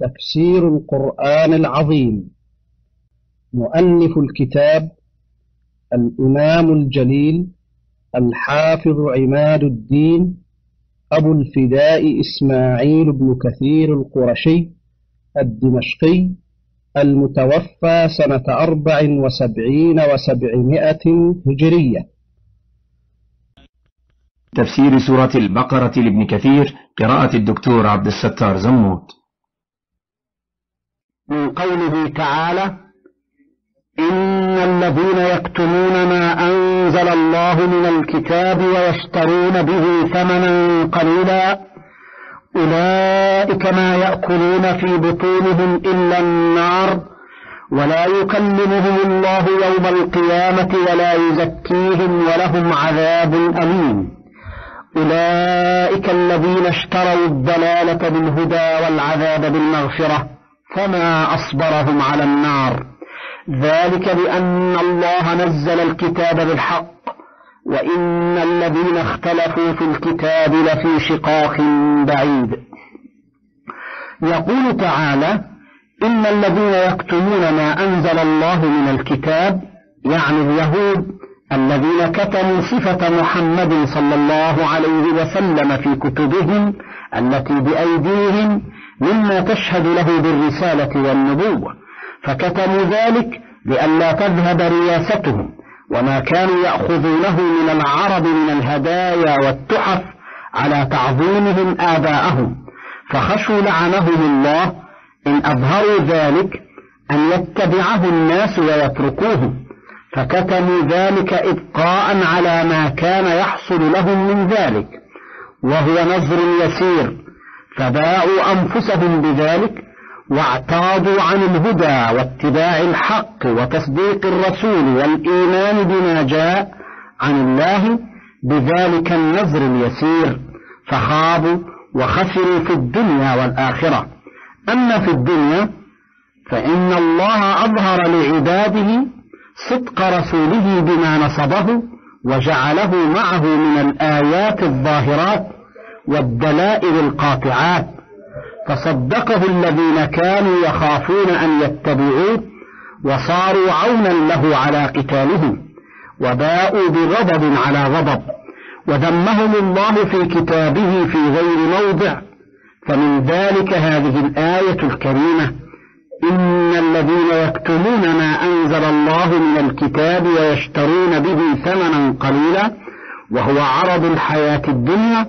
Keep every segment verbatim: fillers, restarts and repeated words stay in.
تفسير القرآن العظيم. مؤلف الكتاب الإمام الجليل الحافظ عماد الدين أبو الفداء إسماعيل بن كثير القرشي الدمشقي، المتوفى سنة أربع وسبعين وسبعمائة هجرية. تفسير سورة البقرة لابن كثير، قراءة الدكتور عبد الستار زموت. من قوله تعالى: إن الذين يكتمون ما أنزل الله من الكتاب ويشترون به ثمنا قليلا أولئك ما يأكلون في بطونهم إلا النار ولا يكلمهم الله يوم القيامة ولا يزكيهم ولهم عذاب أليم. أولئك الذين اشتروا الضلالة بالهدى والعذاب بالمغفرة فما أصبرهم على النار، ذلك بأن الله نزل الكتاب بالحق وإن الذين اختلفوا في الكتاب لفي شقاق بعيد. يقول تعالى: إن الذين يكتمون ما أنزل الله من الكتاب، يعني اليهود الذين كتموا صفة محمد صلى الله عليه وسلم في كتبهم التي بأيديهم مما تشهد له بالرسالة والنبوة، فكتموا ذلك لئلا تذهب رياستهم وما كانوا يأخذونه من العرب من الهدايا والتحف على تعظيمهم آباءهم، فخشوا لعنهم الله إن أظهروا ذلك أن يتبعه الناس ويتركوه، فكتموا ذلك إبقاء على ما كان يحصل لهم من ذلك وهو نظر يسير، فباعوا أنفسهم بذلك واعتاضوا عن الهدى واتباع الحق وتصديق الرسول والإيمان بما جاء عن الله بذلك النظر اليسير، فخابوا وخسروا في الدنيا والآخرة. أما في الدنيا فإن الله أظهر لعباده صدق رسوله بما نصبه وجعله معه من الآيات الظاهرات والدلائل القاطعات، فصدقه الذين كانوا يخافون أن يتبعوه وصاروا عونا له على قتالهم، وباءوا بغضب على غضب، وذمهم الله في كتابه في غير موضع. فمن ذلك هذه الآية الكريمة: إن الذين يكتمون ما أنزل الله من الكتاب ويشترون به ثمنا قليلا وهو عرض الحياة الدنيا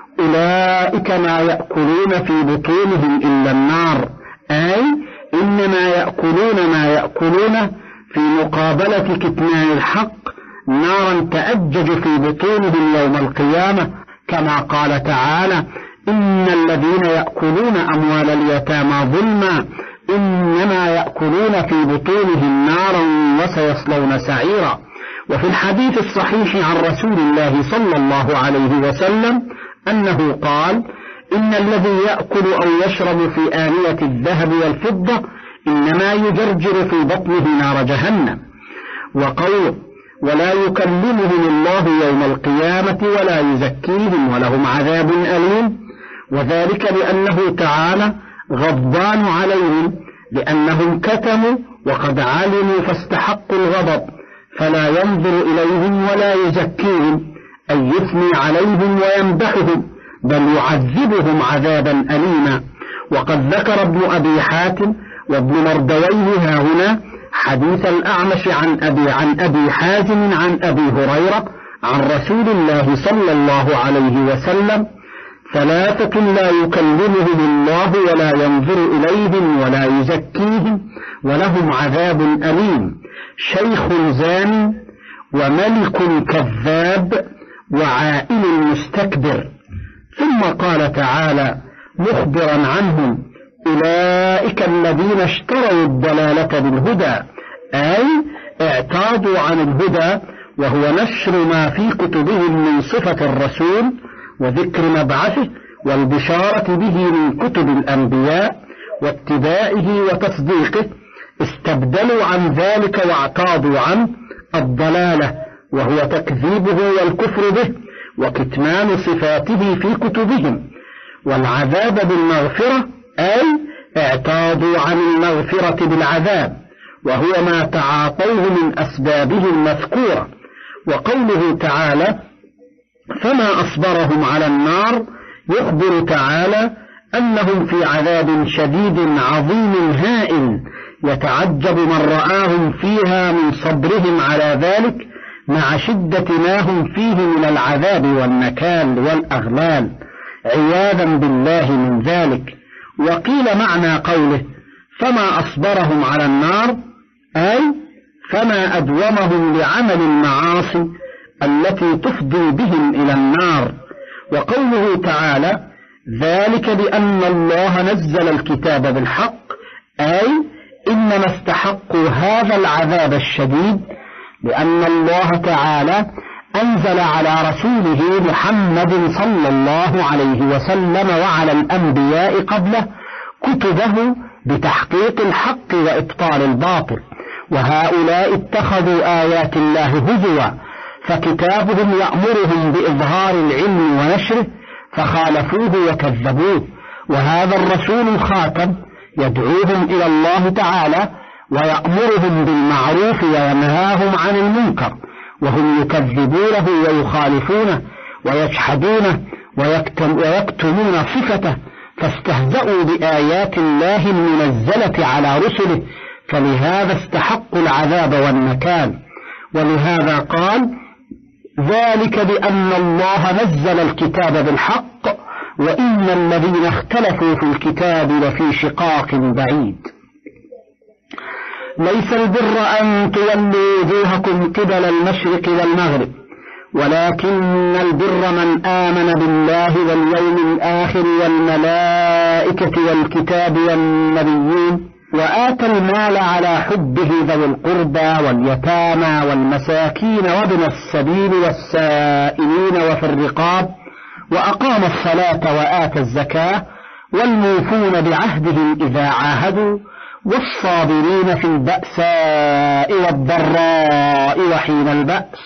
أولئك ما يأكلون في بطونهم إلا النار، أي إنما يأكلون ما يأكلون في مقابلة كتمان الحق نارا تأجج في بطونهم يوم القيامة، كما قال تعالى: إن الذين يأكلون أموال اليتامى ظلما إنما يأكلون في بطونهم نارا وسيصلون سعيرا. وفي الحديث الصحيح عن رسول الله صلى الله عليه وسلم أنه قال: إن الذي يأكل أو يشرب في آنية الذهب والفضة إنما يجرجر في بطنه نار جهنم. وقوله: ولا يكلمهم الله يوم القيامة ولا يزكيهم ولهم عذاب أليم، وذلك لأنه تعالى غضبان عليهم لأنهم كتموا وقد علموا فاستحقوا الغضب، فلا ينظر إليهم ولا يزكيهم أي يثني عليهم ويمدحهم، بل يعذبهم عذابا أليما. وقد ذكر ابن أبي حاتم وابن مردويه هاهنا حديث الأعمش عن أبي, عن أبي حازم عن أبي هريرة عن رسول الله صلى الله عليه وسلم: ثلاثة لا يكلمهم الله ولا ينظر إليهم ولا يزكيهم ولهم عذاب أليم: شيخ زان وملك كذاب وعائل مستكبر. ثم قال تعالى مخبرا عنهم: أولئك الذين اشتروا الضلالة بالهدى، أي اعتاضوا عن الهدى وهو نشر ما في كتبهم من صفة الرسول وذكر مبعثه والبشارة به من كتب الأنبياء واتباعه وتصديقه، استبدلوا عن ذلك واعتاضوا عنه الضلالة وهو تكذيبه والكفر به وكتمان صفاته في كتبهم، والعذاب بالمغفرة أي اعتاضوا عن المغفرة بالعذاب، وهو ما تعاطوه من أسبابه المذكورة. وقوله تعالى فما أصبرهم على النار يخبر تعالى أنهم في عذاب شديد عظيم هائل، يتعجب من رآهم فيها من صبرهم على ذلك مع شدة ما هم فيه من العذاب والنكال والأغلال، عياذا بالله من ذلك. وقيل معنى قوله فما أصبرهم على النار أي فما أدومهم لعمل المعاصي التي تفضي بهم إلى النار. وقوله تعالى ذلك بأن الله نزل الكتاب بالحق أي إنما استحقوا هذا العذاب الشديد لأن الله تعالى أنزل على رسوله محمد صلى الله عليه وسلم وعلى الأنبياء قبله كتبه بتحقيق الحق وإبطال الباطل، وهؤلاء اتخذوا آيات الله هزوا، فكتابهم يأمرهم بإظهار العلم ونشره فخالفوه وكذبوه، وهذا الرسول الخاتم يدعوهم إلى الله تعالى ويأمرهم بالمعروف وينهاهم عن المنكر، وهم يكذبونه ويخالفونه ويجحدونه ويكتمون صفته، فاستهزأوا بآيات الله المنزلة على رسله، فلهذا استحقوا العذاب والنكال. ولهذا قال ذلك بأن الله نزل الكتاب بالحق وإن الذين اختلفوا في الكتاب لفي شقاق بعيد. ليس البر أن تولوا وجوهكم قبل المشرق والمغرب، ولكن البر من آمن بالله واليوم الآخر والملائكة والكتاب والنبيين وآتى المال على حبه ذوي القربى واليتامى والمساكين وابن السبيل والسائلين وفي الرقاب وأقام الصلاة وآتى الزكاة والموفون بعهدهم إذا عاهدوا والصابرين في البأساء والضراء وحين البأس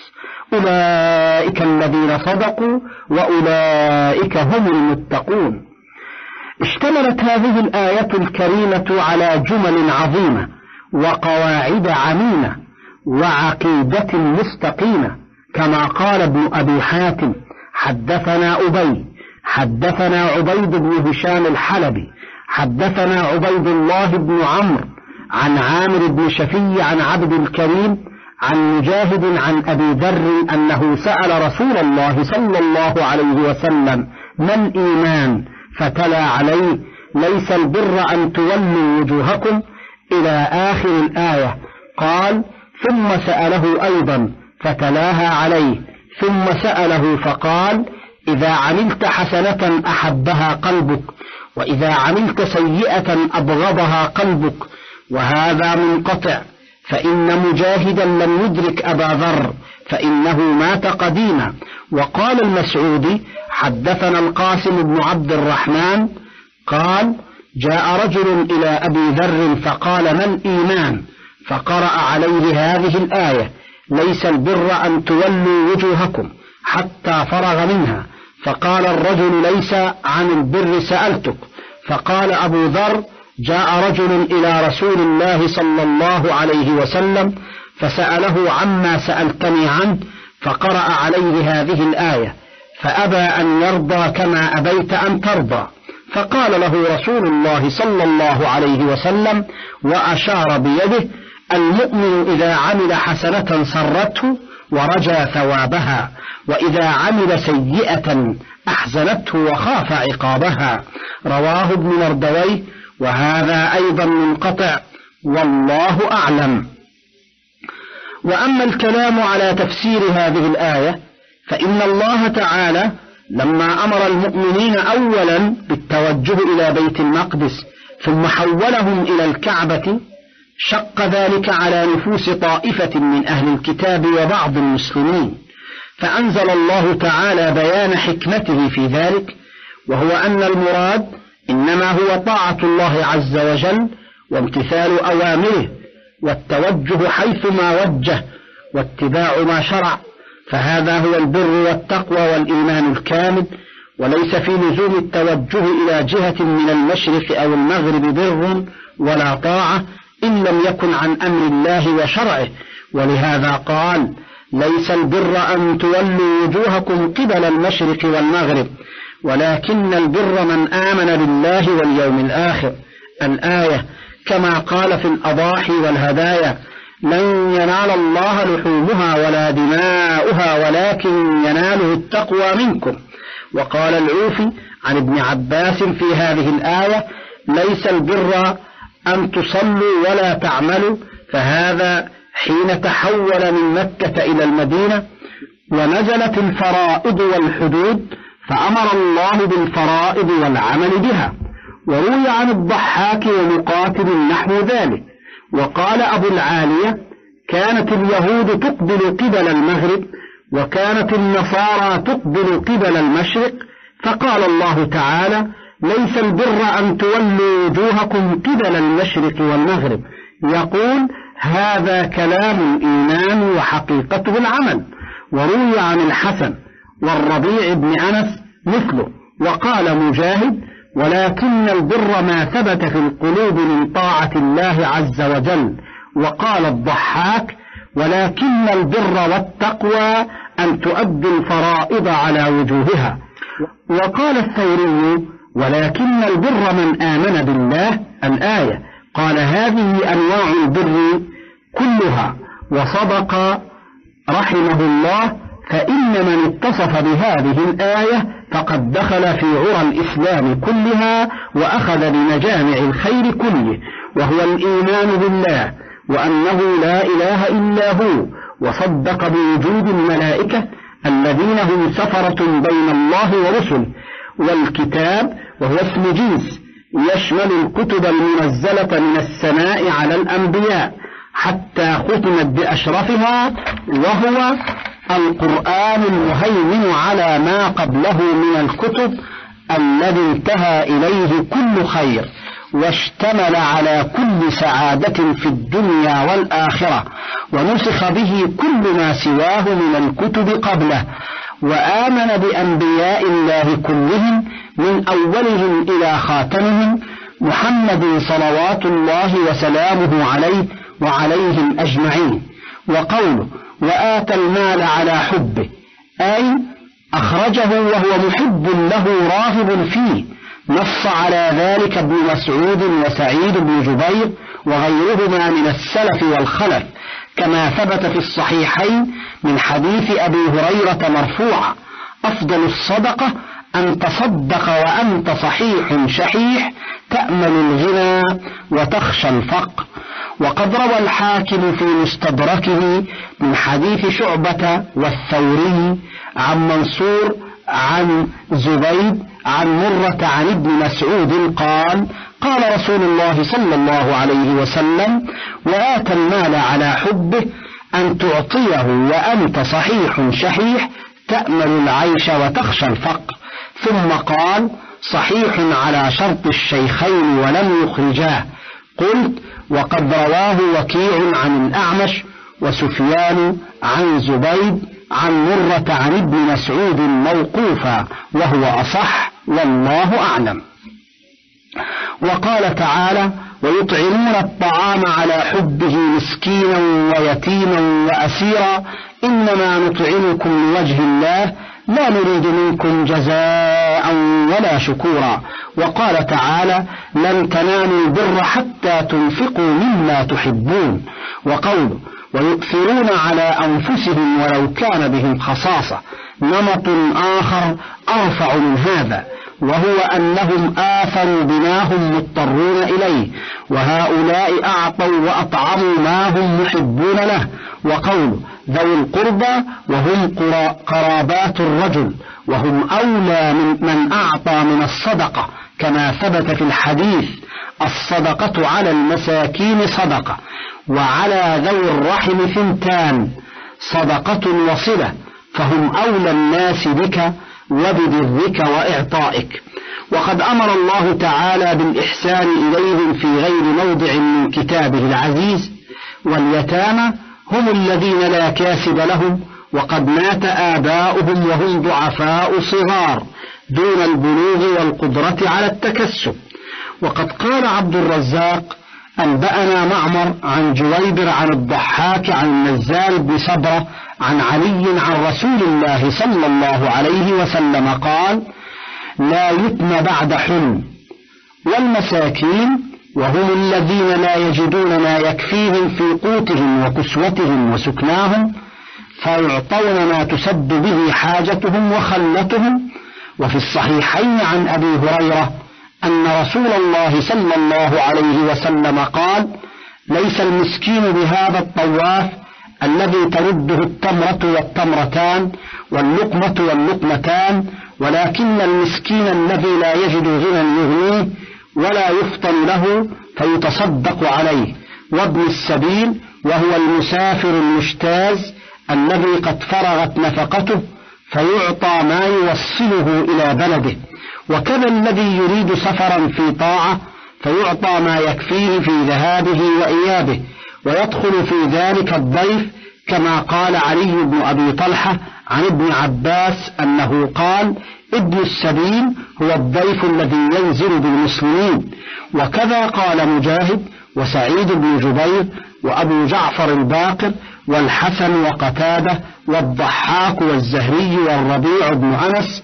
أولئك الذين صدقوا وأولئك هم المتقون. اشتملت هذه الآية الكريمة على جمل عظيمة وقواعد عميمة وعقيدة مستقيمة، كما قال ابن أبي حاتم حدثنا أبي حدثنا عبيد بن هشام الحلبي حدثنا عبيد الله بن عمرو عن عامر بن شفي عن عبد الكريم عن مجاهد عن أبي ذر أنه سأل رسول الله صلى الله عليه وسلم ما الإيمان؟ فتلا عليه ليس البر أن تولوا وجوهكم إلى آخر الآية. قال ثم سأله أيضا فتلاها عليه، ثم سأله فقال إذا عملت حسنة أحبها قلبك وإذا عملت سيئة أبغضها قلبك، وهذا منقطع، فإن مجاهدا لم يدرك أبا ذر فإنه مات قديما. وقال المسعودي حدثنا القاسم بن عبد الرحمن قال جاء رجل إلى أبي ذر فقال ما الإيمان؟ فقرأ عليه هذه الآية ليس البر أن تولوا وجوهكم حتى فرغ منها. فقال الرجل ليس عن البر سألتك. فقال أبو ذر جاء رجل إلى رسول الله صلى الله عليه وسلم فسأله عما سألتني عنه، فقرأ عليه هذه الآية فأبى أن يرضى كما أبيت أن ترضى. فقال له رسول الله صلى الله عليه وسلم وأشار بيده المؤمن إذا عمل حسنة سرته ورجى ثوابها، وإذا عمل سيئة أحزنته وخاف عقابها. رواه ابن مردويه، وهذا أيضا منقطع والله أعلم. وأما الكلام على تفسير هذه الآية فإن الله تعالى لما أمر المؤمنين أولا بالتوجه إلى بيت المقدس ثم حولهم إلى الكعبة شق ذلك على نفوس طائفة من أهل الكتاب وبعض المسلمين، فأنزل الله تعالى بيان حكمته في ذلك، وهو أن المراد إنما هو طاعة الله عز وجل وامتثال أوامره والتوجه حيثما وجه واتباع ما شرع، فهذا هو البر والتقوى والإيمان الكامل. وليس في لزوم التوجه إلى جهة من المشرق أو المغرب بر ولا طاعة إن لم يكن عن أمر الله وشرعه، ولهذا قال: ليس البر أن تولوا وجوهكم قبل المشرق والمغرب ولكن البر من آمن بالله واليوم الآخر. الآية. كما قال في الأضاحي والهدايا: لن ينال الله لحومها ولا دماؤها ولكن يناله التقوى منكم. وقال العوفي عن ابن عباس في هذه الآية: ليس البر أن تصلوا ولا تعملوا، فهذا حين تحول من مكة إلى المدينة ونزلت الفرائض والحدود فأمر الله بالفرائض والعمل بها. وروي عن الضحاك ومقاتل نحو ذلك. وقال أبو العالية: كانت اليهود تقبل قبل المغرب وكانت النصارى تقبل قبل المشرق، فقال الله تعالى: ليس البر أن تولوا وجوهكم قبل المشرق والمغرب. يقول: هذا كلام الإيمان وحقيقته العمل. وروي عن الحسن والربيع بن أنس مثله. وقال مجاهد: ولكن البر ما ثبت في القلوب من طاعة الله عز وجل. وقال الضحاك: ولكن البر والتقوى أن تؤدي الفرائض على وجوهها. وقال الثوري: ولكن البر من آمن بالله. الآية. قال: هذه أنواع البر كلها. وصدق رحمه الله، فإن من اتصف بهذه الآية فقد دخل في عرى الإسلام كلها وأخذ بمجامع الخير كله، وهو الإيمان بالله وأنه لا إله إلا هو، وصدق بوجود الملائكة الذين هم سفرة بين الله ورسله، والكتاب وهو اسم جنس يشمل الكتب المنزلة من السماء على الأنبياء حتى ختمت بأشرفها، وهو القرآن المهيمن على ما قبله من الكتب الذي انتهى إليه كل خير واشتمل على كل سعادة في الدنيا والآخرة، ونسخ به كل ما سواه من الكتب قبله. وآمن بأنبياء الله كلهم من أولهم إلى خاتمهم محمد صلوات الله وسلامه عليه وعليهم أجمعين. وقوله: وآتى المال على حبه، أي أخرجه وهو محب له راغب فيه. نص على ذلك ابن مسعود وسعيد بن جبير وغيرهما من السلف والخلف، كما ثبت في الصحيحين من حديث أبي هريرة مرفوعا: أفضل الصدقة أن تصدق وأنت صحيح شحيح تأمل الغنى وتخشى الفقر. وقد روى الحاكم في مستدركه من حديث شعبة والثوري عن منصور عن زبيد عن مرة عن ابن مسعود قال: قال رسول الله صلى الله عليه وسلم: وآتى المال على حبه، أن تعطيه وأنت صحيح شحيح تأمل العيش وتخشى الفقر. ثم قال: صحيح على شرط الشيخين ولم يخرجاه. قلت: وقد رواه وكيع عن الأعمش وسفيان عن زبيد عن مرة عن ابن مسعود موقوفا، وهو أصح والله أعلم. وقال تعالى: ويطعمون الطعام على حبه مسكينا ويتيما وأسيرا إنما نطعمكم لوجه الله لا نريد منكم جزاء ولا شكورا. وقال تعالى: لن تنالوا البر حتى تنفقوا مما تحبون. وقوله: ويؤثرون على أنفسهم ولو كان بهم خصاصة، نمط آخر أرفع من هذا، وهو أنهم آثروا بما هم مضطرون إليه، وهؤلاء أعطوا وأطعموا ما هم محبون له. وقوله: ذوي القربى وهم قرابات الرجل، وهم أولى من من أعطى من الصدقة، كما ثبت في الحديث: الصدقة على المساكين صدقة، وعلى ذوي الرحم ثنتان، صدقة وصلة، فهم أولى الناس بك وببرك وإعطائك. وقد أمر الله تعالى بالإحسان إليهم في غير موضع من كتابه العزيز. واليتامى هم الذين لا كاسب لهم وقد مات آباؤهم وهم ضعفاء صغار، دون البلوغ والقدرة على التكسب. وقد قال عبد الرزاق: أنبأنا معمر عن جويبر عن الضحاك عن النزال بن صبرة عن علي عن رسول الله صلى الله عليه وسلم قال: لا يتم بعد حلم. والمساكين وهم الذين لا يجدون ما يكفيهم في قوتهم وكسوتهم وسكناهم، فيعطون ما تسد به حاجتهم وخلتهم. وفي الصحيحين عن أبي هريرة أن رسول الله صلى الله عليه وسلم قال: ليس المسكين بهذا الطواف الذي ترده التمرة والتمرتان واللقمة واللقمتان، ولكن المسكين الذي لا يجد غنى يغنيه ولا يفطن له فيتصدق عليه، وابن السبيل وهو المسافر المجتاز الذي قد فرغت نفقته فيعطى ما يوصله إلى بلده، وكذا الذي يريد سفرا في طاعة فيعطى ما يكفيه في ذهابه وإيابه، ويدخل في ذلك الضيف، كما قال علي بن أبي طلحة عن ابن عباس أنه قال: ابن السبيل هو الضيف الذي ينزل بالمسلمين. وكذا قال مجاهد وسعيد بن جبير وأبو جعفر الباقر والحسن وقتادة والضحاك والزهري والربيع بن أنس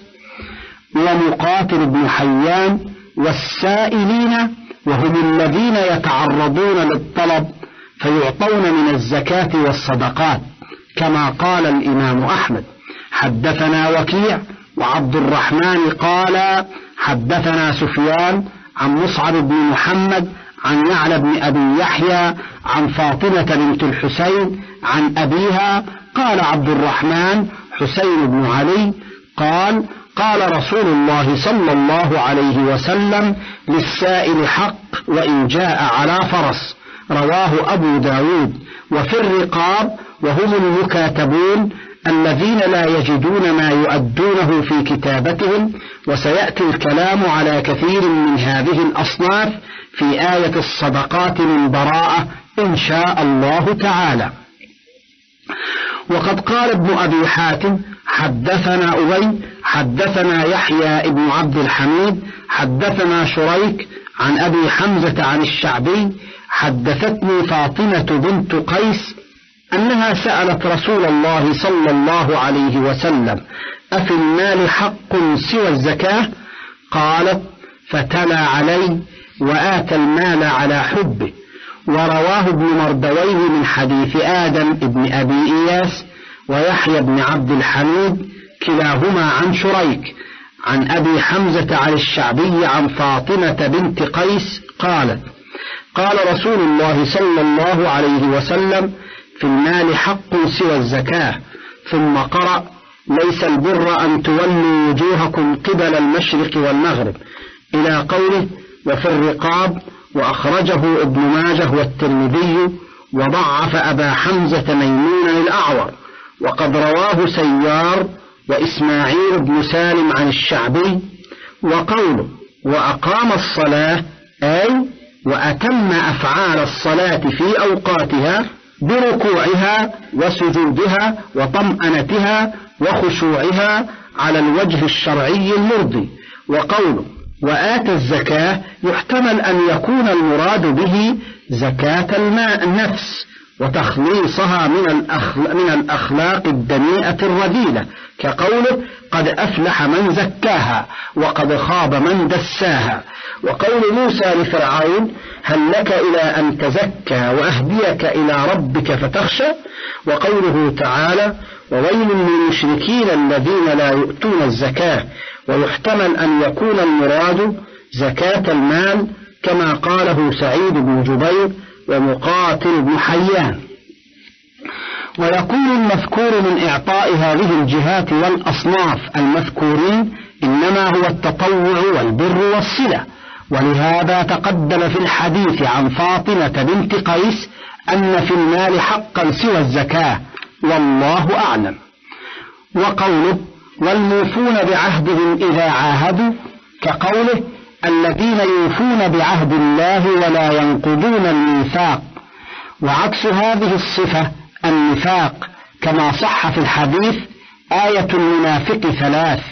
ومقاتل بن حيان والسائلين، وهم الذين يتعرضون للطلب فيعطون من الزكاة والصدقات، كما قال الإمام أحمد: حدثنا وكيع وعبد الرحمن قال حدثنا سفيان عن مصعب بن محمد عن يعلى بن أبي يحيى عن فاطمة بنت الحسين عن أبيها قال عبد الرحمن حسين بن علي قال: قال رسول الله صلى الله عليه وسلم: للسائل حق وإن جاء على فرس. رواه أبو داود. وفي الرقاب وهم المكاتبون الذين لا يجدون ما يؤدونه في كتابتهم، وسيأتي الكلام على كثير من هذه الأصناف في آية الصدقات من براءة إن شاء الله تعالى. وقد قال ابن أبي حاتم: حدثنا أبي حدثنا يحيى ابن عبد الحميد حدثنا شريك عن أبي حمزة عن الشعبي حدثتني فاطمة بنت قيس أنها سألت رسول الله صلى الله عليه وسلم: أفي المال حق سوى الزكاة؟ قالت: فتلا علي وآتى المال على حبه. ورواه ابن مردويه من حديث آدم ابن أبي إياس ويحيى بن عبد الحميد كلاهما عن شريك عن أبي حمزة عن الشعبي عن فاطمة بنت قيس قالت: قال رسول الله صلى الله عليه وسلم: في المال حق سوى الزكاة. ثم قرأ: ليس البر أن تولوا وجوهكم قبل المشرق والمغرب إلى قوله: وفي الرقاب. وأخرجه ابن ماجه والترمذي وضعف أبا حمزة ميمون الأعور. وقد رواه سيار وإسماعيل بن سالم عن الشعبي. وقوله: وأقام الصلاة أي وأتم أفعال الصلاة في أوقاتها بركوعها وسجودها وطمأنتها وخشوعها على الوجه الشرعي المرضي. وقوله: وآتى الزكاة يحتمل أن يكون المراد به زكاة الماء النفس وتخليصها من الأخلاق, من الأخلاق الدنيئة الرذيلة، كقوله: قد أفلح من زكاها وقد خاب من دساها. وقول موسى لفرعون: هل لك إلى أن تزكى وأهديك إلى ربك فتخشى. وقوله تعالى: وويل للمشركين الذين لا يؤتون الزكاة. ويحتمل أن يكون المراد زكاة المال كما قاله سعيد بن جبير ومقاتل بن حيان. ويكون المذكور من إعطاء هذه الجهات والأصناف المذكورين إنما هو التطوع والبر والصلة. ولهذا تقدم في الحديث عن فاطمة بنت قيس أن في المال حقا سوى الزكاة، والله أعلم. وقوله: والموفون بعهدهم إذا عاهدوا، كقوله: الذين يوفون بعهد الله ولا ينقضون الميثاق. وعكس هذه الصفة النفاق، كما صح في الحديث: آية المنافق ثلاث: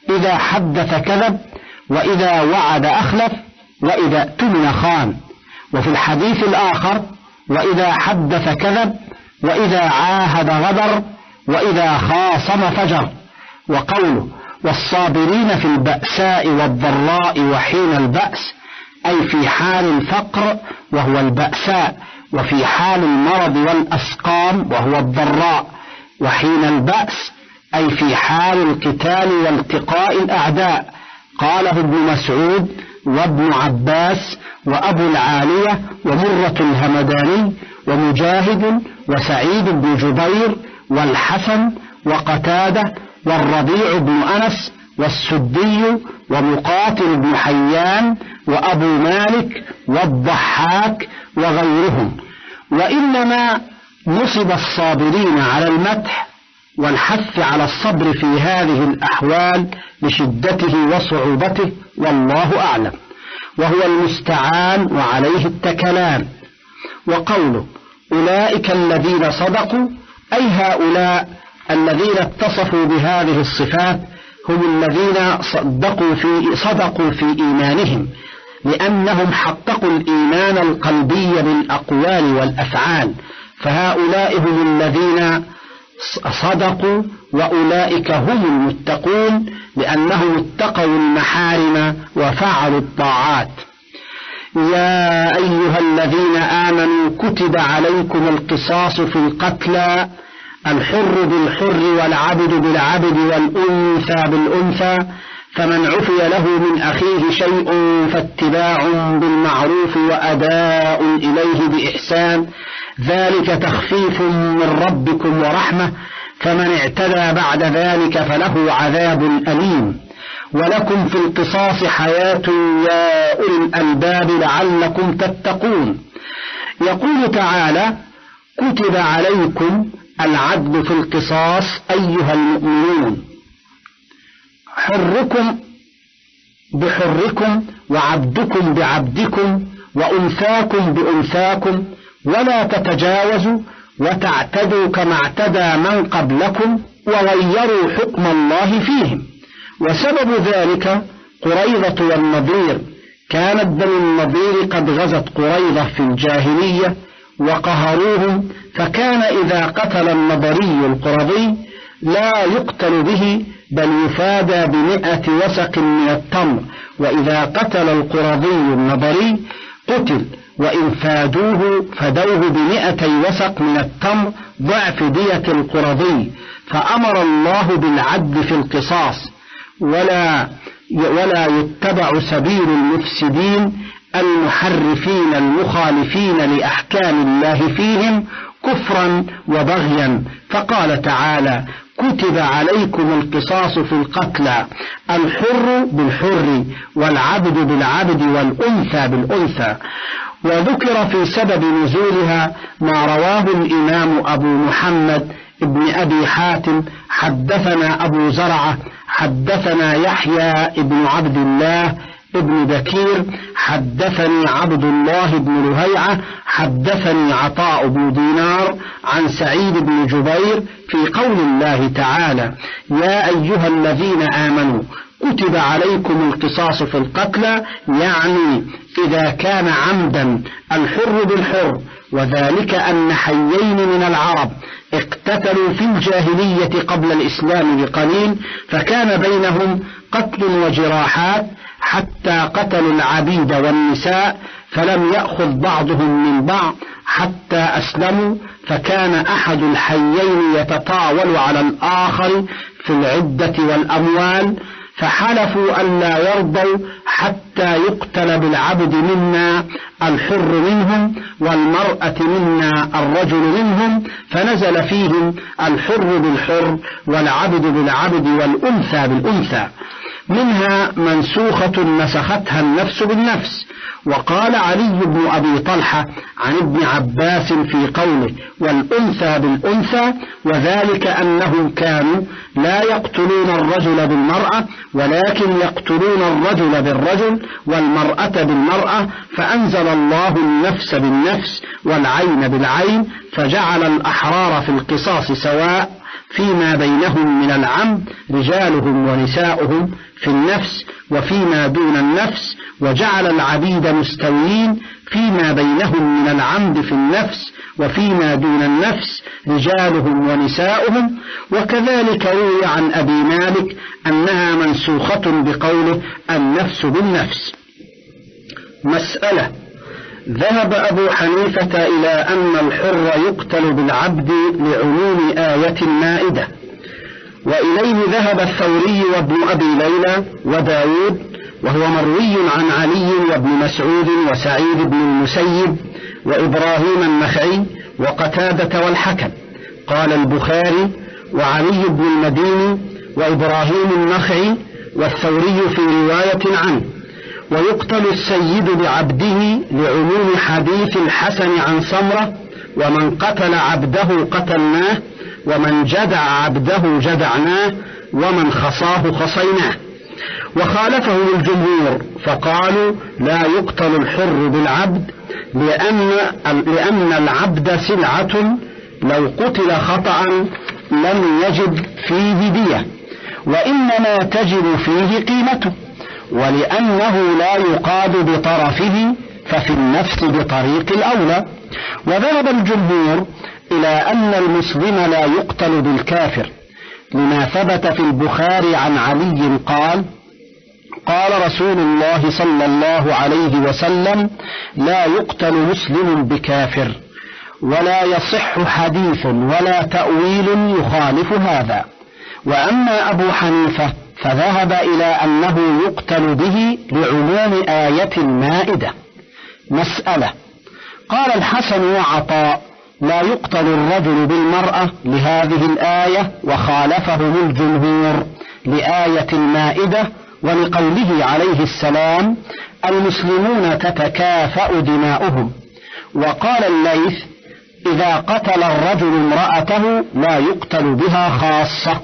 إذا حدث كذب، وإذا وعد أخلف، وإذا اؤتمن خان. وفي الحديث الآخر: وإذا حدث كذب، وإذا عاهد غدر، وإذا خاصم فجر. وقوله: والصابرين في البأساء والضراء وحين البأس، أي في حال الفقر وهو البأساء، وفي حال المرض والأسقام وهو الضراء. وحين البأس أي في حال القتال والتقاء الأعداء. قاله ابن مسعود وابن عباس وأبو العالية ومرة الهمداني ومجاهد وسعيد بن جبير والحسن وقتادة والربيع بن أنس والسدي ومقاتل بن حيان وأبو مالك والضحاك وغيرهم. وإنما نصب الصابرين على المدح والحث على الصبر في هذه الأحوال لشدته وصعوبته، والله أعلم، وهو المستعان وعليه التكلان. وقوله: أولئك الذين صدقوا، أي هؤلاء الذين اتصفوا بهذه الصفات هم الذين صدقوا في, صدقوا في إيمانهم، لأنهم حققوا الإيمان القلبي بالأقوال والأفعال، فهؤلاء هم الذين صدقوا، وأولئك هم المتقون لأنهم اتقوا المحارم وفعلوا الطاعات. يا أيها الذين آمنوا كتب عليكم القصاص في القتلى، الحر بالحر والعبد بالعبد والأنثى بالأنثى، فمن عفي له من أخيه شيء فاتباع بالمعروف وأداء إليه بإحسان، ذلك تخفيف من ربكم ورحمة، فمن اعتدى بعد ذلك فله عذاب أليم. ولكم في القصاص حياة يا أولي الألباب لعلكم تتقون. يقول تعالى: كتب عليكم العدل في القصاص أيها المؤمنون، حركم بحركم وعبدكم بعبدكم وأنثاكم بأنثاكم، ولا تتجاوزوا وتعتدوا كما اعتدى من قبلكم وغيروا حكم الله فيهم. وسبب ذلك قريظة والنضير، كانت بنو النضير قد غزت قريظة في الجاهلية وقهروهم، فكان إذا قتل النضري القرظي لا يقتل به بل يفادى بمئة وسق من التمر، وإذا قتل القرظي النضري قتل، وإن فادوه فدوه بمئتي وسق من التمر ضعف دية القرظي. فأمر الله بالعدل في القصاص، ولا ولا يتبع سبيل المفسدين المحرفين المخالفين لأحكام الله فيهم كفرا وبغيا. فقال تعالى: كتب عليكم القصاص في القتلى، الحر بالحر والعبد بالعبد والأنثى بالأنثى. وذكر في سبب نزولها ما رواه الإمام أبو محمد ابن أبي حاتم: حدثنا أبو زرعة حدثنا يحيى ابن عبد الله ابن بكير حدثني عبد الله بن لهيعة حدثني عطاء بن دينار عن سعيد بن جبير في قول الله تعالى: يا أيها الذين آمنوا كتب عليكم القصاص في القتلى، يعني إذا كان عمدا الحر بالحر، وذلك أن حيين من العرب اقتتلوا في الجاهلية قبل الإسلام بقليل، فكان بينهم قتل وجراحات حتى قتلوا العبيد والنساء، فلم يأخذ بعضهم من بعض حتى أسلموا، فكان أحد الحيين يتطاول على الآخر في العدة والأموال، فحلفوا أن لا يرضوا حتى يقتل بالعبد منا الحر منهم والمرأة منا الرجل منهم، فنزل فيهم الحر بالحر والعبد بالعبد والأنثى بالأنثى، منها منسوخة نسختها النفس بالنفس. وقال علي بن أبي طلحة عن ابن عباس في قوله: والأنثى بالأنثى، وذلك أنهم كانوا لا يقتلون الرجل بالمرأة، ولكن يقتلون الرجل بالرجل والمرأة بالمرأة، فأنزل الله النفس بالنفس والعين بالعين، فجعل الأحرار في القصاص سواء، فيما بينهم من العمد رجالهم ونساؤهم في النفس وفيما دون النفس، وجعل العبيد مستويين فيما بينهم من العمد في النفس وفيما دون النفس رجالهم ونساؤهم. وكذلك روي عن أبي مالك أنها منسوخة بقوله النفس بالنفس. مسألة: ذهب أبو حنيفة إلى أن الحر يقتل بالعبد لعموم آية المائدة، وإليه ذهب الثوري وابن أبي ليلى وداود، وهو مروي عن علي وابن مسعود وسعيد بن المسيب وإبراهيم النخعي وقتادة والحكم. قال البخاري: وعلي بن المديني وإبراهيم النخعي والثوري في رواية عنه: ويقتل السيد بعبده لعموم حديث الحسن عن سمرة: ومن قتل عبده قتلناه، ومن جدع عبده جدعناه، ومن خصاه خصيناه. وخالفهم الجمهور فقالوا لا يقتل الحر بالعبد، لأن, لأن العبد سلعة لو قتل خطأ لم يجب فيه دية، وإنما تجب فيه قيمته، ولأنه لا يقاد بطرفه ففي النفس بطريق الأولى. وذهب الجمهور إلى أن المسلم لا يقتل بالكافر، لما ثبت في البخاري عن علي قال: قال رسول الله صلى الله عليه وسلم: لا يقتل مسلم بكافر. ولا يصح حديث ولا تأويل يخالف هذا. وأما أبو حنيفة فذهب إلى أنه يقتل به لعموم آية المائدة. مسألة: قال الحسن وعطاء: لا يقتل الرجل بالمرأة لهذه الآية، وخالفهم الجمهور لآية المائدة ولقوله عليه السلام: المسلمون تتكافأ دماؤهم. وقال الليث: إذا قتل الرجل امرأته لا يقتل بها خاصة.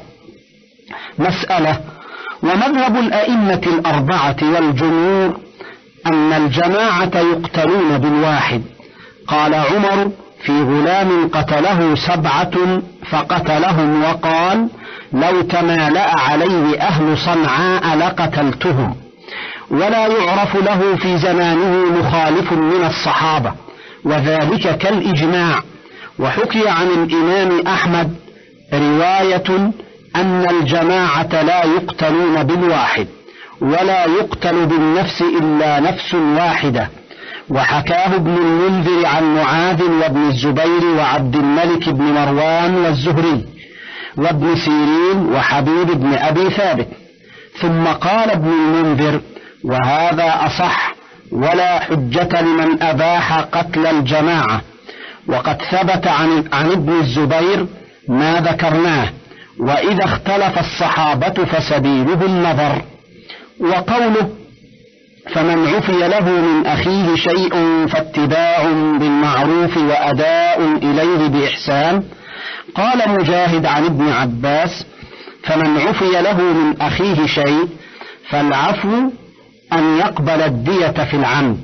مسألة: ومذهب الأئمة الأربعة والجمهور أن الجماعة يقتلون بالواحد. قال عمر في غلام قتله سبعة فقتلهم وقال: لو تمالأ عليه أهل صنعاء لقتلتهم. ولا يعرف له في زمانه مخالف من الصحابة، وذلك كالإجماع. وحكي عن الإمام أحمد رواية أن الجماعة لا يقتلون بالواحد، ولا يقتل بالنفس إلا نفس واحدة. وحكاه ابن المنذر عن معاذ وابن الزبير وعبد الملك بن مروان والزهري وابن سيرين وحبيب بن أبي ثابت. ثم قال ابن المنذر: وهذا أصح، ولا حجة لمن أباح قتل الجماعة. وقد ثبت عن, عن ابن الزبير ما ذكرناه. وإذا اختلف الصحابة فسبيله النظر. وقوله: فمن عفي له من أخيه شيء فاتباع بالمعروف وأداء إليه بإحسان. قال مجاهد عن ابن عباس: فمن عفي له من أخيه شيء فالعفو أن يقبل الدية في العمد.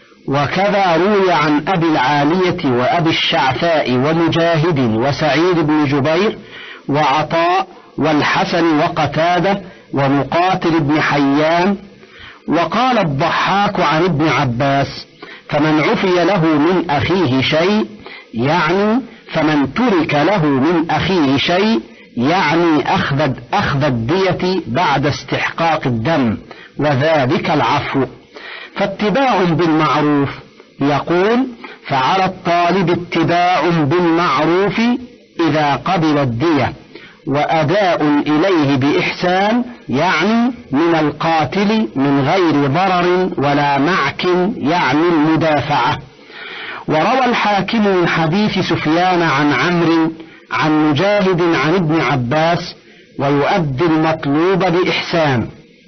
وكذا روي عن أبي العالية وأبي الشعثاء ومجاهد وسعيد بن جبير وعطاء والحسن وقتادة ومقاتل بن حيان. وقال الضحاك عن ابن عباس: فمن عفي له من أخيه شيء يعني فمن ترك له من أخيه شيء يعني أخذ, أخذ الدية بعد استحقاق الدم، وذلك العفو. فاتباع بالمعروف يقول: فعلى الطالب اتباع بالمعروف إذا قبل الدية، وأداء إليه بإحسان يعني من القاتل من غير ضرر ولا معك يعني المدافعة. وروى الحاكم من حديث سفيان عن عمرو عن مجاهد عن ابن عباس: ويؤدي المطلوب بإحسان.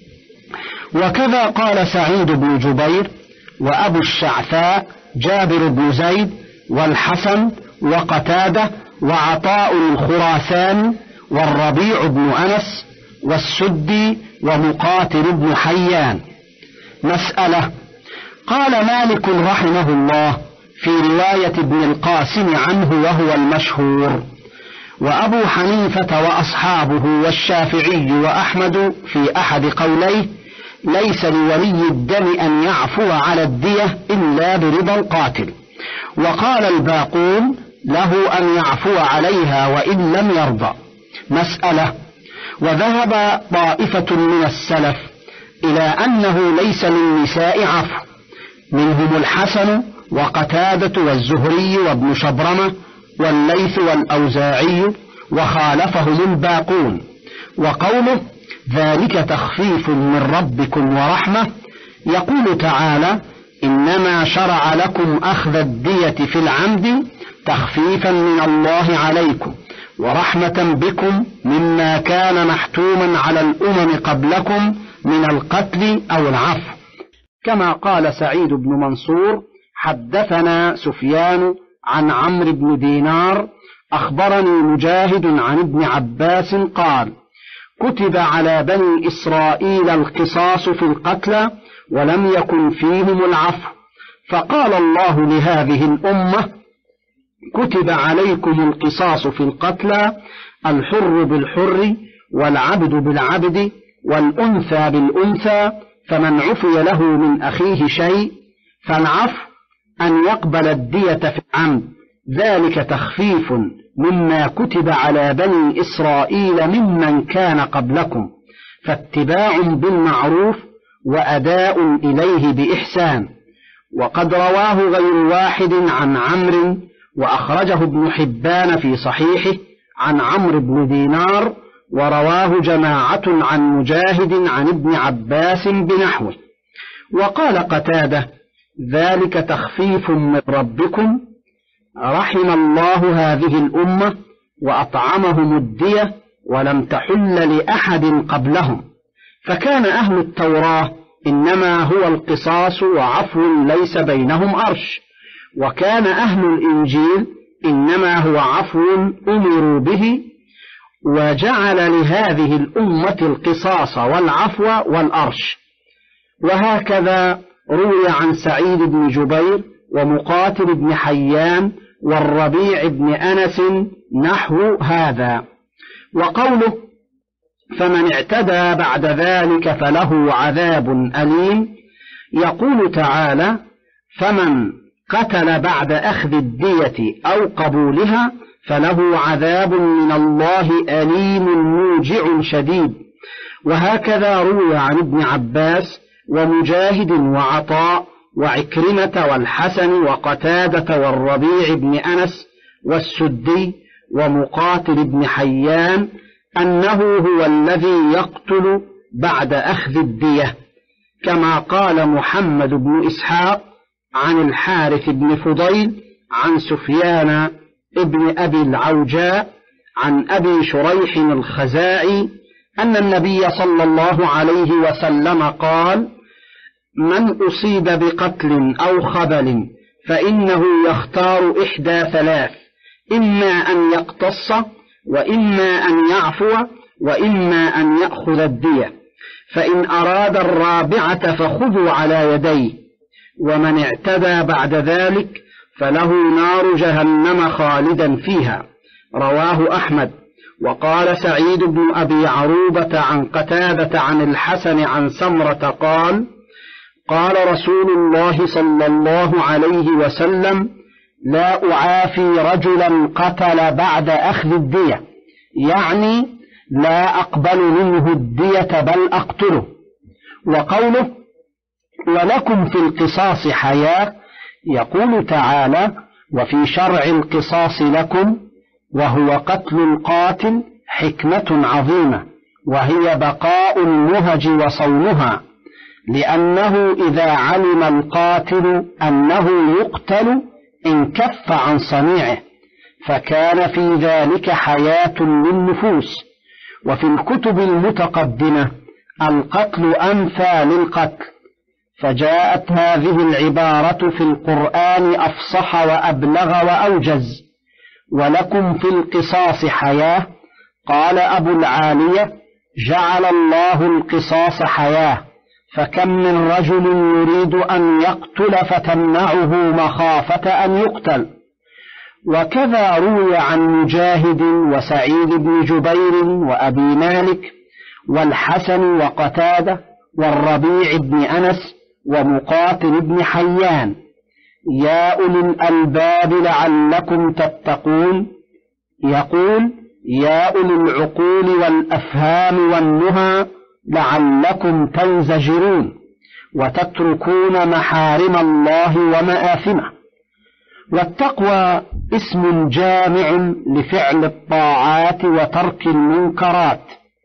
وكذا قال سعيد بن جبير وأبو الشعثاء جابر بن زيد والحسن وقتادة وعطاء الخراساني والربيع بن أنس والسدي ومقاتل بن حيان. مسألة: قال مالك رحمه الله في رواية ابن القاسم عنه وهو المشهور: وأبو حنيفة وأصحابه والشافعي وأحمد في أحد قوليه ليس لولي الدم أن يعفو على الدية إلا برضا القاتل. وقال الباقون له أن يعفو عليها وإن لم يرضى. مسألة. وذهب طائفة من السلف إلى أنه ليس للنساء عفو، منهم الحسن وقتادة والزهري وابن شبرمة والليث والأوزاعي، وخالفهم الباقون. وقوله ذلك تخفيف من ربكم ورحمة، يقول تعالى إنما شرع لكم أخذ الدية في العمد تخفيفا من الله عليكم ورحمة بكم مما كان محتوما على الأمم قبلكم من القتل أو العفو. كما قال سعيد بن منصور حدثنا سفيان عن عمرو بن دينار أخبرني مجاهد عن ابن عباس قال كتب على بني إسرائيل القصاص في القتلى ولم يكن فيهم العفو، فقال الله لهذه الأمة كتب عليكم القصاص في القتلى، الحر بالحر والعبد بالعبد والأنثى بالأنثى، فمن عفي له من أخيه شيء فالعفو أن يقبل الدية في العمد، ذلك تخفيف مما كتب على بني إسرائيل ممن كان قبلكم، فاتباع بالمعروف وأداء إليه بإحسان. وقد رواه غير واحد عن عمرو، وأخرجه ابن حبان في صحيحه عن عمرو بن دينار، ورواه جماعة عن مجاهد عن ابن عباس بنحوه. وقال قتادة ذلك تخفيف من ربكم، رحم الله هذه الأمة وأطعمهم الدية ولم تحل لأحد قبلهم، فكان أهل التوراة إنما هو القصاص وعفو ليس بينهم أرش، وكان أهل الإنجيل إنما هو عفو أمروا به، وجعل لهذه الأمة القصاص والعفو والأرش. وهكذا روي عن سعيد بن جبير ومقاتل بن حيان والربيع بن أنس نحو هذا. وقوله فمن اعتدى بعد ذلك فله عذاب أليم، يقول تعالى فمن قتل بعد أخذ الدية أو قبولها فله عذاب من الله أليم موجع شديد. وهكذا روي عن ابن عباس ومجاهد وعطاء وعكرمة والحسن وقتادة والربيع بن أنس والسدي ومقاتل بن حيان أنه هو الذي يقتل بعد أخذ الدية، كما قال محمد بن إسحاق عن الحارث بن فضيل عن سفيان ابن أبي العوجاء عن أبي شريح الخزاعي أن النبي صلى الله عليه وسلم قال من أصيب بقتل أو خبل فإنه يختار إحدى ثلاث، إما أن يقتص وإما أن يعفو وإما أن يأخذ الدية، فإن أراد الرابعة فخذوا على يديه، ومن اعتدى بعد ذلك فله نار جهنم خالدا فيها. رواه أحمد. وقال سعيد بن أبي عروبة عن قتادة عن الحسن عن سمرة قال قال رسول الله صلى الله عليه وسلم لا أعافي رجلا قتل بعد أخذ الدية، يعني لا أقبل منه الدية بل أقتله. وقوله ولكم في القصاص حياة، يقول تعالى وفي شرع القصاص لكم، وهو قتل القاتل حكمة عظيمة، وهي بقاء النهج وصونها، لأنه إذا علم القاتل أنه يقتل انكف عن صنيعه، فكان في ذلك حياة للنفوس. وفي الكتب المتقدمة القتل أنفى للقتل، فجاءت هذه العبارة في القرآن أفصح وأبلغ وأوجز. ولكم في القصاص حياة، قال أبو العالية جعل الله القصاص حياة، فكم من رجل يريد أن يقتل فتمنعه مخافة أن يقتل. وكذا روي عن مجاهد وسعيد بن جبير وأبي مالك والحسن وقتادة والربيع بن أنس ومقاتل بن حيان: يا أولي الألباب لعلكم تتقون. يقول: يا أولي العقول والأفهام والنهى لعلكم تنزجرون وتتركون محارم الله ومآثمه. والتقوى اسم جامع لفعل الطاعات وترك المنكرات.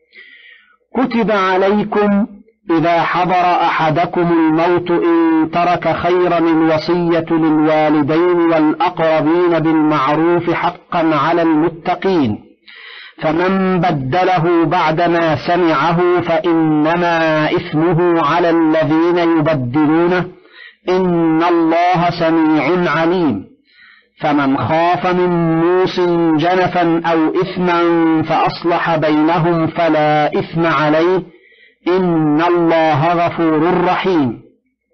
كتب عليكم إذا حضر أحدكم الموت إن ترك خيرا الوصية للوالدين والأقربين بالمعروف حقا على المتقين، فمن بدله بعدما سمعه فإنما إثمه على الذين يبدلونه، إن الله سميع عليم. فمن خاف من موص جنفا أو إثما فأصلح بينهم فلا إثم عليه، إن الله غفور رحيم.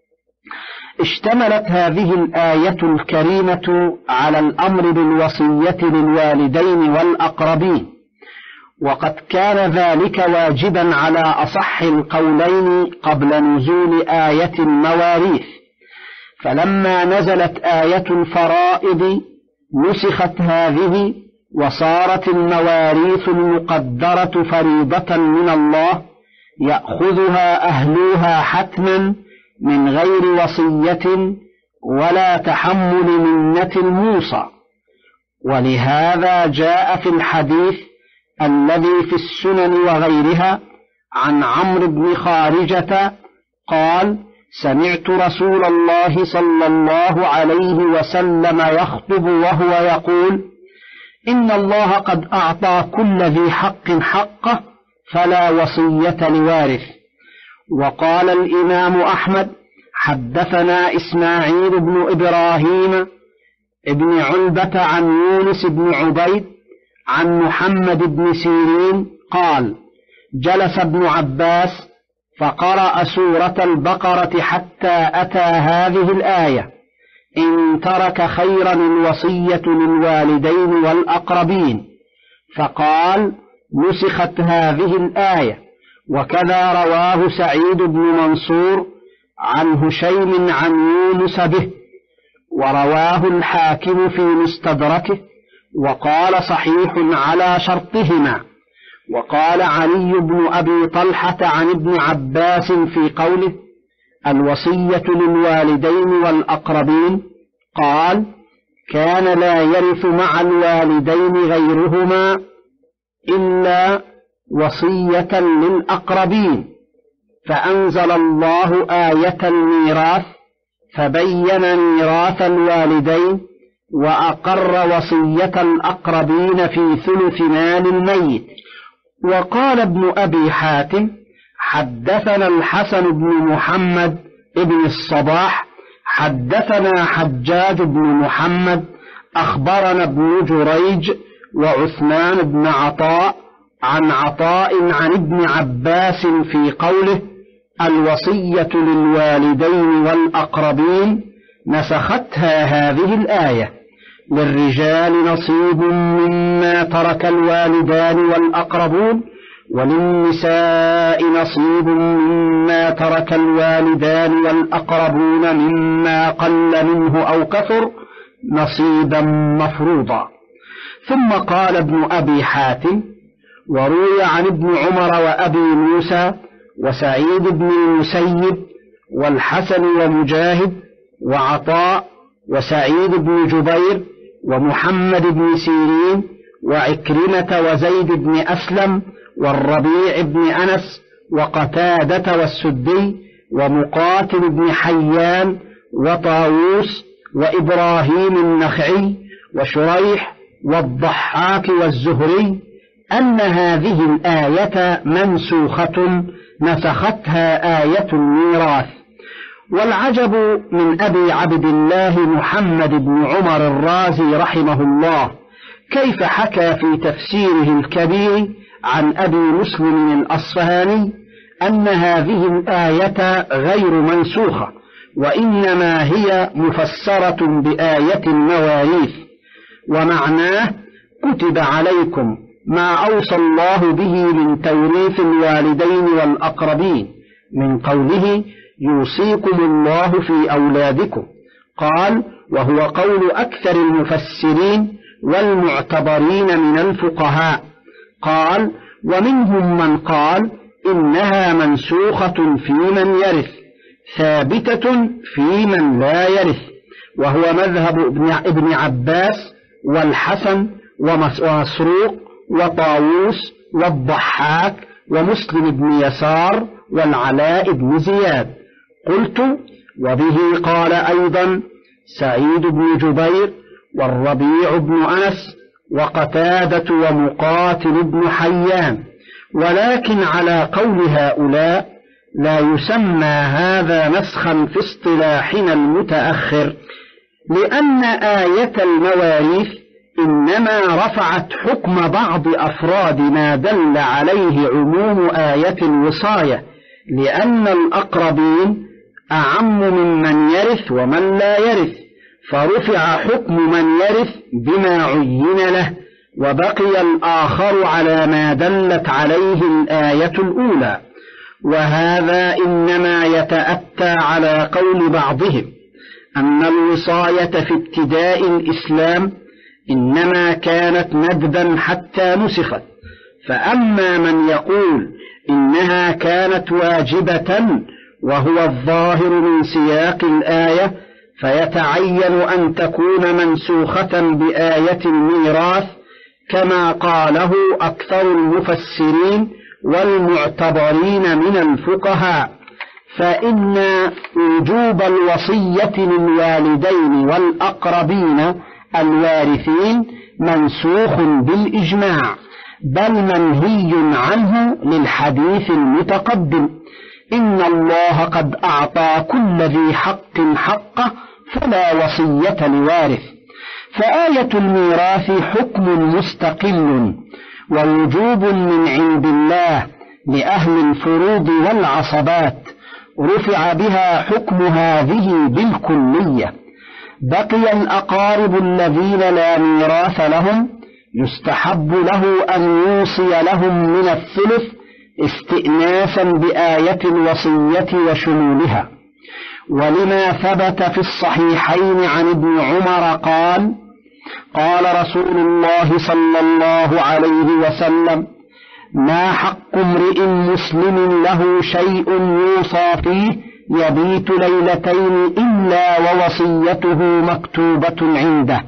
اشتملت هذه الآية الكريمة على الأمر بالوصية للوالدين والأقربين، وقد كان ذلك واجبا على أصح القولين قبل نزول آية المواريث، فلما نزلت آية الفرائض نسخت هذه وصارت المواريث المقدرة فريضة من الله يأخذها أهلها حتما من غير وصية ولا تحمل منة الموصى. ولهذا جاء في الحديث الذي في السنن وغيرها عن عمرو بن خارجة قال: سمعت رسول الله صلى الله عليه وسلم يخطب وهو يقول: إن الله قد أعطى كل ذي حق حقه فلا وصية لوارث. وقال الإمام أحمد: حدثنا إسماعيل بن إبراهيم ابن علبة عن يونس بن عبيد عن محمد بن سيرين قال: جلس ابن عباس فقرأ سورة البقرة حتى أتى هذه الآية: إن ترك خيرا الوصية للوالدين والأقربين، فقال: نسخت هذه الآية. وكذا رواه سعيد بن منصور عن هشيم عن يونس به، ورواه الحاكم في مستدركه وقال: صحيح على شرطهما. وقال علي بن أبي طلحة عن ابن عباس في قوله: الوصية للوالدين والأقربين، قال: كان لا يرث مع الوالدين غيرهما إلا وصية للأقربين، فأنزل الله آية الميراث فبين ميراث الوالدين وأقر وصية الأقربين في ثلث مال الميت. وقال ابن أبي حاتم: حدثنا الحسن بن محمد ابن الصباح حدثنا حجاج بن محمد أخبرنا ابن جريج وعثمان بن عطاء عن عطاء عن ابن عباس في قوله: الوصية للوالدين والأقربين، نسختها هذه الآية: للرجال نصيب مما ترك الوالدان والأقربون، وللنساء نصيب مما ترك الوالدان والأقربون مما قل منه أو كثر نصيبا مفروضا. ثم قال ابن أبي حاتم: وروي عن ابن عمر وأبي موسى وسعيد بن المسيب والحسن ومجاهد وعطاء وسعيد بن جبير ومحمد بن سيرين وعكرمة وزيد بن أسلم والربيع بن أنس وقتادة والسدي ومقاتل بن حيان وطاووس وإبراهيم النخعي وشريح والضحاك والزهري أن هذه الآية منسوخة نسختها آية الميراث. والعجب من أبي عبد الله محمد بن عمر الرازي رحمه الله كيف حكى في تفسيره الكبير عن أبي مسلم الأصفهاني أن هذه الآية غير منسوخة، وإنما هي مفسرة بآية المواريث. ومعناه كتب عليكم ما أوصى الله به من توريث الوالدين والأقربين من قوله يوصيكم الله في أولادكم. قال وهو قول أكثر المفسرين والمعتبرين من الفقهاء. قال ومنهم من قال إنها منسوخة في من يرث ثابتة في من لا يرث، وهو مذهب ابن عباس والحسن ومسروق وطاووس والضحاك ومسلم بن يسار والعلاء بن زياد. قلت وبه قال أيضا سعيد بن جبير والربيع بن أنس وقتادة ومقاتل بن حيان، ولكن على قول هؤلاء لا يسمى هذا نسخا في اصطلاحنا المتأخر، لأن آية المواريث إنما رفعت حكم بعض أفراد ما دل عليه عموم آية الوصاية، لأن الأقربين أعم ممن يرث ومن لا يرث، فرفع حكم من يرث بما عين له، وبقي الآخر على ما دلت عليه الآية الأولى. وهذا إنما يتأتى على قول بعضهم أن الوصاية في ابتداء الإسلام إنما كانت ندبا حتى نسخت، فأما من يقول إنها كانت واجبة وهو الظاهر من سياق الآية فيتعين أن تكون منسوخة بآية الميراث كما قاله أكثر المفسرين والمعتبرين من الفقهاء، فإن وجوب الوصية للوالدين والأقربين الوارثين منسوخ بالإجماع، بل منهي عنه للحديث المتقدم إن الله قد أعطى كل ذي حق حقه فلا وصية لوارث. فآية الميراث حكم مستقل ووجوب من عند الله لأهل الفروض والعصبات، رفع بها حكم هذه بالكلية. بقي الأقارب الذين لا ميراث لهم يستحب له أن يوصي لهم من الثلث استئناسا بآية الوصية وشمولها، ولما ثبت في الصحيحين عن ابن عمر قال قال رسول الله صلى الله عليه وسلم ما حق امرئ مسلم له شيء يوصى فيه يبيت ليلتين إلا ووصيته مكتوبة عنده.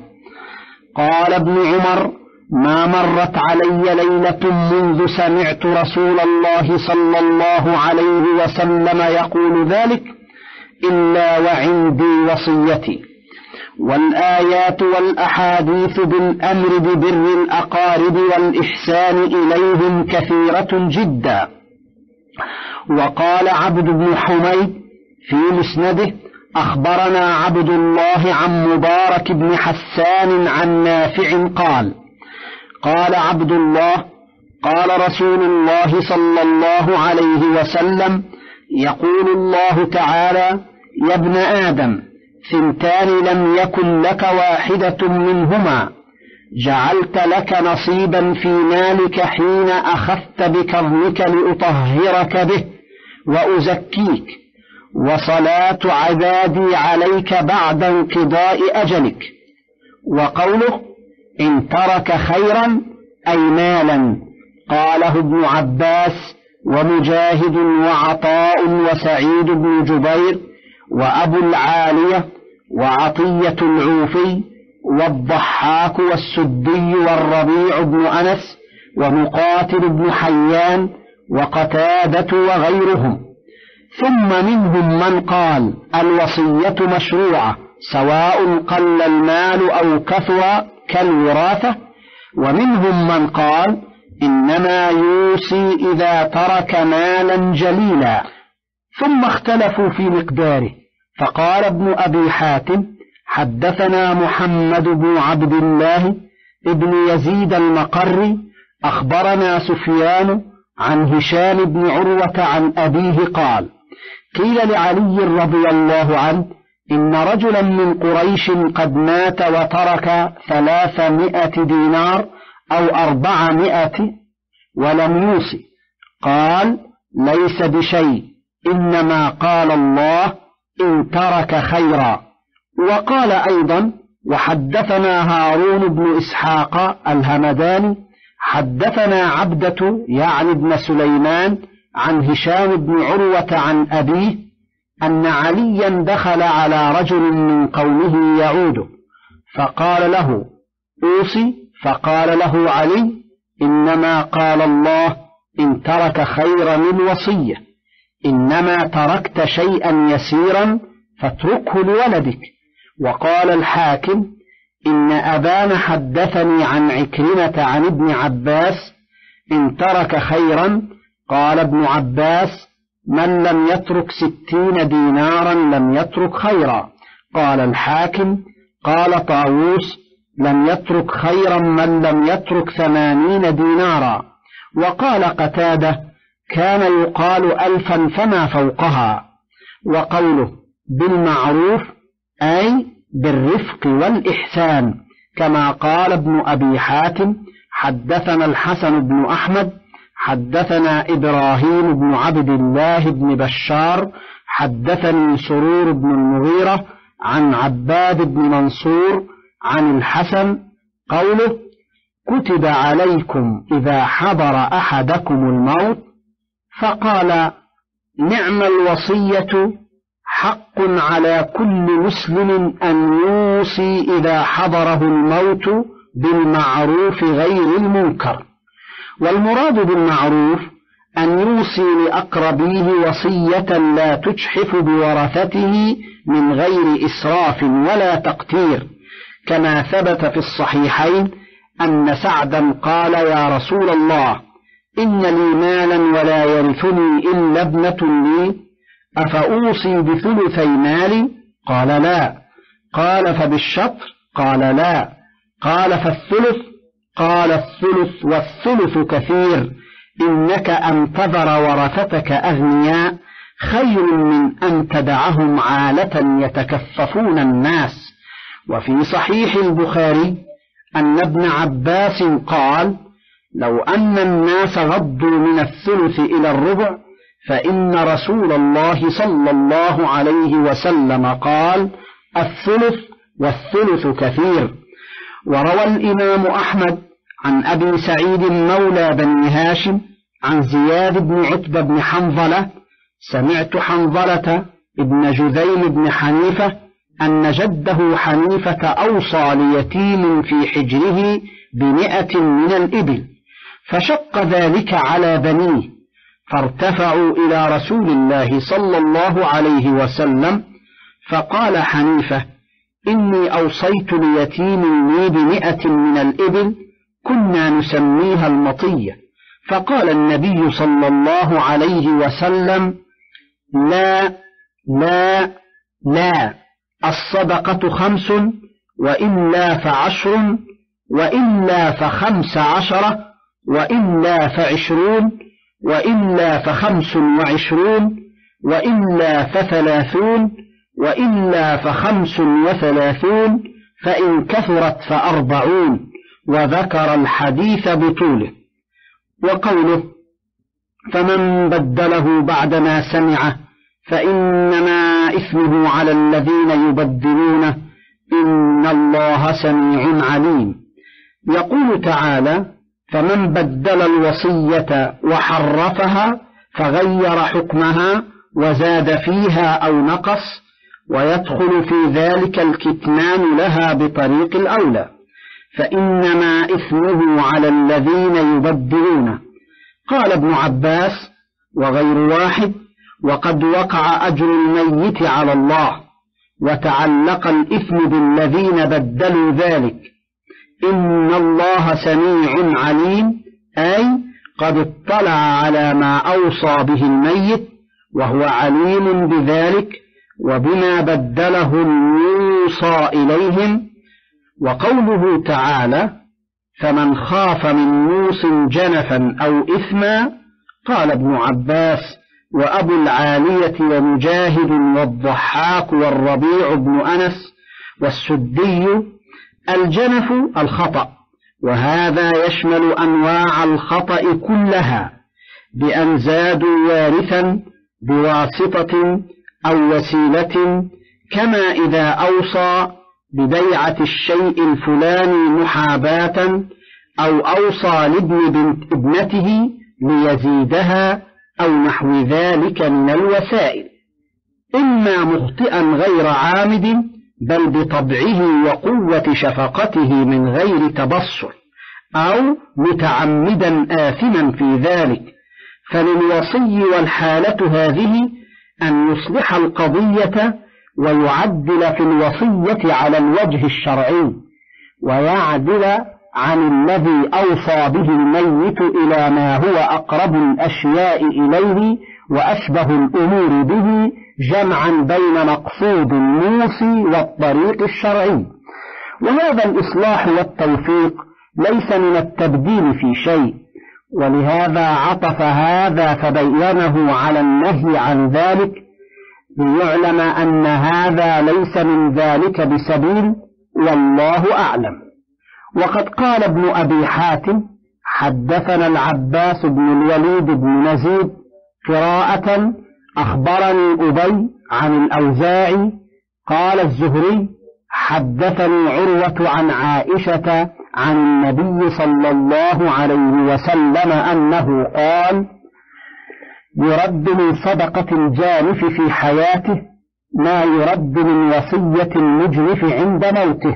قال ابن عمر ما مرت علي ليلة منذ سمعت رسول الله صلى الله عليه وسلم يقول ذلك إلا وعندي وصيتي. والآيات والأحاديث بالأمر ببر الأقارب والإحسان إليهم كثيرة جدا. وقال عبد بن حميد في مسنده أخبرنا عبد الله عن مبارك بن حسان عن نافع قال قال عبد الله قال رسول الله صلى الله عليه وسلم يقول الله تعالى يا ابن آدم ثنتان لم يكن لك واحدة منهما جعلت لك نصيبا في مالك حين أخذت بكرمك لأطهرك به وأزكيك، وصلاة عبادي عليك بعد انقضاء أجلك. وقوله إن ترك خيرا أي مالا قاله ابن عباس ومجاهد وعطاء وسعيد بن جبير وأبو العالية وعطية العوفي والضحاك والسدي والربيع بن أنس ومقاتل بن حيان وقتادة وغيرهم. ثم منهم من قال الوصية مشروعة سواء قل المال أو كثر كالوراثة، ومنهم من قال إنما يوصي إذا ترك مالا جليلا. ثم اختلفوا في مقداره، فقال ابن أبي حاتم حدثنا محمد بن عبد الله ابن يزيد المقري أخبرنا سفيان عن هشام بن عروة عن أبيه قال قيل لعلي رضي الله عنه إن رجلا من قريش قد مات وترك ثلاثمائة دينار أو أربعمائة ولم يوصي. قال: ليس بشيء، إنما قال الله إن ترك خيرا. وقال أيضا: وحدثنا هارون بن إسحاق الهمداني حدثنا عبدة يعني ابن سليمان عن هشام بن عروة عن أبيه أن عليا دخل على رجل من قومه يعوده فقال له: أوصي؟ فقال له علي: إنما قال الله إن ترك خيرا الوصية، إنما تركت شيئا يسيرا فاتركه لولدك. وقال الحاكم: إن أبان حدثني عن عكرمة عن ابن عباس إن ترك خيرا. قال ابن عباس: من لم يترك ستين دينارا لم يترك خيرا. قال الحاكم: قال طاووس: لم يترك خيرا من لم يترك ثمانين دينارا. وقال قتادة: كان يقال ألفا فما فوقها. وقوله بالمعروف أي بالرفق والإحسان، كما قال ابن أبي حاتم: حدثنا الحسن بن أحمد حدثنا إبراهيم بن عبد الله بن بشار حدثني سرور بن المغيرة عن عباد بن منصور عن الحسن قوله: كتب عليكم إذا حضر أحدكم الموت. فقال: نعم الوصية، حق على كل مسلم أن يوصي إذا حضره الموت بالمعروف غير المنكر. والمراد بالمعروف أن يوصي لأقربيه وصية لا تجحف بورثته من غير إسراف ولا تقتير، كما ثبت في الصحيحين أن سعدا قال: يا رسول الله، إن لي مالا ولا يرثني إلا ابنة لي، أفأوصي بثلثي مالي؟ قال: لا. قال: فبالشطر؟ قال: لا. قال: فالثلث؟ قال: الثلث والثلث كثير، إنك أن تذر ورثتك أغنياء خير من أن تدعهم عالة يتكففون الناس. وفي صحيح البخاري أن ابن عباس قال: لو أن الناس غضوا من الثلث إلى الربع فإن رسول الله صلى الله عليه وسلم قال: الثلث والثلث كثير. وروى الإمام أحمد عن أبي سعيد مولى بن هاشم عن زياد بن عتبة بن حنظلة: سمعت حنظلة ابن جذيم بن حنيفة أن جده حنيفة أوصى ليتيم في حجره بمئة من الإبل، فشق ذلك على بنيه، فارتفعوا إلى رسول الله صلى الله عليه وسلم، فقال حنيفة: إني أوصيت ليتيم لي بمئة من الإبل كنا نسميها المطية. فقال النبي صلى الله عليه وسلم: لا لا لا، الصدقة خمس، وإلا فعشر، وإلا فخمس عشرة، وإلا فعشرون، وإلا فخمس وعشرون، وإلا فثلاثون، وإلا فخمس وثلاثون، فإن كثرت فأربعون. وذكر الحديث بطوله. وقوله: فمن بدله بعدما سمعه فإنما إثمه على الذين يبدلونه إن الله سميع عليم. يقول تعالى: فمن بدل الوصية وحرفها فغير حكمها وزاد فيها أو نقص، ويدخل في ذلك الكتمان لها بطريق الأولى، فإنما إثمه على الذين يبدلونه. قال ابن عباس وغير واحد: وقد وقع أجر الميت على الله، وتعلق الإثم بالذين بدلوا ذلك. إن الله سميع عليم، أي قد اطلع على ما أوصى به الميت، وهو عليم بذلك وبما بدلهم يوصى إليهم. وقوله تعالى: فمن خاف من موص جنفا أو إثما، قال ابن عباس: وأبو العالية ومجاهد والضحاك والربيع بن أنس والسدي الجنف الخطأ، وهذا يشمل أنواع الخطأ كلها بأن زادوا وارثا بواسطة أو وسيلة، كما إذا أوصى ببيعة الشيء الفلاني محاباة أو أوصى لابن ابنته ليزيدها أو نحو ذلك من الوسائل، إما مخطئا غير عامد بل بطبعه وقوة شفقته من غير تبصر، أو متعمدا آثما في ذلك. فللوصي والحالة هذه أن يصلح القضية ويعدل في الوصية على الوجه الشرعي، ويعدل عن الذي أوصى به الميت إلى ما هو أقرب الأشياء إليه وأشبه الأمور به، جمعا بين مقصود الموصي والطريق الشرعي. وهذا الإصلاح والتوفيق ليس من التبديل في شيء، ولهذا عطف هذا فبينه على النهي عن ذلك ليعلم أن هذا ليس من ذلك بسبيل، والله أعلم. وقد قال ابن أبي حاتم حدثنا العباس بن الوليد بن نزيد قراءة أخبرني أبي عن الأوزاعي قال الزهري حدثني عروة عن عائشة عن النبي صلى الله عليه وسلم أنه قال: يرد من صدقة الجانف في حياته ما يرد من وصية المجنف عند موته.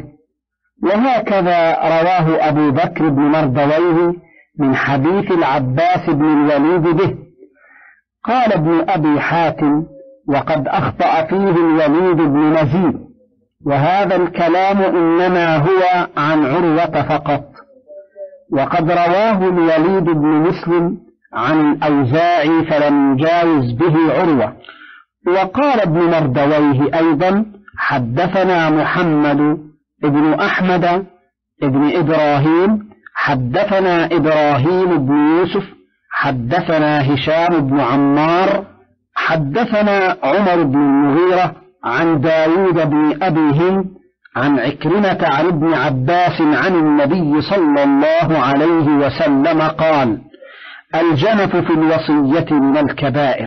وهكذا رواه أبو بكر بن مردويه من حديث العباس بن الوليد به. قال ابن أبي حاتم: وقد أخطأ فيه الوليد بن نزيد، وهذا الكلام إنما هو عن عروة فقط، وقد رواه الوليد بن مسلم عن الأوزاعي فلم يجاوز به عروة. وقال ابن مردويه أيضا حدثنا محمد ابن أحمد ابن إبراهيم حدثنا إبراهيم بن يوسف حدثنا هشام بن عمار حدثنا عمر بن المغيرة عن داود بن أبي هند عن عكرمة عن ابن عباس عن النبي صلى الله عليه وسلم قال: الجنف في الوصية من الكبائر.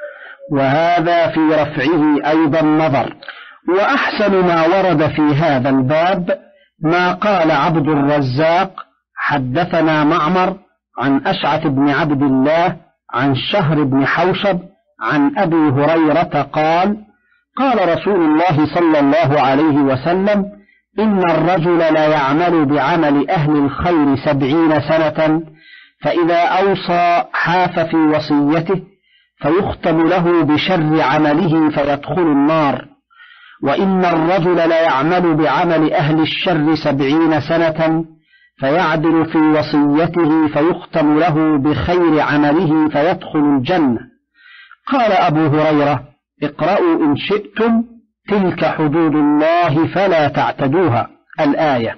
وهذا في رفعه أيضا نظر. وأحسن ما ورد في هذا الباب ما قال عبد الرزاق حدثنا معمر عن أشعث بن عبد الله عن شهر بن حوشب عن أبي هريرة قال: قال رسول الله صلى الله عليه وسلم: إن الرجل لا يعمل بعمل أهل الخير سبعين سنة، فإذا أوصى حاف في وصيته فيختم له بشر عمله فيدخل النار. وإن الرجل لا يعمل بعمل أهل الشر سبعين سنة فيعدل في وصيته فيختم له بخير عمله فيدخل الجنة. قال أبو هريرة: اقرأوا إن شئتم تلك حدود الله فلا تعتدوها. الآية.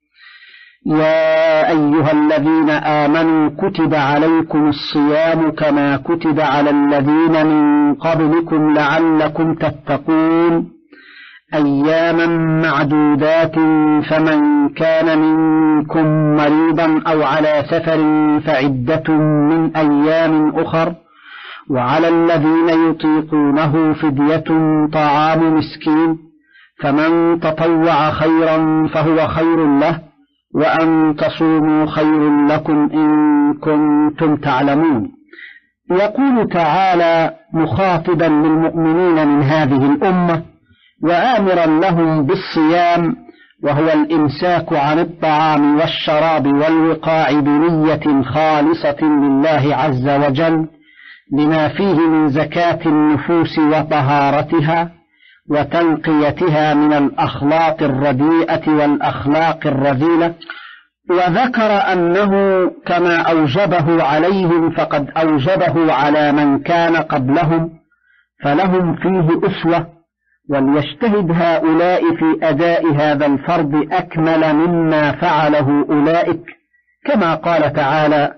يا أيها الذين آمنوا كتب عليكم الصيام كما كتب على الذين من قبلكم لعلكم تتقون، أياما معدودات، فمن كان منكم مريضا أو على سفر فعدة من أيام أخر، وعلى الذين يطيقونه فدية طعام مسكين، فمن تطوع خيرا فهو خير له، وأن تصوموا خير لكم إن كنتم تعلمون. يقول تعالى مخاطبا للمؤمنين من هذه الأمة وآمرا لهم بالصيام، وهو الإمساك عن الطعام والشراب والوقاع بنية خالصة لله عز وجل، لما فيه من زكاة النفوس وطهارتها وتنقيتها من الأخلاق الرديئة والأخلاق الرذيلة. وذكر أنه كما أوجبه عليهم فقد أوجبه على من كان قبلهم، فلهم فيه أسوة، وليجتهد هؤلاء في أداء هذا الفرض أكمل مما فعله أولئك، كما قال تعالى: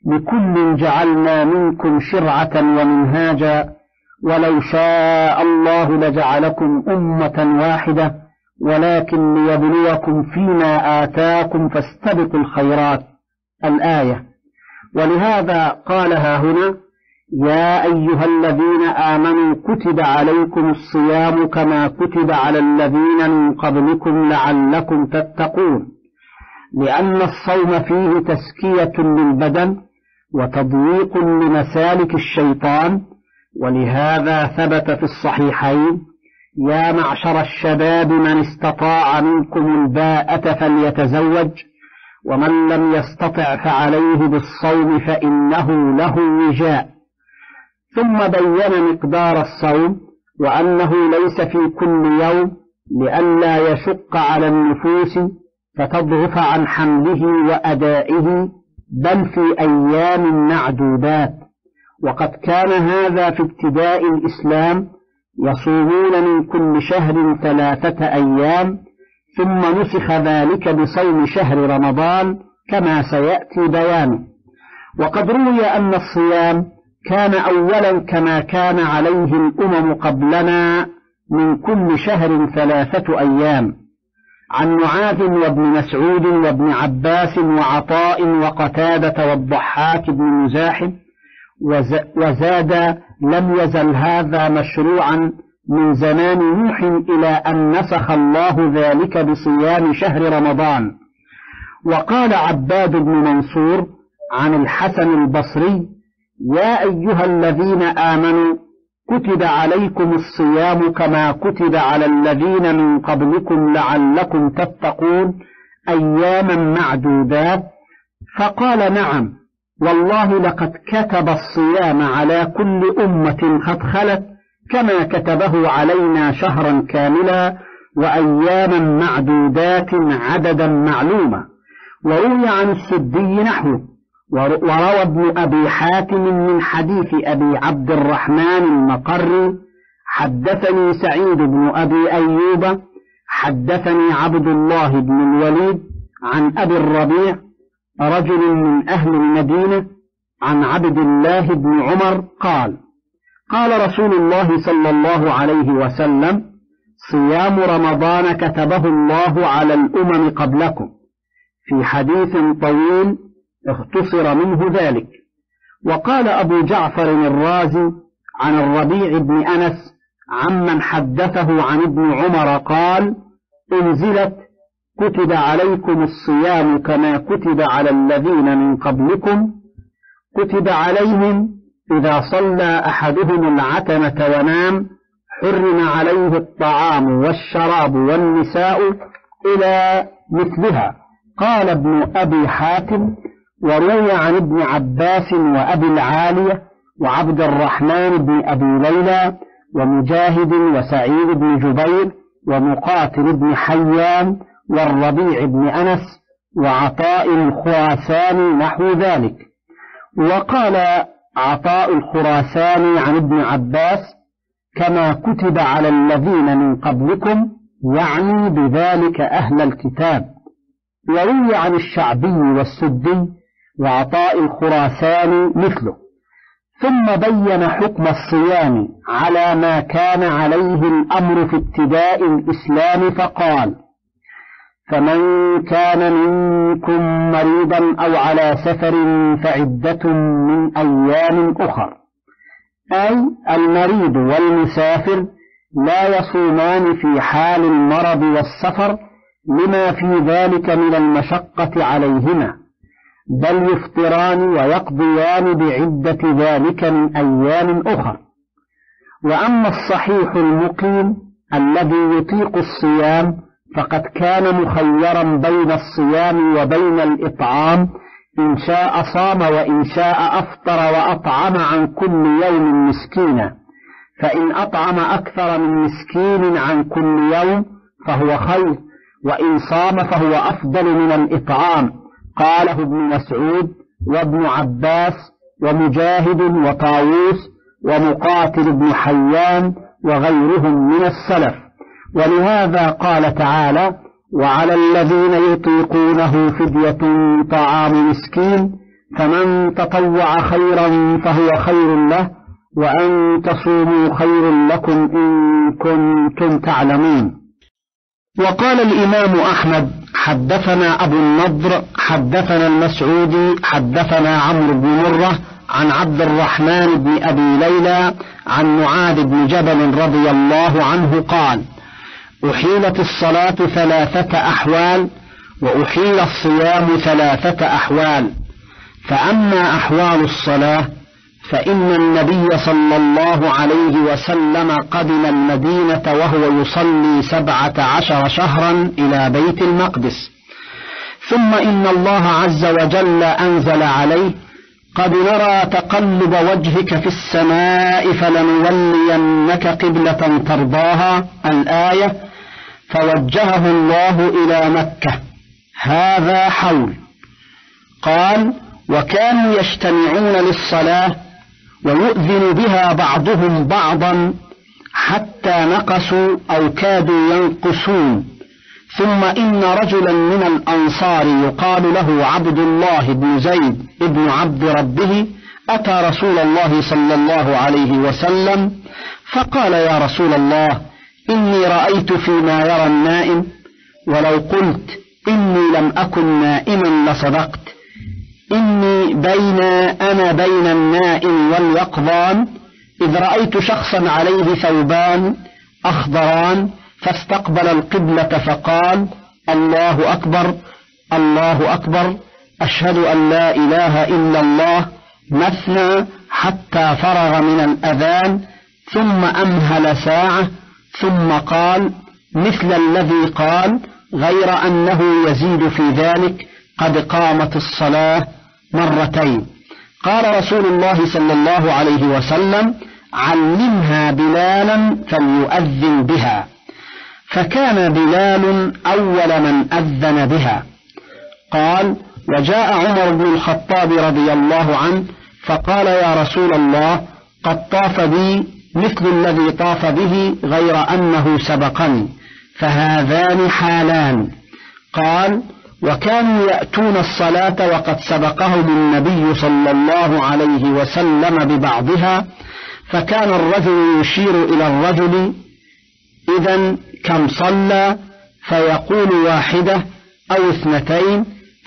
لكل جعلنا منكم شرعة ومنهاجا ولو شاء الله لجعلكم أمة واحدة ولكن ليبلوكم فيما آتاكم فاستبقوا الخيرات الآية. ولهذا قالها هنا: يا أيها الذين آمنوا كتب عليكم الصيام كما كتب على الذين من قبلكم لعلكم تتقون، لأن الصوم فيه تزكية للبدن وتضييق لمسالك الشيطان. ولهذا ثبت في الصحيحين: يا معشر الشباب من استطاع منكم الباءة فليتزوج، ومن لم يستطع فعليه بالصوم فإنه له وجاء. ثم بين مقدار الصوم وأنه ليس في كل يوم لئلا يشق على النفوس فتضعف عن حمله وأدائه، بل في أيام معدودات. وقد كان هذا في ابتداء الإسلام، يصومون من كل شهر ثلاثة أيام، ثم نسخ ذلك بصوم شهر رمضان كما سيأتي بيانه. وقد روي أن الصيام كان أولا كما كان عليه الأمم قبلنا من كل شهر ثلاثة أيام، عن معاذ وابن مسعود وابن عباس وعطاء وقتادة والضحاك بن مزاحم. وزاد: لم يزل هذا مشروعا من زمان نوح إلى أن نسخ الله ذلك بصيام شهر رمضان. وقال عباد بن منصور عن الحسن البصري: يا أيها الذين آمنوا كتب عليكم الصيام كما كتب على الذين من قبلكم لعلكم تتقون أياما معدودات. فقال: نعم والله لقد كتب الصيام على كل أمة قد خلت كما كتبه علينا شهرا كاملا وأياما معدودات عددا معلوما. وروي عن السدي نحوه. وروى ابن أبي حاتم من حديث أبي عبد الرحمن المقري: حدثني سعيد بن أبي أيوب حدثني عبد الله بن الوليد عن أبي الربيع رجل من أهل المدينة عن عبد الله بن عمر قال: قال رسول الله صلى الله عليه وسلم: صيام رمضان كتبه الله على الأمم قبلكم، في حديث طويل اختصر منه ذلك. وقال أبو جعفر الرازي عن الربيع بن أنس عمن حدثه عن ابن عمر قال: انزلت: كتب عليكم الصيام كما كتب على الذين من قبلكم، كتب عليهم إذا صلى أحدهم العتمة ونام حرم عليه الطعام والشراب والنساء إلى مثلها. قال ابن أبي حاتم: وروي عن ابن عباس وأبي العالية وعبد الرحمن بن أبي ليلى ومجاهد وسعيد بن جبير ومقاتل بن حيان والربيع بن أنس وعطاء الخراساني نحو ذلك. وقال عطاء الخراساني عن ابن عباس: كما كتب على الذين من قبلكم، يعني بذلك أهل الكتاب. وروي عن الشعبي والسدي وعطاء الخراساني مثله. ثم بين حكم الصيام على ما كان عليه الأمر في ابتداء الإسلام فقال: فمن كان منكم مريضا أو على سفر فعدة من أيام أخر، أي المريض والمسافر لا يصومان في حال المرض والسفر لما في ذلك من المشقة عليهما، بل يفطران ويقضيان بعدة ذلك من أيام أخر. وأما الصحيح المقيم الذي يطيق الصيام فقد كان مخيرا بين الصيام وبين الإطعام، إن شاء صام وإن شاء أفطر وأطعم عن كل يوم مسكينا، فإن أطعم أكثر من مسكين عن كل يوم فهو خير، وإن صام فهو أفضل من الإطعام. قاله ابن مسعود وابن عباس ومجاهد وطاووس ومقاتل بن حيان وغيرهم من السلف. ولهذا قال تعالى: وعلى الذين يطيقونه فدية طعام مسكين، فمن تطوع خيرا فهو خير له، وأن تصوموا خير لكم إن كنتم تعلمون. وقال الإمام أحمد: حدثنا أبو النضر حدثنا المسعودي حدثنا عمرو بن مرة عن عبد الرحمن بن أبي ليلى عن معاذ بن جبل رضي الله عنه قال: أحيلت الصلاة ثلاثة أحوال، وأحيل الصيام ثلاثة أحوال. فأما أحوال الصلاة فإن النبي صلى الله عليه وسلم قدم المدينة وهو يصلي سبعة عشر شهرا إلى بيت المقدس، ثم إن الله عز وجل أنزل عليه: قد نرى تقلب وجهك في السماء فلنولينك قبلة ترضاها، الآية، فوجهه الله إلى مكة. هذا حول. قال: وكانوا يجتمعون للصلاة ويؤذن بها بعضهم بعضا حتى نقصوا أو كادوا ينقصون. ثم إن رجلا من الأنصار يقال له عبد الله بن زيد ابن عبد ربه أتى رسول الله صلى الله عليه وسلم فقال: يا رسول الله، إني رأيت فيما يرى النائم، ولو قلت إني لم أكن نائما لصدقت، إني بين أنا بين النائم واليقظان، إذ رأيت شخصا عليه ثوبان أخضران فاستقبل القبلة فقال: الله أكبر الله أكبر، أشهد أن لا إله إلا الله، مثنى، حتى فرغ من الأذان، ثم أمهل ساعة، ثم قال مثل الذي قال، غير أنه يزيد في ذلك: قد قامت الصلاة، مرتين. قال رسول الله صلى الله عليه وسلم: علمها بلالا فليؤذن بها. فكان بلال أول من أذن بها. قال: وجاء عمر بن الخطاب رضي الله عنه فقال: يا رسول الله، قد طاف بي مثل الذي طاف به، غير أنه سبقني، فهذان حالان. قال: وكانوا يأتون الصلاة وقد سبقهم النبي صلى الله عليه وسلم ببعضها، فكان الرجل يشير إلى الرجل: إذن كم صلى؟ فيقول: واحدة أو اثنتين،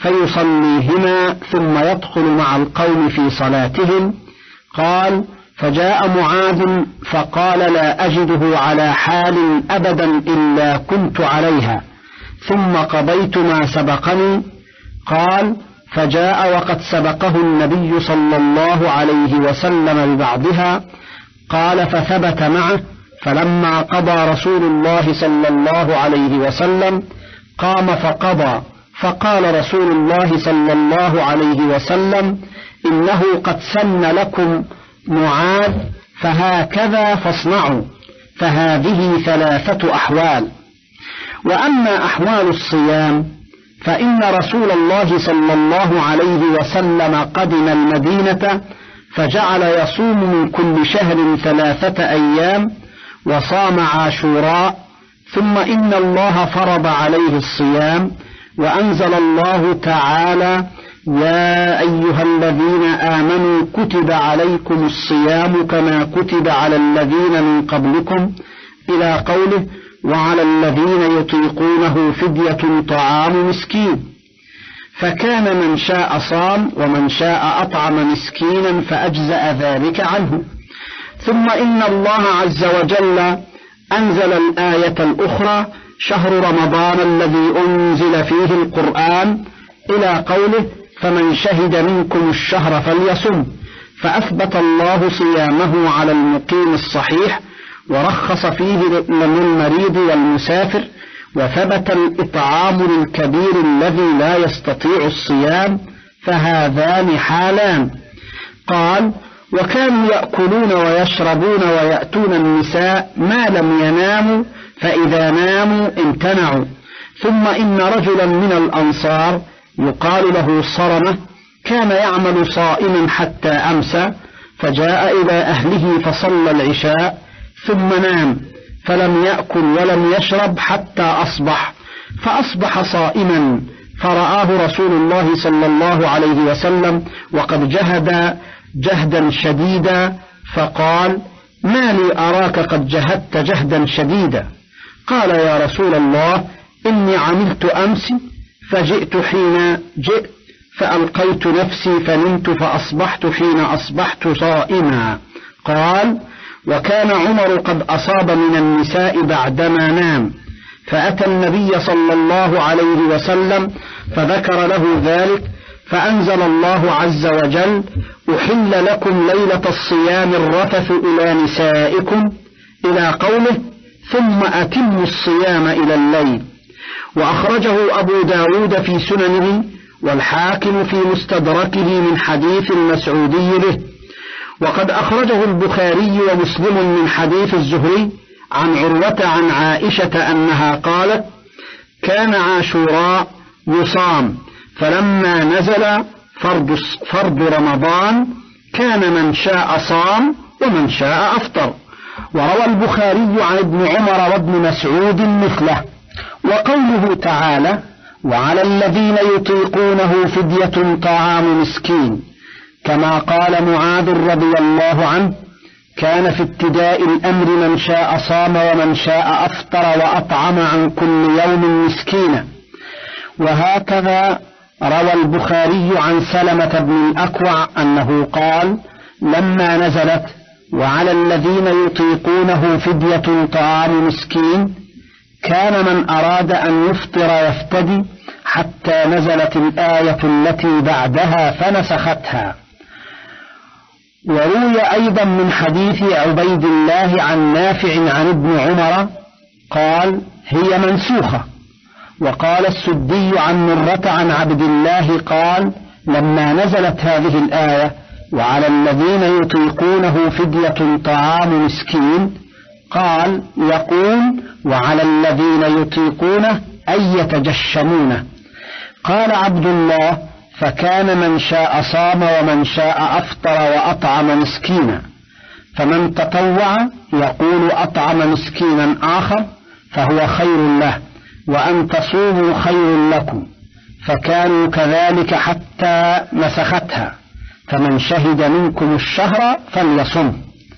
فيصليهما ثم يدخل مع القوم في صلاتهم. قال: فجاء معاذ فقال: لا أجده على حال أبدا إلا كنت عليها، ثم قضيت ما سبقني. قال: فجاء وقد سبقه النبي صلى الله عليه وسلم ببعضها. قال: فثبت معه، فلما قضى رسول الله صلى الله عليه وسلم قام فقضى، فقال رسول الله صلى الله عليه وسلم: إنه قد سن لكم معاذ، فهكذا فاصنعوا. فهذه ثلاثة أحوال. وأما أحوال الصيام فإن رسول الله صلى الله عليه وسلم قدم المدينة فجعل يصوم من كل شهر ثلاثة أيام، وصام عاشوراء. ثم إن الله فرض عليه الصيام، وأنزل الله تعالى: يا أيها الذين آمنوا كتب عليكم الصيام كما كتب على الذين من قبلكم، إلى قوله: وعلى الذين يطيقونه فدية طعام مسكين. فكان من شاء صام ومن شاء أطعم مسكينا فأجزأ ذلك عنه. ثم إن الله عز وجل أنزل الآية الأخرى: شهر رمضان الذي أنزل فيه القرآن، إلى قوله: فمن شهد منكم الشهر فليصم. فأثبت الله صيامه على المقيم الصحيح، ورخص فيه للمريض والمسافر، وثبت الإطعام للكبير الذي لا يستطيع الصيام، فهذان حالان. قال: وكانوا يأكلون ويشربون ويأتون النساء ما لم يناموا، فإذا ناموا امتنعوا. ثم إن رجلا من الأنصار يقال له صرمة كان يعمل صائما حتى أمسى، فجاء إلى أهله فصلى العشاء ثم نام، فلم يأكل ولم يشرب حتى أصبح، فأصبح صائما، فرآه رسول الله صلى الله عليه وسلم وقد جهد جهدا شديدا فقال: ما لي أراك قد جهدت جهدا شديدا؟ قال: يا رسول الله، إني عملت أمس فجئت حين جئت فألقيت نفسي فنمت فأصبحت حين أصبحت صائما. قال: وكان عمر قد أصاب من النساء بعدما نام، فأتى النبي صلى الله عليه وسلم فذكر له ذلك، فأنزل الله عز وجل: أحل لكم ليلة الصيام الرفث إلى نسائكم، إلى قوله: ثم أتموا الصيام إلى الليل. وأخرجه أبو داود في سننه والحاكم في مستدركه من حديث المسعودي به. وقد أخرجه البخاري ومسلم من حديث الزهري عن عروة عن عائشة أنها قالت: كان عاشوراء يصام، فلما نزل فرض, فرض رمضان كان من شاء صام ومن شاء أفطر. وروى البخاري عن ابن عمر وابن مسعود مثله. وقوله تعالى: وعلى الذين يطيقونه فدية طعام مسكين، كما قال معاذ رضي الله عنه: كان في ابتداء الأمر من شاء صام ومن شاء أفطر وأطعم عن كل يوم مسكينا. وهكذا روى البخاري عن سلمة بن الأكوع أنه قال: لما نزلت وعلى الذين يطيقونه فدية طعام مسكين، كان من أراد أن يفطر يفتدي حتى نزلت الآية التي بعدها فنسختها. وروي أيضا من حديث عبيد الله عن نافع عن ابن عمر قال: هي منسوخة. وقال السدي عن مرة عن عبد الله قال: لما نزلت هذه الآية وعلى الذين يطيقونه فدية طعام مسكين، قال يقول: وعلى الذين يطيقونه أي يتجشمونه. قال عبد الله: فكان من شاء صام ومن شاء أفطر وأطعم مسكينا، فمن تطوع يقول أطعم مسكينا آخر فهو خير له، وأن تصوموا خير لكم، فكانوا كذلك حتى نسختها، فمن شهد منكم الشهر فليصم.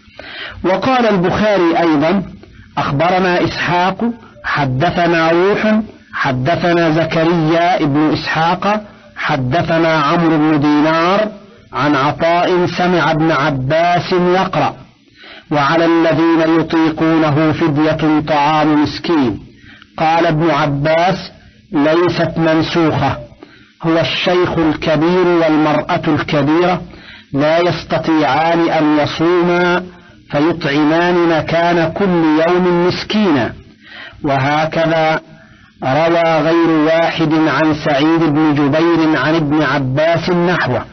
وقال البخاري أيضا: أخبرنا إسحاق حدثنا روح حدثنا زكريا ابن إسحاق حدثنا عمرو بن دينار عن عطاء سمع ابن عباس يقرأ: وعلى الذين يطيقونه فدية طعام مسكين. قال ابن عباس: ليست منسوخة، هو الشيخ الكبير والمرأة الكبيرة لا يستطيعان أن يصوما فيطعمان مكان كل يوم مسكينا. وهكذا روى غير واحد عن سعيد بن جبير عن ابن عباس نحوه.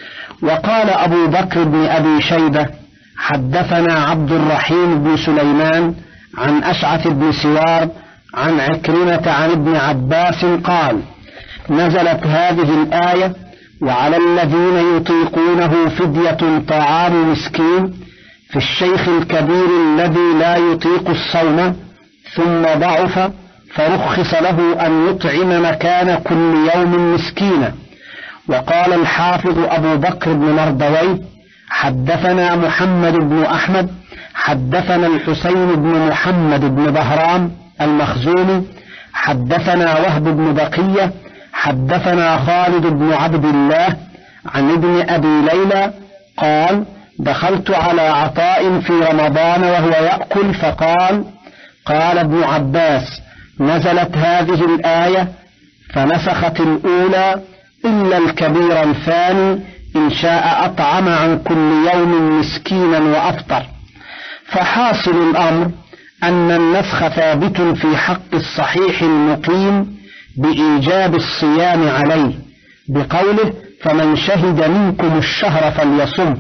وقال أبو بكر بن أبي شيبة: حدثنا عبد الرحيم بن سليمان عن أشعث بن سوار عن عكرمة عن ابن عباس قال: نزلت هذه الآية: وعلى الذين يطيقونه فدية طعام مسكين، في الشيخ الكبير الذي لا يطيق الصوم ثم ضعف فرخص له أن يطعم مكان كل يوم مسكينا. وقال الحافظ أبو بكر بن مردويه: حدثنا محمد بن أحمد حدثنا الحسين بن محمد بن بهرام المخزومي حدثنا وهب بن بقية حدثنا خالد بن عبد الله عن ابن أبي ليلى قال: دخلت على عطاء في رمضان وهو يأكل فقال: قال ابن عباس: نزلت هذه الآية فنسخت الأولى إلا الكبير الثاني إن شاء أطعم عن كل يوم مسكينا وأفطر. فحاصل الأمر أن النسخ ثابت في حق الصحيح المقيم بإيجاب الصيام عليه بقوله: فمن شهد منكم الشهر فليصم.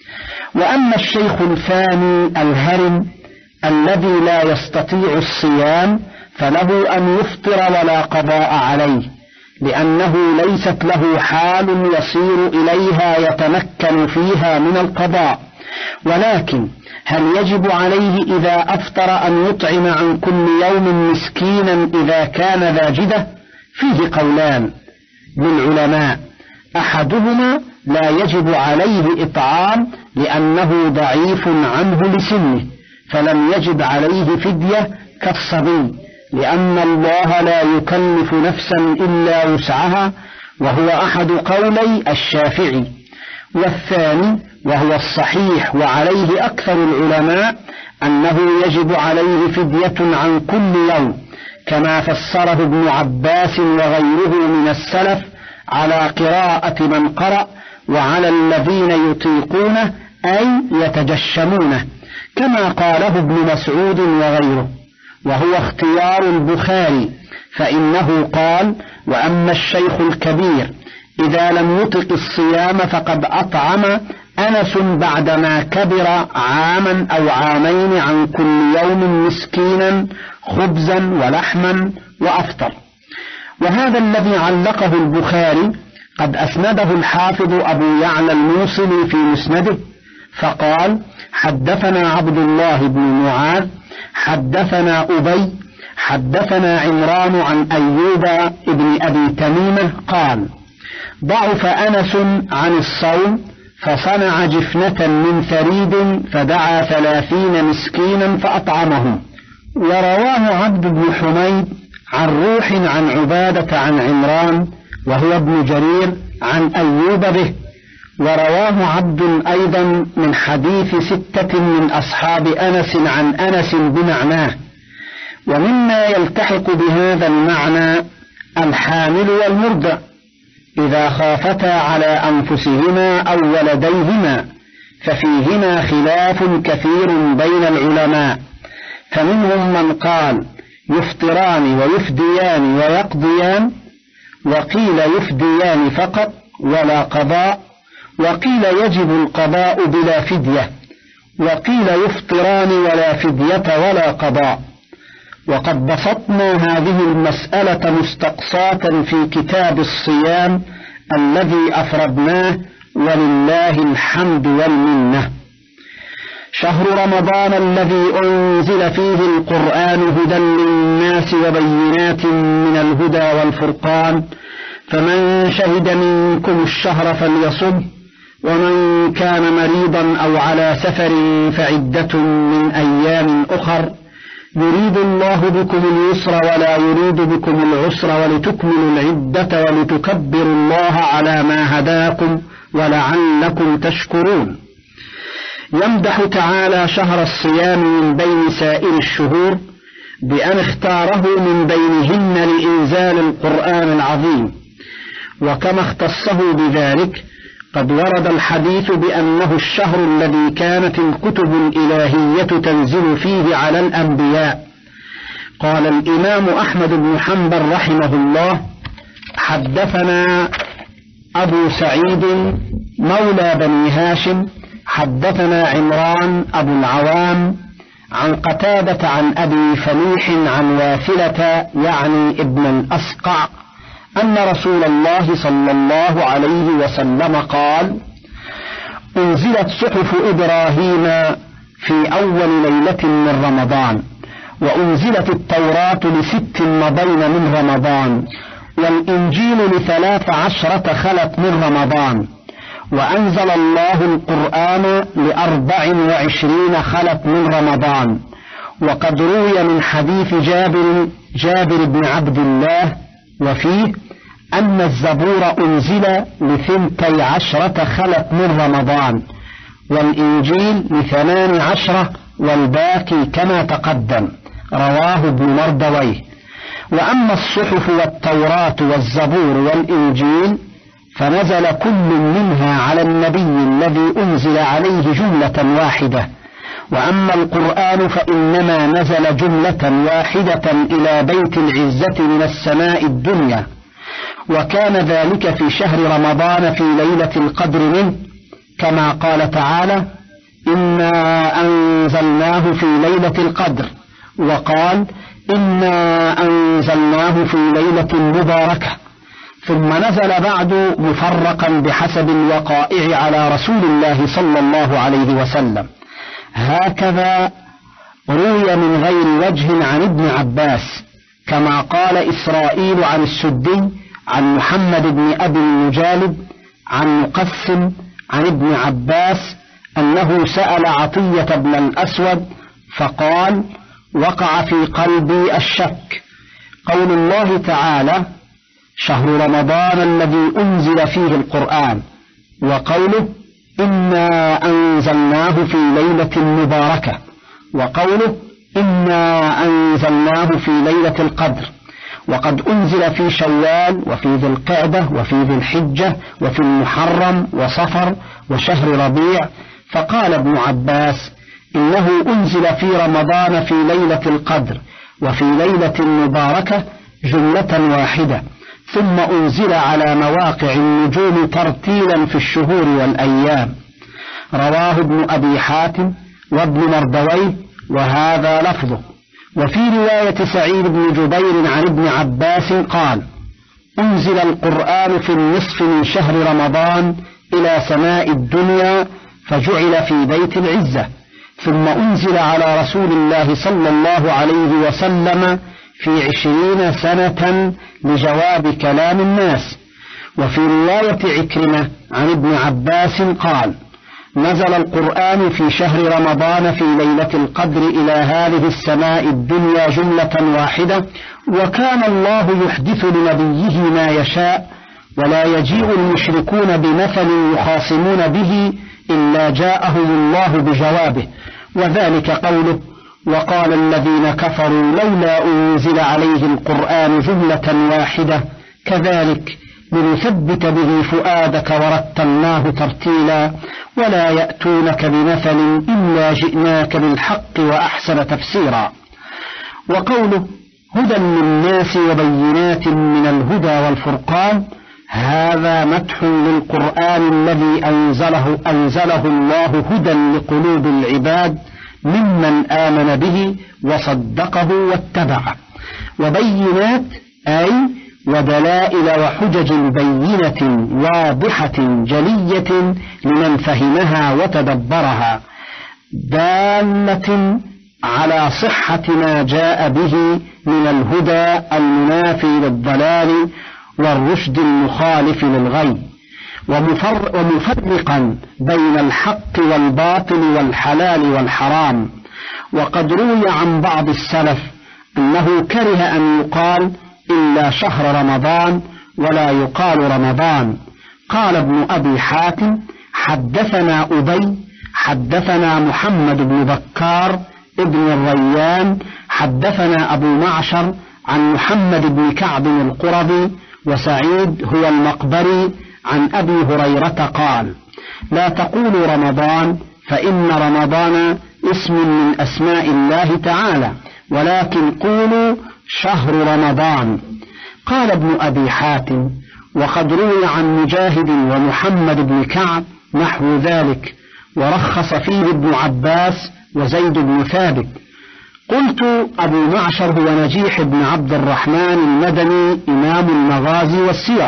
وأما الشيخ الفاني الهرم الذي لا يستطيع الصيام فله أن يفطر ولا قضاء عليه، لأنه ليست له حال يصير إليها يتمكن فيها من القضاء. ولكن هل يجب عليه إذا أفطر أن يطعم عن كل يوم مسكينا إذا كان ذا جدة؟ فيه قولان: للعلماء: أحدهما لا يجب عليه إطعام لأنه ضعيف عنه لسنه، فلم يجب عليه فدية كالصبي، لأن الله لا يكلف نفسا إلا وسعها، وهو أحد قولي الشافعي. والثاني وهو الصحيح وعليه أكثر العلماء أنه يجب عليه فدية عن كل يوم، كما فسره ابن عباس وغيره من السلف على قراءة من قرأ وعلى الذين يطيقونه أي يتجشمونه، كما قاله ابن مسعود وغيره، وهو اختيار البخاري، فإنه قال: وأما الشيخ الكبير إذا لم يطق الصيام فقد أطعم أنس بعدما كبر عاما أو عامين عن كل يوم مسكينا خبزا ولحما وأفطر. وهذا الذي علقه البخاري قد أسنده الحافظ أبو يعلى الموصلي في مسنده، فقال: حدثنا عبد الله بن معاذ حدثنا أبي حدثنا عمران عن أيوب ابن أبي تميمة قال: ضعف أنس عن الصوم فصنع جفنة من ثريد فدعا ثلاثين مسكينا فأطعمهم. ورواه عبد بن حميد عن روح عن عبادة عن عمران وهو ابن جرير عن أيوب به. ورواه عبد أيضا من حديث ستة من أصحاب أنس عن أنس بمعناه. ومما يلتحق بهذا المعنى الحامل والمرضع إذا خافتا على أنفسهما أو ولديهما، ففيهما خلاف كثير بين العلماء، فمنهم من قال يفطران ويفديان ويقضيان، وقيل يفديان فقط ولا قضاء، وقيل يجب القضاء بلا فدية، وقيل يفطران ولا فدية ولا قضاء. وقد بسطنا هذه المسألة مستقصاة في كتاب الصيام الذي أفردناه، ولله الحمد والمنة. شهر رمضان الذي أنزل فيه القرآن هدى للناس وبينات من الهدى والفرقان، فمن شهد منكم الشهر فليصم، ومن كان مريضا أو على سفر فعدة من أيام أخر، يريد الله بكم اليسر ولا يريد بكم العسر ولتكملوا العدة ولتكبروا الله على ما هداكم ولعلكم تشكرون. يمدح تعالى شهر الصيام من بين سائر الشهور بأن اختاره من بينهن لإنزال القرآن العظيم، وكما اختصه بذلك قد ورد الحديث بأنه الشهر الذي كانت الكتب الإلهية تنزل فيه على الأنبياء. قال الإمام أحمد بن حنبل رحمه الله: حدثنا أبو سعيد مولى بني هاشم حدثنا عمران أبو العوام عن قتادة عن أبي فليح عن واثلة يعني ابن الأسقع أن رسول الله صلى الله عليه وسلم قال: أنزلت صحف إبراهيم في أول ليلة من رمضان، وأنزلت التوراة لست مضين من رمضان، والإنجيل لثلاث عشرة خلت من رمضان، وأنزل الله القرآن لأربع وعشرين خلت من رمضان. وقد روي من حديث جابر, جابر بن عبد الله وفيه أن الزبور أنزل لثنتي عشرة خلت من رمضان، والإنجيل لثمان عشرة والباقي كما تقدم. رواه ابن مردويه. وأما الصحف والتوراة والزبور والإنجيل فنزل كل منها على النبي الذي أنزل عليه جملة واحدة، وأما القرآن فإنما نزل جملة واحدة إلى بيت العزة من السماء الدنيا، وكان ذلك في شهر رمضان في ليلة القدر منه، كما قال تعالى: إنا أنزلناه في ليلة القدر، وقال: إنا أنزلناه في ليلة مباركة. ثم نزل بعد مفرقا بحسب الوقائع على رسول الله صلى الله عليه وسلم. هكذا روي من غير وجه عن ابن عباس، كما قال إسرائيل عن السدي عن محمد بن أبي المجالد عن مقسم عن ابن عباس أنه سأل عطية بن الأسود فقال: وقع في قلبي الشك. قول الله تعالى: شهر رمضان الذي أنزل فيه القرآن، وقوله: إنا أنزلناه في ليلة مباركة، وقوله: إنا أنزلناه في ليلة القدر، وقد أنزل في شوال وفي ذي القعدة وفي ذي الحجة وفي المحرم وصفر وشهر ربيع. فقال ابن عباس: إنه أنزل في رمضان في ليلة القدر وفي ليلة مباركة جملة واحدة، ثم أنزل على مواقع النجوم ترتيلا في الشهور والأيام. رواه ابن أبي حاتم وابن مردويه وهذا لفظه. وفي رواية سعيد بن جبير عن ابن عباس قال: أنزل القرآن في النصف من شهر رمضان إلى سماء الدنيا فجعل في بيت العزة، ثم أنزل على رسول الله صلى الله عليه وسلم في عشرين سنة لجواب كلام الناس. وفي رواية عكرمة عن ابن عباس قال: نزل القرآن في شهر رمضان في ليلة القدر إلى هذه السماء الدنيا جملة واحدة، وكان الله يحدث لنبيه ما يشاء، ولا يجيء المشركون بمثل يخاصمون به إلا جاءهم الله بجوابه، وذلك قوله: وقال الذين كفروا لولا أنزل عليه القرآن جملة واحدة كذلك لنثبت به فؤادك ورتلناه ترتيلا ولا يأتونك بمثل إلا جئناك بالحق وأحسن تفسيرا. وقوله: هدى للناس وبينات من الهدى والفرقان، هذا مدح للقرآن الذي أنزله, أنزله الله هدى لقلوب العباد ممن آمن به وصدقه واتبعه. وبينات أي ودلائل وحجج بينة واضحة جلية لمن فهمها وتدبرها، دالة على صحة ما جاء به من الهدى المنافي للضلال والرشد المخالف للغي، ومفرقا بين الحق والباطل والحلال والحرام. وقد روي عن بعض السلف أنه كره أن يقال إلا شهر رمضان ولا يقال رمضان. قال ابن أبي حاتم: حدثنا أبي حدثنا محمد بن بكار ابن الريان حدثنا أبو معشر عن محمد بن كعب القرظي وسعيد هو المقبري عن أبي هريرة قال: لا تقولوا رمضان فإن رمضان اسم من أسماء الله تعالى، ولكن قولوا شهر رمضان. قال ابن أبي حاتم: وقد روي عن مجاهد ومحمد بن كعب نحو ذلك، ورخص فيه ابن عباس وزيد بن ثابت. قلت: أبو معشر هو نجيح بن عبد الرحمن المدني إمام المغازي والسير،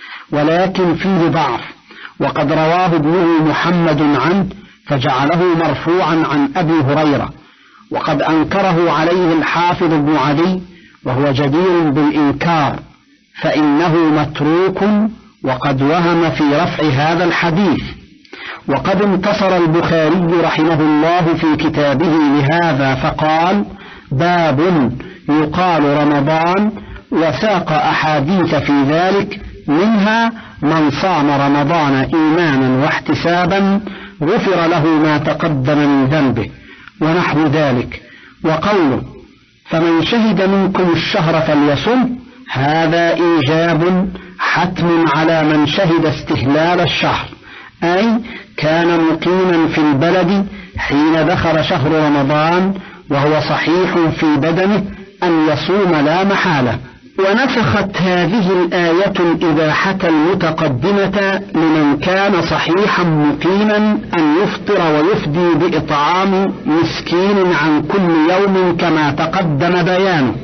ولكن فيه ضعف، وقد رواه ابنه محمد عنه فجعله مرفوعا عن أبي هريرة، وقد أنكره عليه الحافظ ابن علي وهو جدير بالإنكار، فإنه متروك وقد وهم في رفع هذا الحديث. وقد انتصر البخاري رحمه الله في كتابه لهذا فقال: باب يقال رمضان، وساق أحاديث في ذلك، منها: من صام رمضان إيمانا واحتسابا غفر له ما تقدم من ذنبه، ونحو ذلك. وقوله: فمن شهد منكم الشهر فليصم، هذا إيجاب حتم على من شهد استهلال الشهر، أي كان مقيما في البلد حين دخل شهر رمضان وهو صحيح في بدنه أن يصوم لا محالة. ونسخت هذه الآية الإباحة المتقدمة لمن كان صحيحا مقيما أن يفطر ويفدي بإطعام مسكين عن كل يوم كما تقدم بيانه.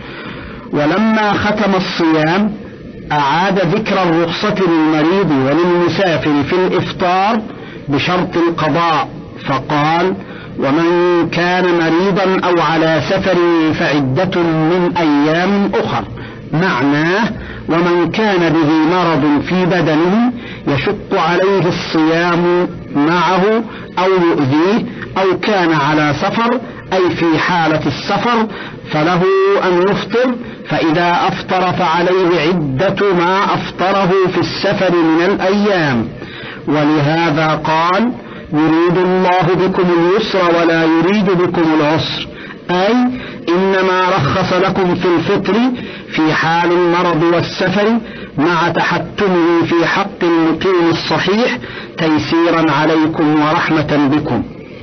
ولما ختم الصيام أعاد ذكر الرخصة للمريض وللمسافر في الإفطار بشرط القضاء، فقال: ومن كان مريضا أو على سفر فعدة من أيام أخر. معناه: ومن كان به مرض في بدنه يشق عليه الصيام معه أو يؤذيه أو كان على سفر أي في حالة السفر فله أن يفطر، فإذا أفطر فعليه عدة ما أفطره في السفر من الأيام. ولهذا قال: يريد الله بكم اليسر ولا يريد بكم العسر، أي إنما رخص لكم في الفطر في حال المرض والسفر مع تحتمه في حق المقيم الصحيح تيسيرا عليكم ورحمة بكم.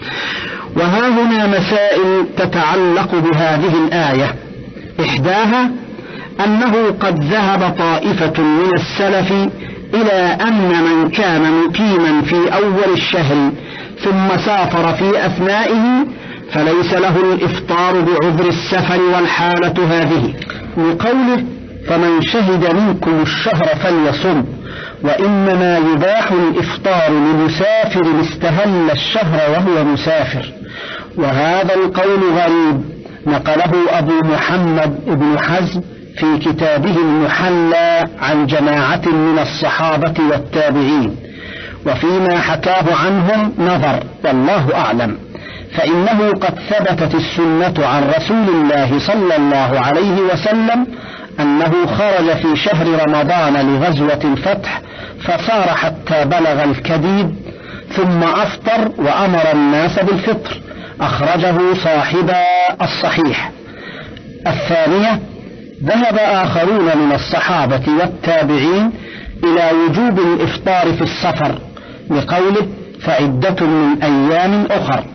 وها هنا مسائل تتعلق بهذه الآية. إحداها أنه قد ذهب طائفة من السلف إلى أن من كان مقيما في أول الشهر ثم سافر في أثنائه فليس له الإفطار بعذر السفر والحالة هذه، لقوله: فمن شهد منكم الشهر فليصم، وإنما يباح الإفطار لمسافر استهل الشهر وهو مسافر. وهذا القول غريب نقله أبو محمد بن حزم في كتابه المحلى عن جماعة من الصحابة والتابعين، وفيما حكاه عنهم نظر والله أعلم، فإنه قد ثبتت السنة عن رسول الله صلى الله عليه وسلم أنه خرج في شهر رمضان لغزوة الفتح فصار حتى بلغ الكديد ثم أفطر وأمر الناس بالفطر، أخرجه صاحب الصحيح. الثانية، ذهب آخرون من الصحابة والتابعين إلى وجوب الإفطار في السفر لقوله: فعدة من أيام أخر.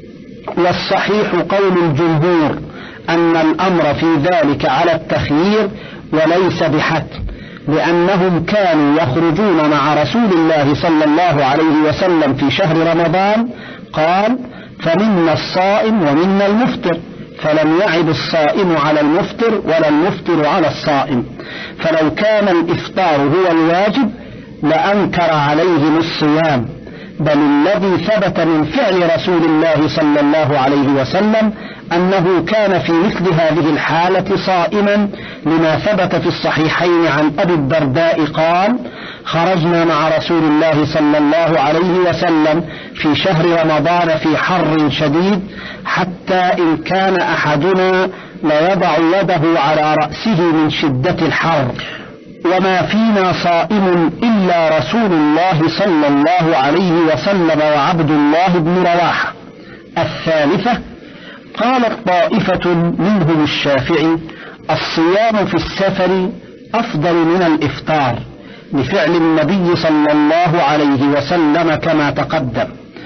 والصحيح قول الجمهور أن الأمر في ذلك على التخيير وليس بحتم، لأنهم كانوا يخرجون مع رسول الله صلى الله عليه وسلم في شهر رمضان، قال: فمنا الصائم ومنا المفطر، فلم يعب الصائم على المفطر ولا المفطر على الصائم. فلو كان الإفطار هو الواجب لأنكر عليهم الصيام، بل الذي ثبت من فعل رسول الله صلى الله عليه وسلم أنه كان في مثل هذه الحالة صائما، لما ثبت في الصحيحين عن أبي الدرداء قال: خرجنا مع رسول الله صلى الله عليه وسلم في شهر رمضان في حر شديد حتى إن كان أحدنا ليضع يده على رأسه من شدة الحر، وما فينا صائم إلا رسول الله صلى الله عليه وسلم وعبد الله بن رواحة. الثالثة، قالت طائفة منهم الشافعي: الصيام في السفر أفضل من الإفطار لفعل النبي صلى الله عليه وسلم كما تقدم.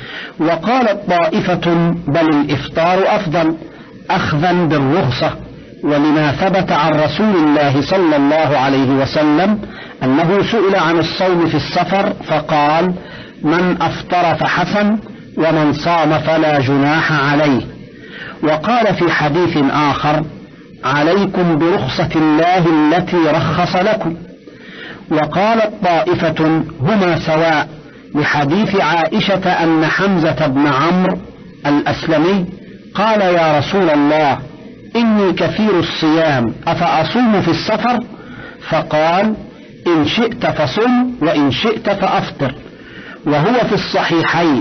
وقالت طائفة: بل الإفطار أفضل أخذا بالرخصة، ولما ثبت عن رسول الله صلى الله عليه وسلم أنه سئل عن الصوم في السفر فقال: من أفطر فحسن، ومن صام فلا جناح عليه. وقال في حديث آخر: عليكم برخصة الله التي رخص لكم. وقالت طائفة: هما سواء، لحديث عائشة أن حمزة بن عمرو الأسلمي قال: يا رسول الله، إني كثير الصيام أفأصوم في السفر؟ فقال: إن شئت فصم وإن شئت فأفطر، وهو في الصحيحين.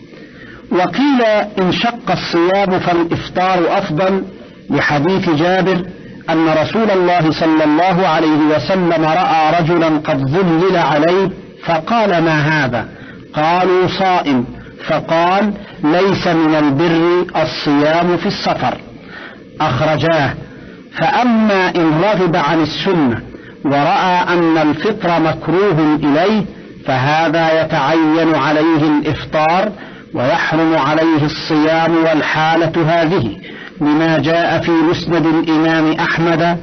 وقيل إن شق الصيام فالإفطار أفضل لحديث جابر أن رسول الله صلى الله عليه وسلم رأى رجلا قد ظلل عليه فقال: ما هذا؟ قالوا: صائم. فقال: ليس من البر الصيام في السفر. أخرجاه. فأما إن رغب عن السنة ورأى أن الفطر مكروه إليه فهذا يتعين عليه الإفطار ويحرم عليه الصيام والحالة هذه، لما جاء في مسند الإمام أحمد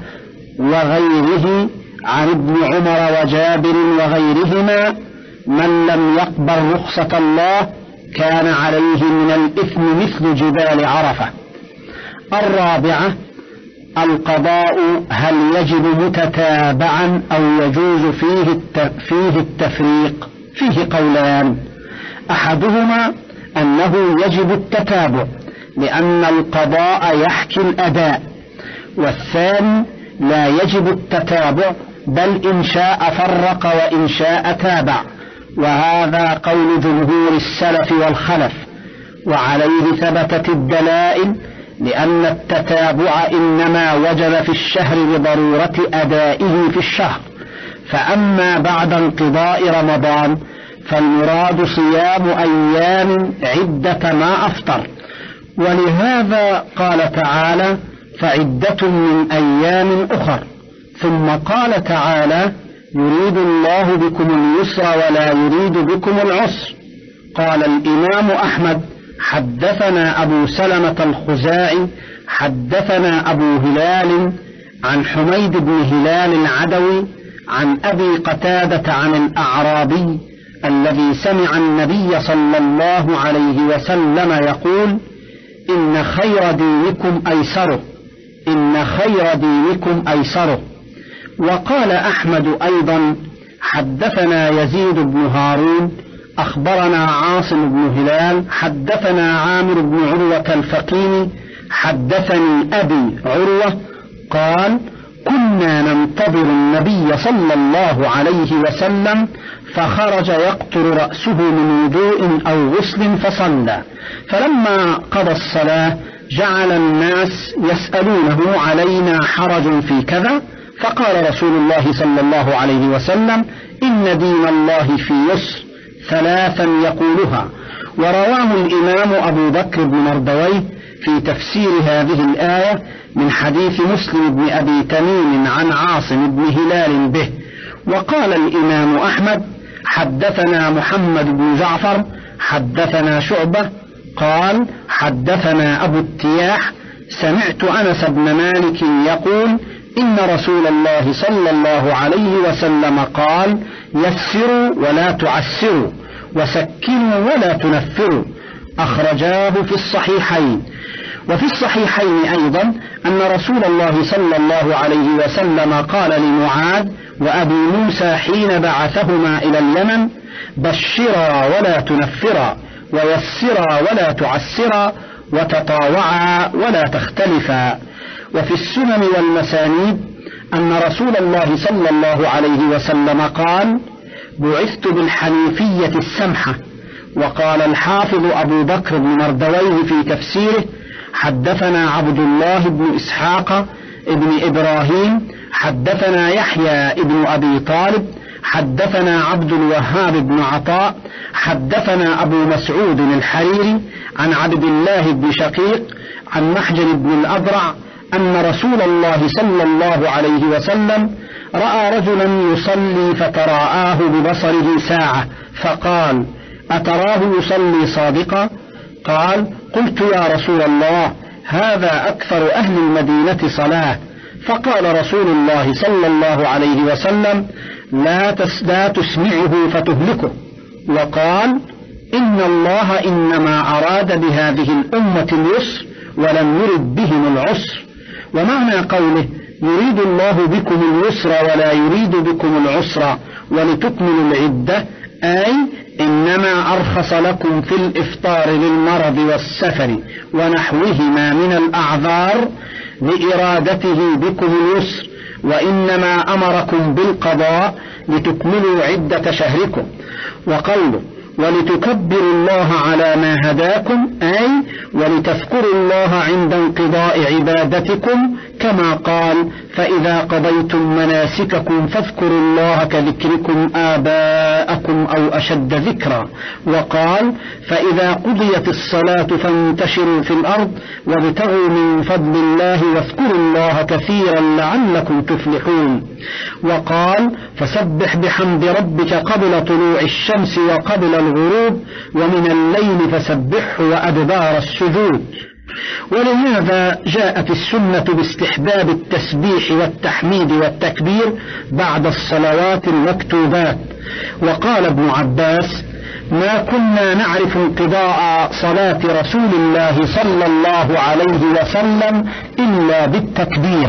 وغيره عن ابن عمر وجابر وغيرهما: من لم يقبل رخصة الله كان عليه من الإثم مثل جبال عرفة. الرابعة، القضاء هل يجب متتابعا أو يجوز فيه فيه التفريق؟ فيه قولان، أحدهما أنه يجب التتابع لأن القضاء يحكي الأداء، والثاني لا يجب التتابع بل إن شاء فرق وإن شاء تابع، وهذا قول جمهور السلف والخلف، وعليه ثبتت الدلائل، لأن التتابع إنما وجب في الشهر لضرورة أدائه في الشهر، فأما بعد انقضاء رمضان فالمراد صيام أيام عدة ما أفطر، ولهذا قال تعالى فعدة من أيام أخر. ثم قال تعالى يريد الله بكم اليسر ولا يريد بكم العسر. قال الإمام أحمد حدثنا أبو سلمة الخزاعي حدثنا أبو هلال عن حميد بن هلال العدوي عن أبي قتادة عن الأعرابي الذي سمع النبي صلى الله عليه وسلم يقول إن خير دينكم أيسره إن خير دينكم أيسره. وقال أحمد أيضا حدثنا يزيد بن هارون أخبرنا عاصم بن هلال حدثنا عامر بن عروة الفقيني حدثني أبي عروة قال كنا ننتظر النبي صلى الله عليه وسلم فخرج يقطر رأسه من وضوء أو غسل فصلى، فلما قضى الصلاة جعل الناس يسألونه علينا حرج في كذا، فقال رسول الله صلى الله عليه وسلم إن دين الله في يسر ثلاثا يقولها. ورواه الإمام أبو بكر بن مردويه في تفسير هذه الآية من حديث مسلم بن أبي تميم عن عاصم بن هلال به. وقال الإمام أحمد حدثنا محمد بن جعفر حدثنا شعبة قال حدثنا أبو التياح سمعت أنس بن مالك يقول إن رسول الله صلى الله عليه وسلم قال يسروا ولا تعسروا وسكنوا ولا تنفروا، أخرجاه في الصحيحين. وفي الصحيحين أيضا أن رسول الله صلى الله عليه وسلم قال لمعاذ وأبي موسى حين بعثهما إلى اليمن بشرا ولا تنفرا ويسرا ولا تعسرا وتطاوعا ولا تختلفا. وفي السنن والمسانيد أن رسول الله صلى الله عليه وسلم قال بعثت بالحنيفية السمحة. وقال الحافظ أبو بكر بن مردويه في تفسيره حدثنا عبد الله بن إسحاق ابن إبراهيم حدثنا يحيى ابن أبي طالب حدثنا عبد الوهاب بن عطاء حدثنا أبو مسعود الحريري عن عبد الله بن شقيق عن محجن بن الأبرع أن رسول الله صلى الله عليه وسلم رأى رجلا يصلي فتراءاه ببصره ساعة فقال أتراه يصلي صادقا؟ قال قلت يا رسول الله هذا أكثر أهل المدينة صلاة. فقال رسول الله صلى الله عليه وسلم لا تسمعه فتهلكه. وقال إن الله إنما أراد بهذه الأمة اليسر ولم يرد بهم العسر. ومعنى قوله يريد الله بكم اليسر ولا يريد بكم العسر ولتكملوا العدة أي إنما أرخص لكم في الإفطار للمرض والسفر ونحوهما من الأعذار لإرادته بكم اليسر، وإنما أمركم بالقضاء لتكملوا عدة شهركم. وقوله ولتكبروا الله على ما هداكم أي ولتذكروا الله عند انقضاء عبادتكم، كما قال فإذا قضيتم مناسككم فاذكروا الله كذكركم آباءكم أو أشد ذكرا. وقال فإذا قضيت الصلاة فانتشروا في الأرض وابتغوا من فضل الله واذكروا الله كثيرا لعلكم تفلحون. وقال فسبح بحمد ربك قبل طلوع الشمس وقبل الغروب ومن الليل فسبحه وأدبار السجود. ولهذا جاءت السنة باستحباب التسبيح والتحميد والتكبير بعد الصلوات المكتوبات. وقال ابن عباس ما كنا نعرف انقضاء صلاة رسول الله صلى الله عليه وسلم إلا بالتكبير.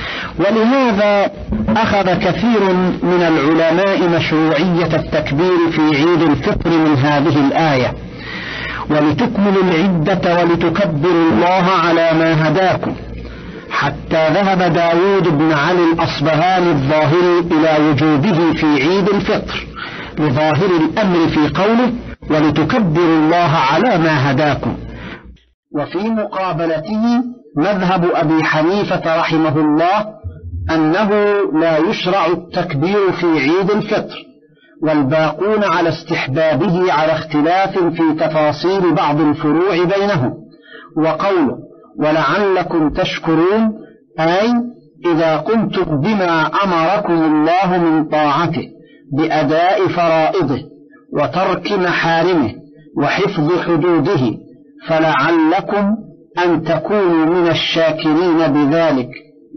ولهذا أخذ كثير من العلماء مشروعية التكبير في عيد الفطر من هذه الآية ولتكملوا العدة ولتكبروا الله على ما هداكم. حتى ذهب داود بن علي الأصبهاني الظاهري إلى وجوبه في عيد الفطر لظاهر الأمر في قوله ولتكبروا الله على ما هداكم. وفي مقابلته مذهب أبي حنيفة رحمه الله أنه لا يشرع التكبير في عيد الفطر، والباقون على استحبابه على اختلاف في تفاصيل بعض الفروع بينهم. وقوله ولعلكم تشكرون أي إذا قمتم بما أمركم الله من طاعته بأداء فرائضه وترك محارمه وحفظ حدوده فلعلكم أن تكونوا من الشاكرين بذلك.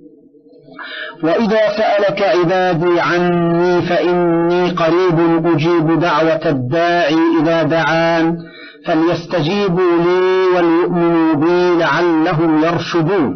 وإذا سألك عبادي عني فإني قريب أجيب دعوة الداعي إذا دعان فليستجيبوا لي وليؤمنوا بي لعلهم يرشدون.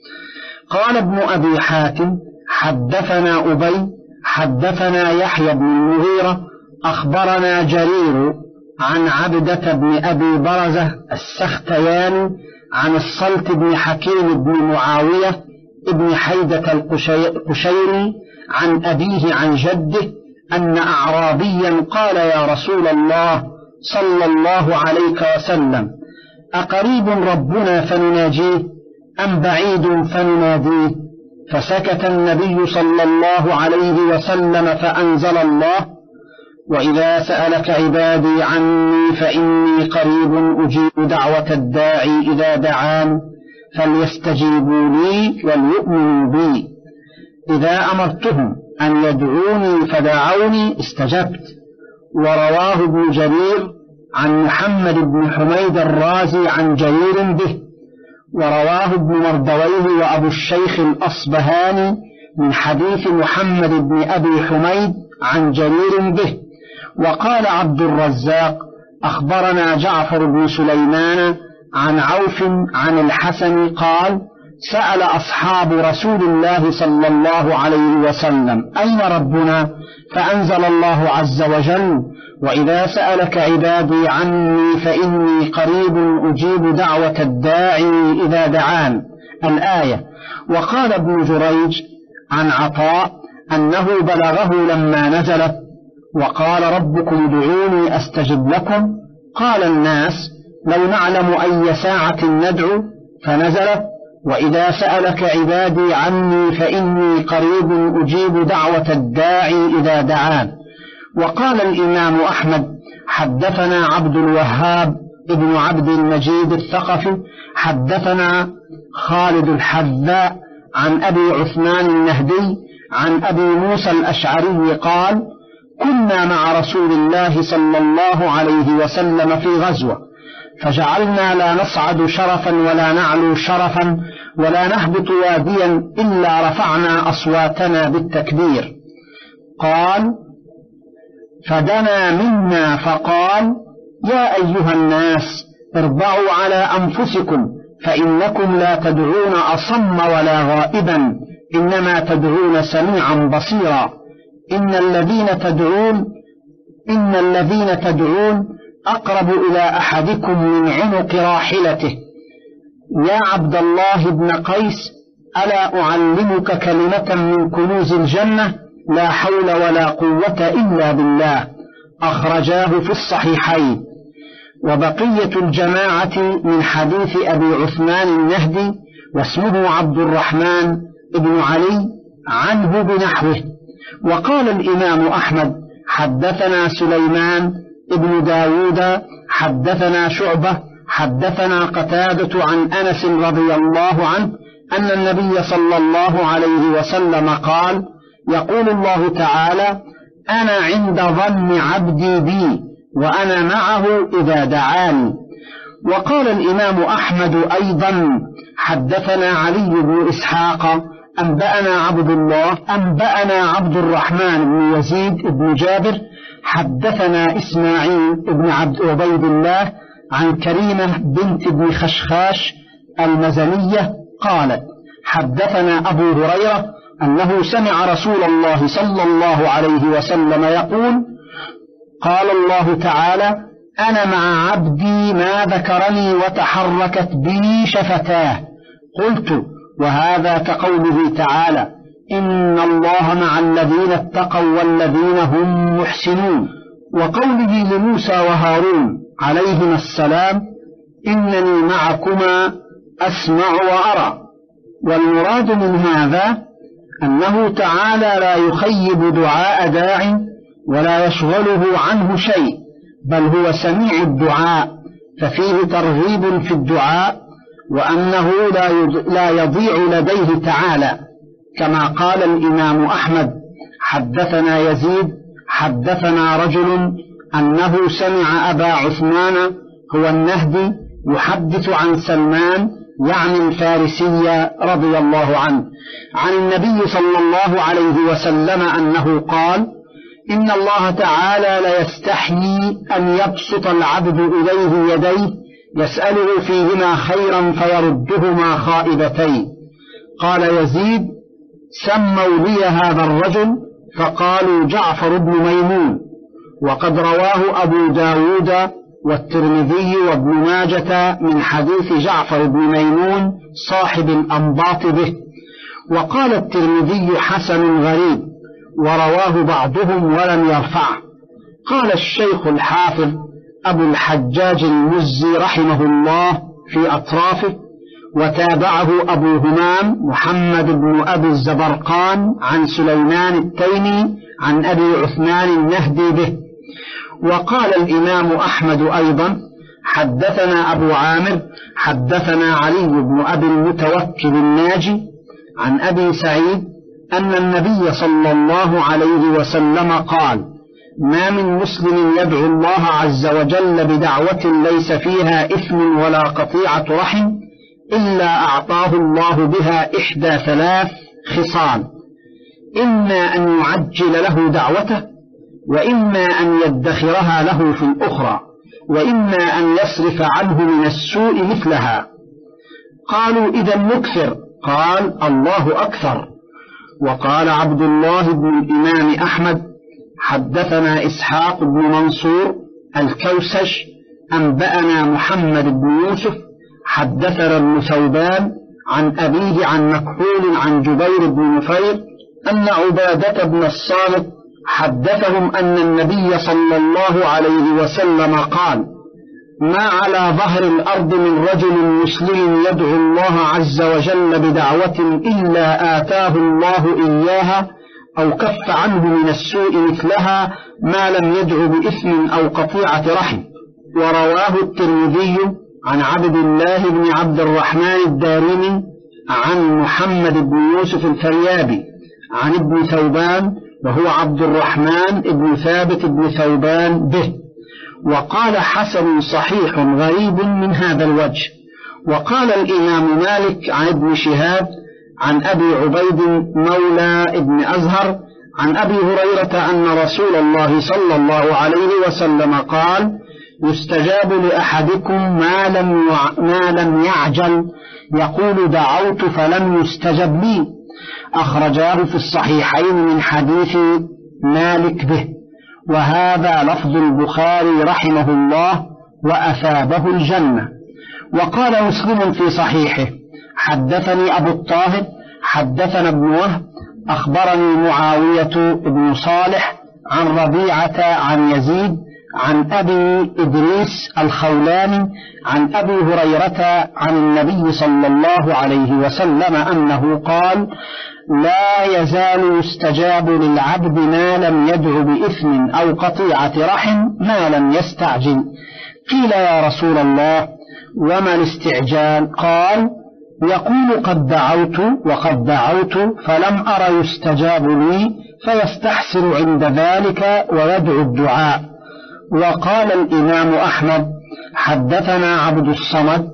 قال ابن أبي حاتم حدثنا أبي حدثنا يحيى بن المغيرة أخبرنا جرير عن عبدة بن أبي برزة السختياني عن الصلت بن حكيم بن معاوية ابن حيدة القشيري عن أبيه عن جده أن أعرابيا قال يا رسول الله صلى الله عليك وسلم أقريب ربنا فنناجيه أم بعيد فنناديه؟ فسكت النبي صلى الله عليه وسلم فأنزل الله وإذا سألك عبادي عني فإني قريب أجيب دعوة الداعي إذا دعان فليستجيبوا لي وليؤمنوا بي إذا أمرتهم أن يدعوني فدعوني استجبت. ورواه ابن جرير عن محمد بن حميد الرازي عن جرير به، ورواه ابن مردويه وأبو الشيخ الأصبهاني من حديث محمد بن أبي حميد عن جرير به. وقال عبد الرزاق أخبرنا جعفر بن سليمان عن عوف عن الحسن قال سأل أصحاب رسول الله صلى الله عليه وسلم أين ربنا؟ فأنزل الله عز وجل وإذا سألك عبادي عني فإني قريب أجيب دعوة الداعي إذا دعان الآية. وقال ابن جريج عن عطاء أنه بلغه لما نزلت وقال ربكم ادعوني أستجب لكم قال الناس لو نعلم أي ساعة ندعو فنزلت وإذا سألك عبادي عني فإني قريب أجيب دعوة الداعي إذا دعان. وقال الإمام أحمد حدثنا عبد الوهاب ابن عبد المجيد الثقفي حدثنا خالد الحذاء عن أبي عثمان النهدي عن أبي موسى الأشعري قال كنا مع رسول الله صلى الله عليه وسلم في غزوة فجعلنا لا نصعد شرفا ولا نعلو شرفا ولا نهبط واديا إلا رفعنا أصواتنا بالتكبير. قال فدنا منا فقال يا أيها الناس اربعوا على أنفسكم فإنكم لا تدعون أصم ولا غائبا إنما تدعون سميعا بصيرا. إن الذين تدعون إن الذين تدعون أقرب إلى أحدكم من عنق راحلته. يا عبد الله بن قيس ألا أعلمك كلمة من كنوز الجنة لا حول ولا قوة إلا بالله أخرجاه في الصحيحين. وبقية الجماعة من حديث أبي عثمان النهدي واسمه عبد الرحمن بن علي عنه بنحوه. وقال الإمام أحمد حدثنا سليمان ابن داود حدثنا شعبة حدثنا قتادة عن أنس رضي الله عنه أن النبي صلى الله عليه وسلم قال يقول الله تعالى أنا عند ظن عبدي بي وأنا معه إذا دعاني. وقال الإمام أحمد أيضا حدثنا علي بن إسحاق أنبأنا عبد الله أنبأنا عبد الرحمن بن يزيد بن جابر حدثنا إسماعيل بن عبد عبيد الله عن كريمة بنت ابن خشخاش المزنية قالت حدثنا أبو هريرة أنه سمع رسول الله صلى الله عليه وسلم يقول قال الله تعالى أنا مع عبدي ما ذكرني وتحركت بي شفتاه. قلت وهذا كقوله تعالى: إن الله مع الذين اتقوا والذين هم محسنون، وقوله لموسى وهارون عليهما السلام: إنني معكما أسمع وأرى. والمراد من هذا أنه تعالى لا يخيب دعاء داع ولا يشغله عنه شيء، بل هو سميع الدعاء، ففيه ترغيب في الدعاء، وأنه لا يضيع لديه تعالى، كما قال الإمام أحمد: حدثنا يزيد حدثنا رجل أنه سمع أبا عثمان هو النهدي يحدث عن سلمان يعني الفارسي رضي الله عنه عن النبي صلى الله عليه وسلم أنه قال: إن الله تعالى ليستحيي أن يبسط العبد إليه يديه يسأله فيهما خيرا فيردهما خائبتين. قال يزيد: سموا لي هذا الرجل فقالوا جعفر بن ميمون. وقد رواه أبو داود والترمذي وابن ماجة من حديث جعفر بن ميمون صاحب الأنباط به. وقال الترمذي: حسن غريب، ورواه بعضهم ولم يرفعه. قال الشيخ الحافظ أبو الحجاج المزي رحمه الله في أطرافه: وتابعه أبو همام محمد بن أبي الزبرقان عن سليمان التيمي عن أبي عثمان النهدي به. وقال الإمام أحمد أيضا: حدثنا أبو عامر حدثنا علي بن أبي المتوكل الناجي عن أبي سعيد أن النبي صلى الله عليه وسلم قال: ما من مسلم يدعو الله عز وجل بدعوة ليس فيها إثم ولا قطيعة رحم إلا أعطاه الله بها إحدى ثلاث خصال: إما أن يعجل له دعوته، وإما أن يدخرها له في الأخرى، وإما أن يصرف عنه من السوء مثلها. قالوا: إذا نكثر. قال: الله أكثر. وقال عبد الله بن الإمام أحمد: حدثنا إسحاق بن منصور الكوسج أنبأنا محمد بن يوسف حدثنا ابن ثوبان عن أبيه عن مكحول عن جبير بن نفير أن عبادة بن الصامت حدثهم أن النبي صلى الله عليه وسلم قال: ما على ظهر الأرض من رجل مسلم يدعو الله عز وجل بدعوة إلا آتاه الله إياها أو كف عنه من السوء مثلها ما لم يدع بإثم أو قطيعة رحم. ورواه الترمذي عن عبد الله بن عبد الرحمن الدارمي عن محمد بن يوسف الفريابي عن ابن ثوبان وهو عبد الرحمن بن ثابت بن ثوبان به. وقال: حسن صحيح غريب من هذا الوجه. وقال الإمام مالك عن ابن شهاب عن أبي عبيد مولى ابن أزهر عن أبي هريرة أن رسول الله صلى الله عليه وسلم قال: يستجاب لأحدكم ما لم ما لم يعجل، يقول: دعوت فلم يستجب لي. أخرجاه في الصحيحين من حديث مالك به. وهذا لفظ البخاري رحمه الله وأثابه الجنة. وقال مسلم في صحيحه: حدثني أبو الطاهر حدثنا ابن وهب أخبرني معاوية بن صالح عن ربيعة عن يزيد عن أبي إدريس الخولاني عن أبي هريرة عن النبي صلى الله عليه وسلم أنه قال: لا يزال يستجاب للعبد ما لم يدع بإثم أو قطيعة رحم ما لم يستعجل. قيل: يا رسول الله وما الاستعجال؟ قال: يقول: قد دعوت وقد دعوت فلم أر يستجاب لي، فيستحسر عند ذلك ويدعو الدعاء. وقال الإمام أحمد: حدثنا عبد الصمد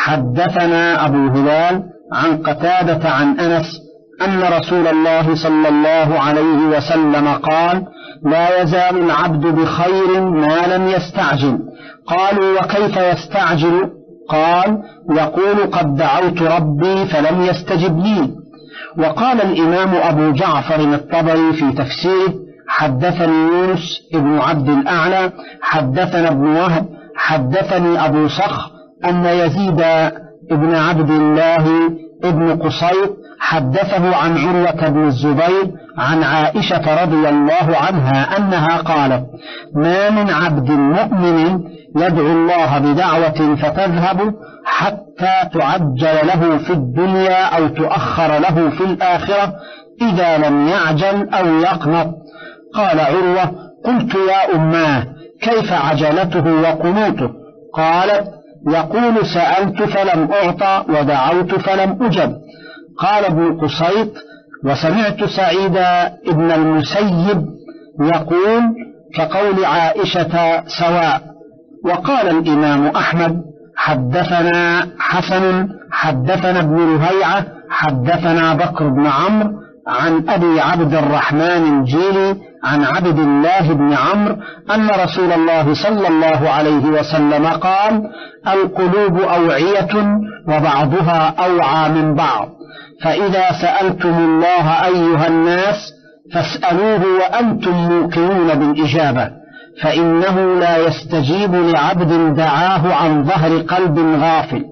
حدثنا أبو هلال عن قتادة عن أنس أن رسول الله صلى الله عليه وسلم قال: لا يزال العبد بخير ما لم يستعجل. قالوا: وكيف يستعجل؟ قال: يقول: قد دعوت ربي فلم يستجب لي. وقال الإمام أبو جعفر الطبري في تفسيره: حدثني يونس ابن عبد الأعلى حدثنا ابن وهب حدثني أبو صخر أن يزيد ابن عبد الله ابن قصيط حدثه عن عروة بن الزبير عن عائشة رضي الله عنها أنها قالت: ما من عبد مؤمن يدعو الله بدعوة فتذهب حتى تعجل له في الدنيا أو تؤخر له في الآخرة إذا لم يعجل أو يقنط. قال عروة: قلت يا أماه كيف عجلته وقنوته؟ قالت: يقول سألت فلم أعطى ودعوت فلم أجب. قال ابن قصيط: وسمعت سعيد ابن المسيب يقول كقول عائشة سواء. وقال الإمام أحمد: حدثنا حسن حدثنا ابن رهيعة حدثنا بكر بن عمرو عن أبي عبد الرحمن الجيلي عن عبد الله بن عمرو أن رسول الله صلى الله عليه وسلم قال: القلوب أوعية وبعضها أوعى من بعض، فإذا سألتم الله أيها الناس فاسألوه وأنتم موقنون بالإجابة، فإنه لا يستجيب لعبد دعاه عن ظهر قلب غافل.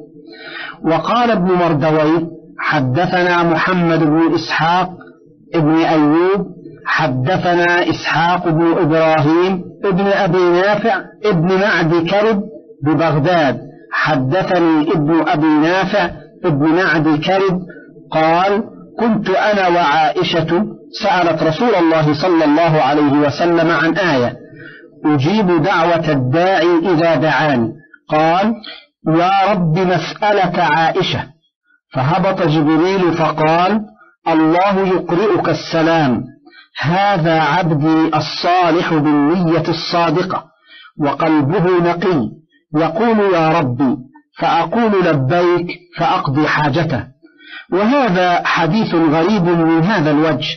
وقال ابن مردويه: حدثنا محمد بن إسحاق ابن أيوب حدثنا إسحاق بن إبراهيم ابن أبي نافع ابن معد كرب ببغداد حدثني ابن أبي نافع ابن معد كرب قال: كنت أنا وعائشة سألت رسول الله صلى الله عليه وسلم عن آية: أجيب دعوة الداعي إذا دعاني. قال: يا رب مسألة عائشة. فهبط جبريل فقال: الله يقرئك السلام، هذا عبدي الصالح بالنية الصادقة وقلبه نقي، يقول يا ربي، فأقول لبيك فأقضي حاجته. وهذا حديث غريب من هذا الوجه.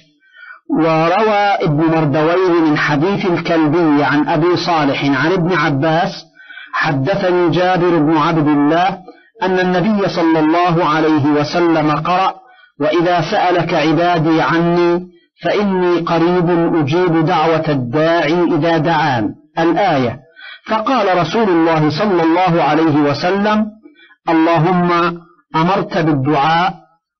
وروى ابن مردويه من حديث الكلبي عن أبي صالح عن ابن عباس: حدثني جابر بن عبد الله أن النبي صلى الله عليه وسلم قرأ: وإذا سألك عبادي عني فإني قريب أجيب دعوة الداعي إذا دعان، الآية. فقال رسول الله صلى الله عليه وسلم: اللهم أمرت بالدعاء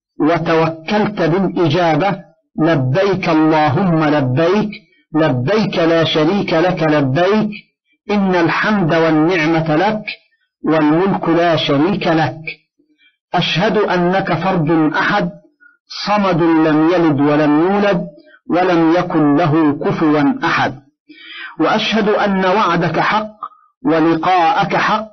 وتوكلت بالإجابة، لبيك اللهم لبيك، لبيك لا شريك لك لبيك، إن الحمد والنعمة لك والملك لا شريك لك. أشهد أنك فرد أحد صمد لم يلد ولم يولد ولم يكن له كفوا أحد. وأشهد أن وعدك حق ولقاءك حق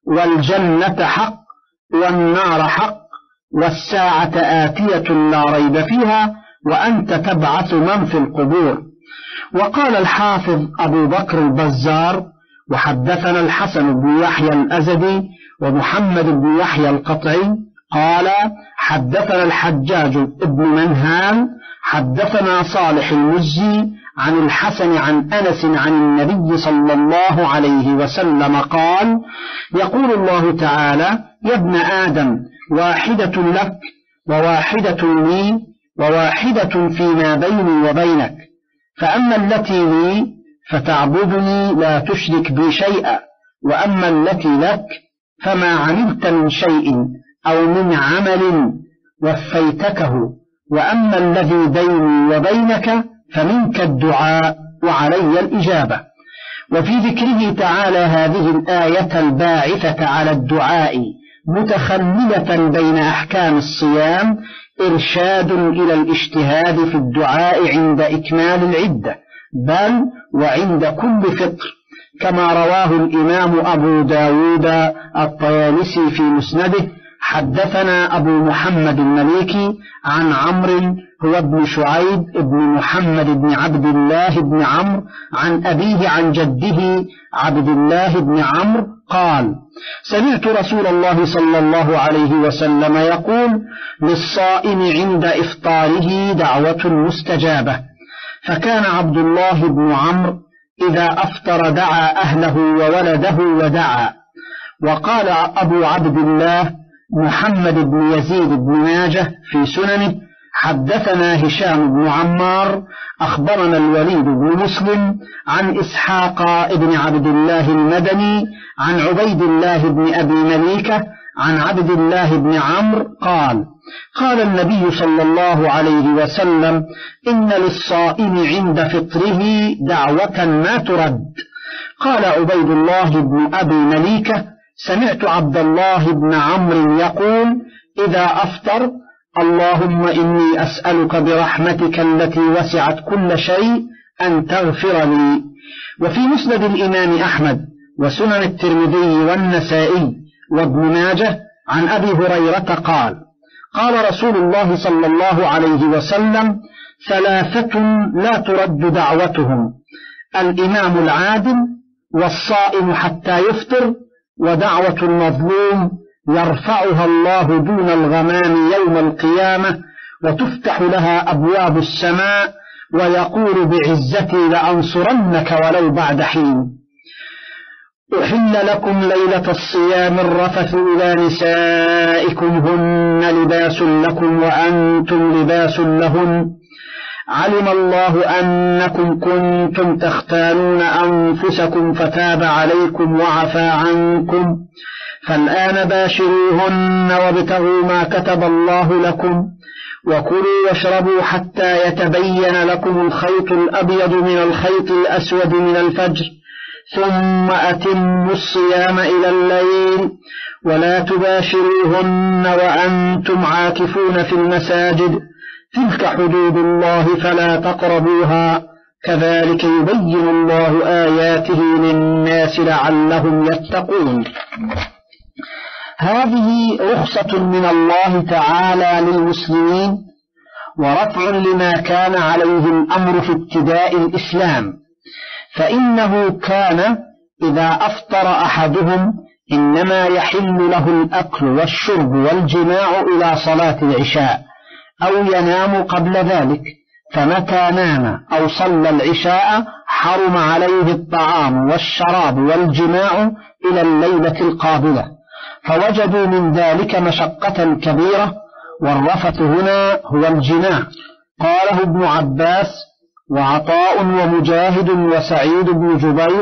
والجنة حق والنار حق والساعة آتية لا ريب فيها وأنت تبعث من في القبور. وقال الحافظ أبو بكر البزار: وحدثنا الحسن بن يحيى الأزدي ومحمد بن يحيى القطعي قال: حدثنا الحجاج بن منهال حدثنا صالح المزي عن الحسن عن أنس عن النبي صلى الله عليه وسلم قال: يقول الله تعالى: يا ابن آدم، واحدة لك وواحدة لي وواحدة فيما بيني وبينك، فأما التي لي فتعبدني لا تشرك بي شيئا، وأما التي لك فما عملت من شيء أو من عمل وفيتكه، وأما الذي بيني وبينك فمنك الدعاء وعلي الإجابة. وفي ذكره تعالى هذه الآية الباعثة على الدعاء متخللة بين أحكام الصيام إرشاد إلى الاجتهاد في الدعاء عند إكمال العدة، بل وعند كل فطر، كما رواه الإمام أبو داود الطيالسي في مسنده: حدثنا أبو محمد المليكي عن عمرو هو ابن شعيب ابن محمد بن عبد الله بن عمرو عن أبيه عن جده عبد الله بن عمرو قال: سمعت رسول الله صلى الله عليه وسلم يقول: للصائم عند إفطاره دعوة مستجابة. فكان عبد الله بن عمرو إذا أفطر دعا أهله وولده ودعا. وقال أبو عبد الله محمد بن يزيد بن ماجه في سننه: حدثنا هشام بن عمار أخبرنا الوليد بن مسلم عن إسحاق بن عبد الله المدني عن عبيد الله بن أبي مليكة عن عبد الله بن عمرو قال قال النبي صلى الله عليه وسلم إن للصائم عند فطره دعوة ما ترد. قال عبيد الله بن أبي مليكة سمعت عبد الله بن عمرو يقول إذا أفطر اللهم إني أسألك برحمتك التي وسعت كل شيء أن تغفر لي. وفي مسند الإمام أحمد وسنن الترمذي والنسائي وابن ماجه عن أبي هريرة قال قال رسول الله صلى الله عليه وسلم ثلاثة لا ترد دعوتهم الإمام العادل والصائم حتى يفطر ودعوة المظلوم يرفعها الله دون الغمام يوم القيامة وتفتح لها أبواب السماء ويقول بعزتي لأنصرنك ولو بعد حين. أحل لكم ليلة الصيام الرفث إلى نسائكم هن لباس لكم وأنتم لباس لهن علم الله أنكم كنتم تختانون أنفسكم فتاب عليكم وعفى عنكم فالآن باشروهن وابتغوا ما كتب الله لكم وكلوا واشربوا حتى يتبين لكم الخيط الأبيض من الخيط الأسود من الفجر ثم أتموا الصيام إلى الليل ولا تباشروهن وأنتم عاكفون في المساجد تلك حدود الله فلا تقربوها كذلك يبين الله آياته للناس لعلهم يتقون. هذه رخصة من الله تعالى للمسلمين ورفع لما كان عليه الأمر في ابتداء الإسلام، فإنه كان إذا أفطر أحدهم إنما يحل له الأكل والشرب والجماع إلى صلاة العشاء أو ينام قبل ذلك، فمتى نام أو صلى العشاء حرم عليه الطعام والشراب والجماع إلى الليلة القابلة، فوجدوا من ذلك مشقة كبيرة. والرفث هنا هو الجماع. قاله ابن عباس وعطاء ومجاهد وسعيد بن جبير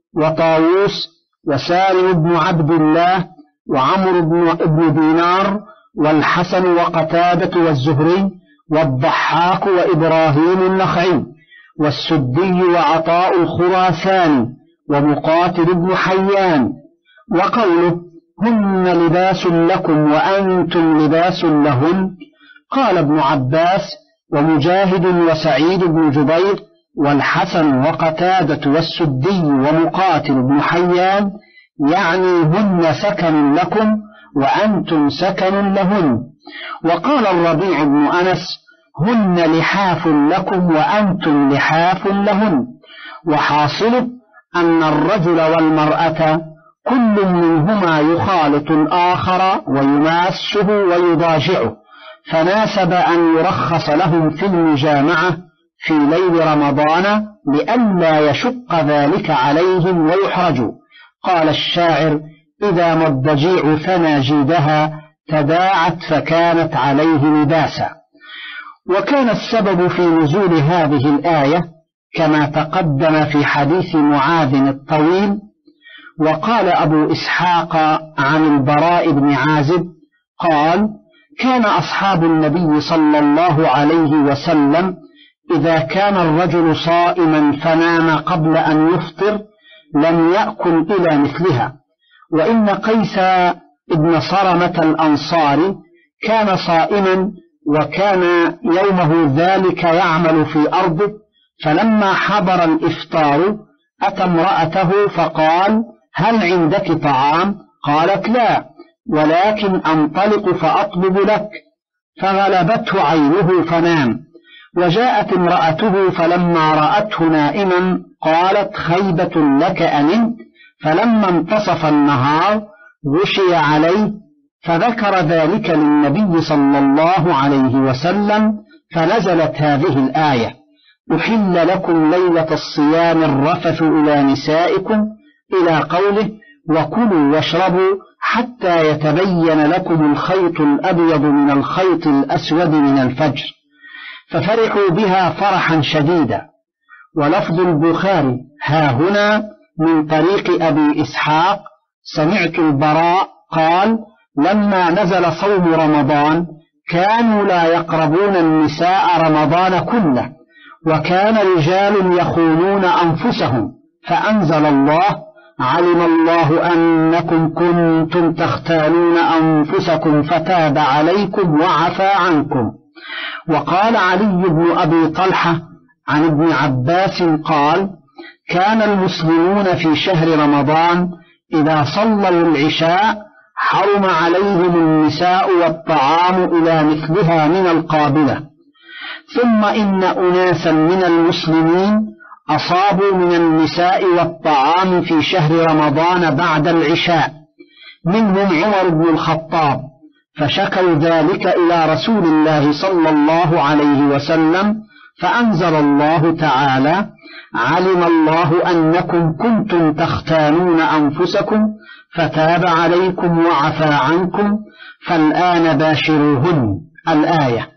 وطاووس وسالم بن عبد الله وعمر بن دينار والحسن وقتادة والزهري والضحاك وإبراهيم النخعي والسدي وعطاء الخراساني ومقاتل بن حيان. وقوله هن لباس لكم وأنتم لباس لهن، قال ابن عباس ومجاهد وسعيد بن جبير والحسن وقتادة والسدي ومقاتل بن حيان يعني هن سكن لكم وأنتم سكن لهن. وقال الربيع بن أنس هن لحاف لكم وأنتم لحاف لهن. وحاصل أن الرجل والمرأة كل منهما يخالط الآخر ويماسه ويضاجعه، فناسب أن يرخص لهم في المجامعة في ليل رمضان لئلا يشق ذلك عليهم ويحرجوا. قال الشاعر إذا ما الضجيع ثنى جيدها تداعت فكانت عليه لباسا. وكان السبب في نزول هذه الآية كما تقدم في حديث معاذ الطويل. وقال أبو إسحاق عن البراء بن عازب قال كان أصحاب النبي صلى الله عليه وسلم إذا كان الرجل صائما فنام قبل أن يفطر لم يأكل إلى مثلها. وإن قيس ابن صرمة الأنصاري كان صائما وكان يومه ذلك يعمل في أرضه، فلما حضر الإفطار أتى امرأته فقال هل عندك طعام؟ قالت لا، ولكن أنطلق فأطلب لك، فغلبته عينه فنام. وجاءت امرأته فلما رأته نائما قالت خيبة لك أنمت، فلما انتصف النهار غشي عليه، فذكر ذلك للنبي صلى الله عليه وسلم، فنزلت هذه الآية أحل لكم ليلة الصيام الرفث إلى نسائكم إلى قوله وكلوا واشربوا حتى يتبين لكم الخيط الأبيض من الخيط الأسود من الفجر، ففرحوا بها فرحا شديدا. ولفظ البخاري ها هنا من طريق أبي إسحاق سمعت البراء قال لما نزل صوم رمضان كانوا لا يقربون النساء رمضان كله، وكان رجال يخونون أنفسهم، فأنزل الله: علم الله أنكم كنتم تختانون أنفسكم فتاب عليكم وعفى عنكم. وقال علي بن أبي طلحة عن ابن عباس قال: كان المسلمون في شهر رمضان إذا صلوا العشاء حرم عليهم النساء والطعام إلى مثلها من القابلة. ثم إن أناسا من المسلمين أصابوا من النساء والطعام في شهر رمضان بعد العشاء، منهم عمر بن الخطاب، فشكوا ذلك إلى رسول الله صلى الله عليه وسلم، فأنزل الله تعالى: علم الله أنكم كنتم تختانون أنفسكم فتاب عليكم وعفى عنكم فالآن باشروهن، الآية.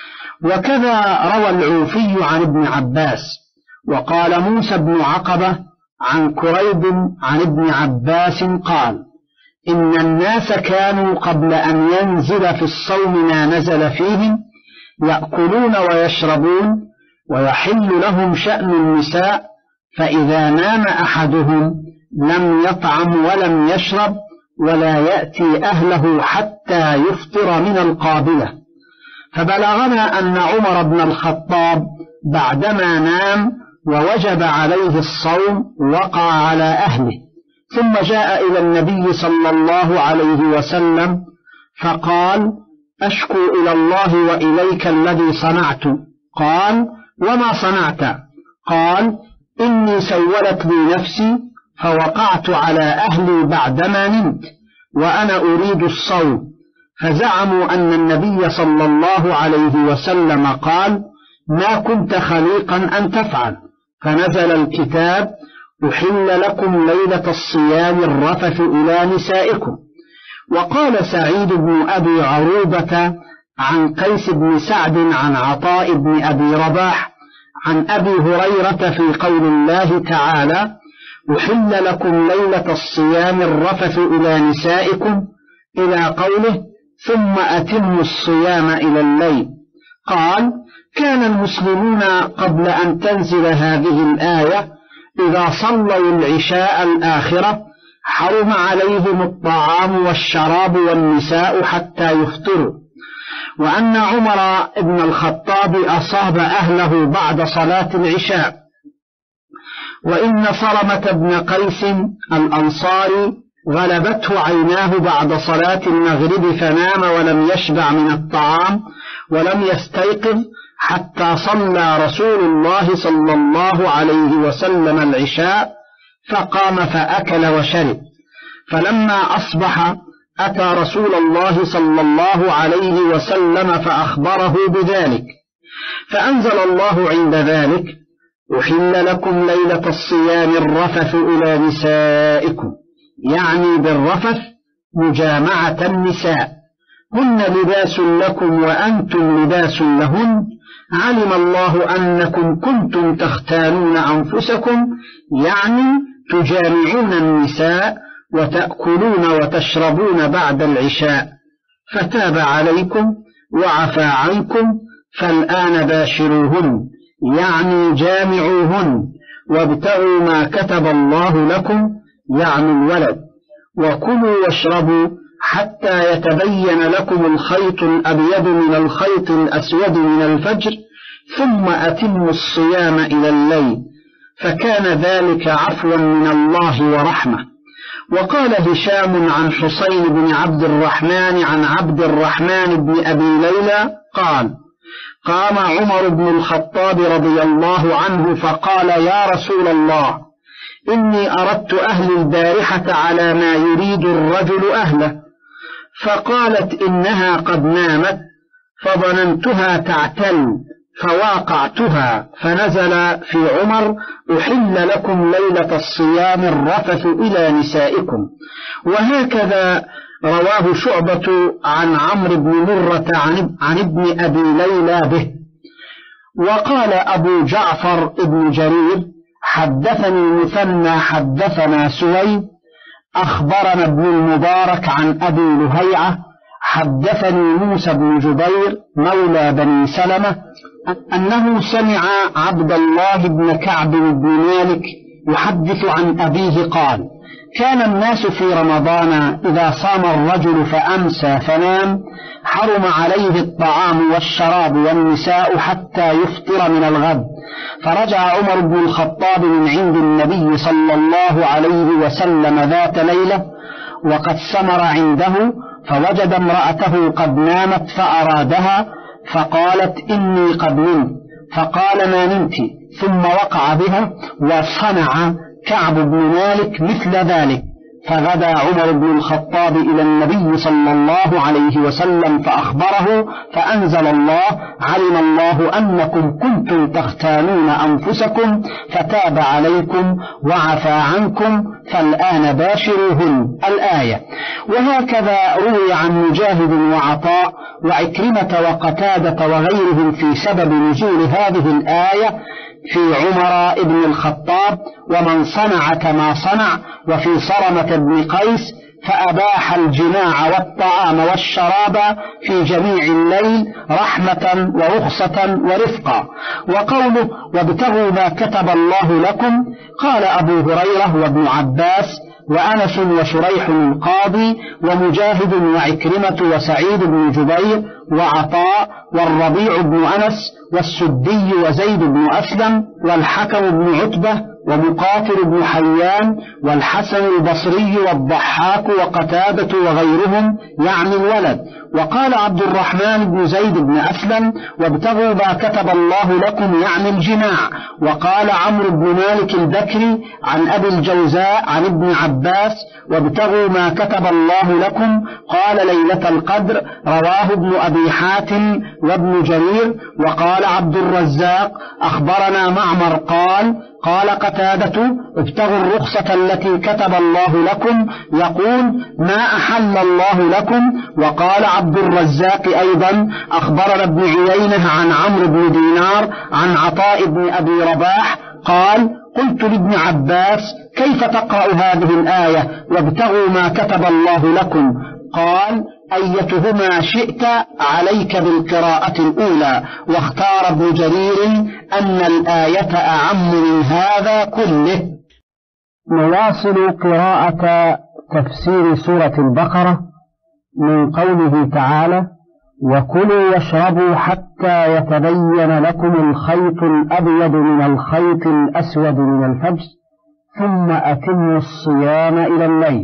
وكذا روى العوفي عن ابن عباس. وقال موسى بن عقبة عن كريب عن ابن عباس قال: إن الناس كانوا قبل أن ينزل في الصوم ما نزل فيهم يأكلون ويشربون، ويحل لهم شأن النساء، فإذا نام أحدهم لم يطعم ولم يشرب ولا يأتي أهله حتى يفطر من القابلة. فبلغنا أن عمر بن الخطاب بعدما نام ووجب عليه الصوم وقع على أهله، ثم جاء إلى النبي صلى الله عليه وسلم فقال: أشكو إلى الله وإليك الذي صنعت. قال: وما صنعت؟ قال: إني سولت لي نفسي فوقعت على أهلي بعدما نمت وأنا أريد الصوم. فزعموا أن النبي صلى الله عليه وسلم قال: ما كنت خليقا أن تفعل. فنزل الكتاب: أحل لكم ليلة الصيام الرفث إلى نسائكم. وقال سعيد بن أبي عروبة عن قيس بن سعد عن عطاء بن أبي رباح عن أبي هريرة في قول الله تعالى: أحل لكم ليلة الصيام الرفث إلى نسائكم، إلى قوله: ثم أتموا الصيام إلى الليل. قال: كان المسلمون قبل أن تنزل هذه الآية إذا صلوا العشاء الآخرة حرم عليهم الطعام والشراب والنساء حتى يفطروا، وأن عمر بن الخطاب أصاب أهله بعد صلاة العشاء. وإن صرمة بن قيس الأنصاري غلبته عيناه بعد صلاة المغرب فنام ولم يشبع من الطعام ولم يستيقظ حتى صلى رسول الله صلى الله عليه وسلم العشاء، فقام فأكل وشرب. فلما أصبح أتى رسول الله صلى الله عليه وسلم فأخبره بذلك، فأنزل الله عند ذلك: أحل لكم ليلة الصيام الرفث إلى نسائكم، يعني بالرفث مجامعة النساء، هن لباس لكم وأنتم لباس لهن، علم الله أنكم كنتم تختانون أنفسكم، يعني تجامعون النساء وتأكلون وتشربون بعد العشاء، فتاب عليكم وعفى عنكم فالآن باشروهن، يعني جامعوهن، وابتغوا ما كتب الله لكم، يعني الولد، وكلوا واشربوا حتى يتبين لكم الخيط الأبيض من الخيط الأسود من الفجر، ثم أتموا الصيام إلى الليل، فكان ذلك عفوا من الله ورحمة. وقال هشام عن حسين بن عبد الرحمن عن عبد الرحمن بن أبي ليلى قال: قام عمر بن الخطاب رضي الله عنه فقال: يا رسول الله، إني أردت أهل البارحة على ما يريد الرجل أهله، فقالت إنها قد نامت، فظننتها تعتل فواقعتها، فنزل في عمر: أحل لكم ليلة الصيام الرفث إلى نسائكم. وهكذا رواه شعبة عن عمرو بن مرة عن ابن أبي ليلى به. وقال أبو جعفر ابن جرير: حدثني المثنى حدثنا سويد أخبرنا ابن المبارك عن أبي لهيعة حدثني موسى بن جبير مولى بني سلمة أنه سمع عبد الله بن كعب بن مالك يحدث عن أبيه قال: كان الناس في رمضان إذا صام الرجل فأمسى فنام حرم عليه الطعام والشراب والنساء حتى يفطر من الغد، فرجع عمر بن الخطاب من عند النبي صلى الله عليه وسلم ذات ليلة وقد سمر عنده، فوجد امرأته قد نامت فأرادها، فقالت: إني قد نمت، فقال: ما نمت، ثم وقع بها، وصنع كعب بن مالك مثل ذلك. فغدا عمر بن الخطاب إلى النبي صلى الله عليه وسلم فأخبره، فأنزل الله: علم الله أنكم كنتم تختانون أنفسكم فتاب عليكم وعفى عنكم فالآن باشروهن، الآية. وهكذا روي عن مجاهد وعطاء وعكرمة وقتادة وغيرهم في سبب نزول هذه الآية في عمر بن الخطاب ومن صنع كما صنع، وفي صرمة بن قيس فأباح الجماع والطعام والشراب في جميع الليل رحمة ورخصة ورفقا. وقوله: وابتغوا ما كتب الله لكم، قال أبو هريرة وابن عباس وأنس وشريح القاضي ومجاهد وعكرمة وسعيد بن جبير وعطاء والربيع بن أنس والسدي وزيد بن أسلم والحكم بن عتبة ومقاتل بن حيان والحسن البصري والضحاك وقتادة وغيرهم، يعني الولد. وقال عبد الرحمن بن زيد بن أسلم: وابتغوا ما كتب الله لكم، يعني الجماع. وقال عمرو بن مالك البكري عن أبي الجوزاء عن ابن عباس: وابتغوا ما كتب الله لكم، قال ليلة القدر. رواه ابن أبي حاتم وابن جرير. وقال عبد الرزاق: أخبرنا معمر قال: قال قتادة: ابتغوا الرخصة التي كتب الله لكم، يقول: ما أحل الله لكم. وقال عبد الرزاق أيضا: أخبرنا ابن عيينة عن عمرو بن دينار عن عطاء بن أبي رباح قال: قلت لابن عباس: كيف تقرأ هذه الآية وابتغوا ما كتب الله لكم؟ قال: أيتهما شئت، عليك بالقراءة الأولى. واختار ابن جرير أن الآية أعم من هذا كله. نواصل قراءة تفسير سورة البقرة من قوله تعالى: وكلوا واشربوا حتى يتبين لكم الخيط الأبيض من الخيط الأسود من الفجر ثم أتموا الصيام إلى الليل.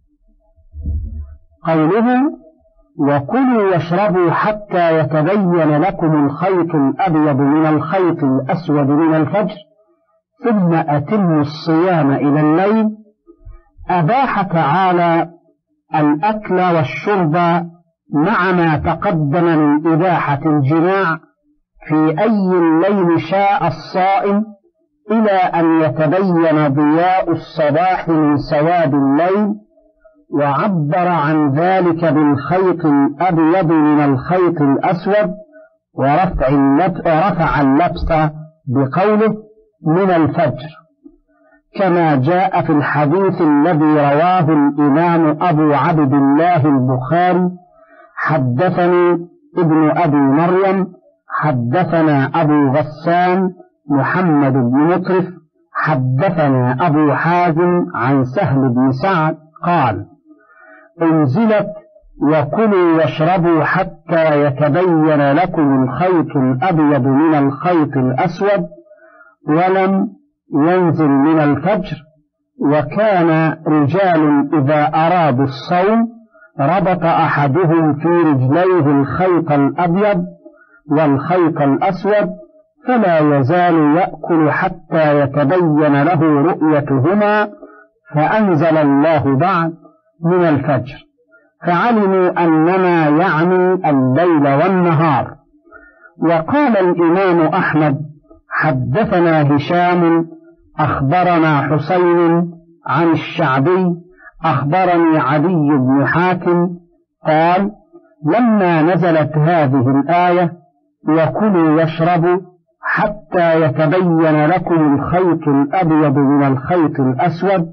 قوله وكلوا واشربوا حتى يتبين لكم الخيط الأبيض من الخيط الأسود من الفجر ثم أتموا الصيام إلى الليل، أباح تعالى الأكل والشرب مع ما تقدم من إباحة الجماع في أي الليل شاء الصائم إلى أن يتبين ضياء الصباح من سواد الليل، وعبر عن ذلك بالخيط الأبيض من الخيط الأسود، ورفع اللبس, ورفع اللبس بقوله من الفجر، كما جاء في الحديث الذي رواه الإمام أبو عبد الله البخاري: حدثني ابن أبي مريم حدثنا أبو غسان محمد بن مطرف حدثنا أبو حازم عن سهل بن سعد قال: انزلت وكلوا واشربوا حتى يتبين لكم الخيط الأبيض من الخيط الأسود، ولم ينزل من الفجر. وكان رجال إذا أرادوا الصوم ربط أحدهم في رجليه الخيط الأبيض والخيط الأسود، فلا يزال يأكل حتى يتبين له رؤيتهما، فأنزل الله بعد من الفجر، فعلموا أنما يعني الليل والنهار. وقال الإمام أحمد: حدثنا هشام أخبرنا حسين عن الشعبي أخبرني عدي بن حاتم قال: لما نزلت هذه الآية وكلوا واشربوا حتى يتبين لكم الخيط الأبيض من الخيط الأسود،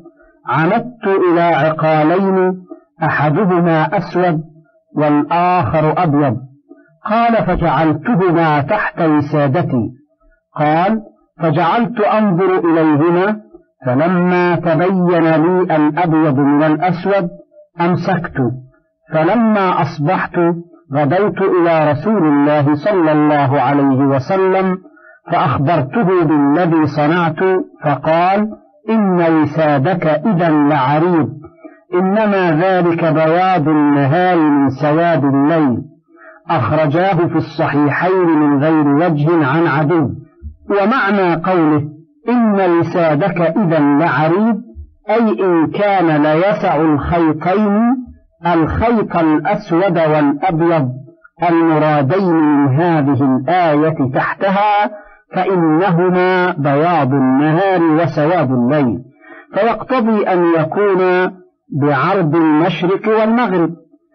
عمدت إلى عقالين أحدهما أسود والآخر أبيض. قال فجعلتهما تحت وسادتي. قال فجعلت أنظر إليهما، فلما تبين لي الأبيض من الأسود أمسكت. فلما أصبحت غدوت إلى رسول الله صلى الله عليه وسلم فأخبرته بالذي صنعت، فقال إن وسادك إذا لعريض، إنما ذلك بياض النهار من سواد الليل. أخرجاه في الصحيحين من غير وجه عن عدو. ومعنى قوله إن وسادك إذا لعريض أي إن كان ليسع الخيطين الخيط الأسود والأبيض المرادين من هذه الآية تحتها، فإنهما بياض النهار وسواد الليل، فيقتضي أن يكون بعرض المشرق والمغرب.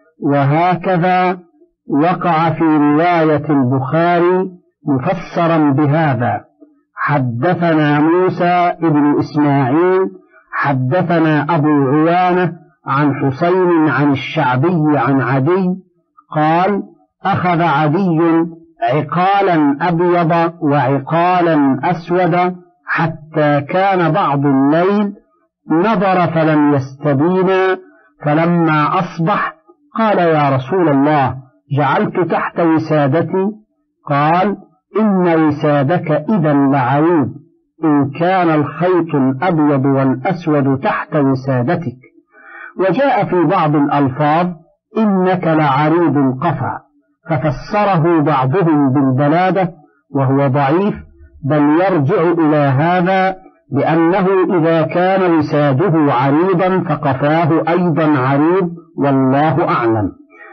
وهكذا وقع في رواية البخاري مفسرا بهذا: حدثنا موسى ابن إسماعيل حدثنا أبو عوانة عن حسين عن الشعبي عن عدي قال: أخذ عدي عقالا أبيض وعقالا أسود حتى كان بعض الليل، نظر فلم يستبينا، فلما أصبح قال: يا رسول الله، جعلت تحت وسادتي. قال: إن وسادك إذا لعريض، إن كان الخيط الأبيض والأسود تحت وسادتك. وجاء في بعض الألفاظ: إنك لعريض القفا، ففسره بعضهم بالبلادة وهو ضعيف، بل يرجع إلى هذا بأنه إذا كان وساده عريضا فقفاه أيضا عريض، والله أعلم.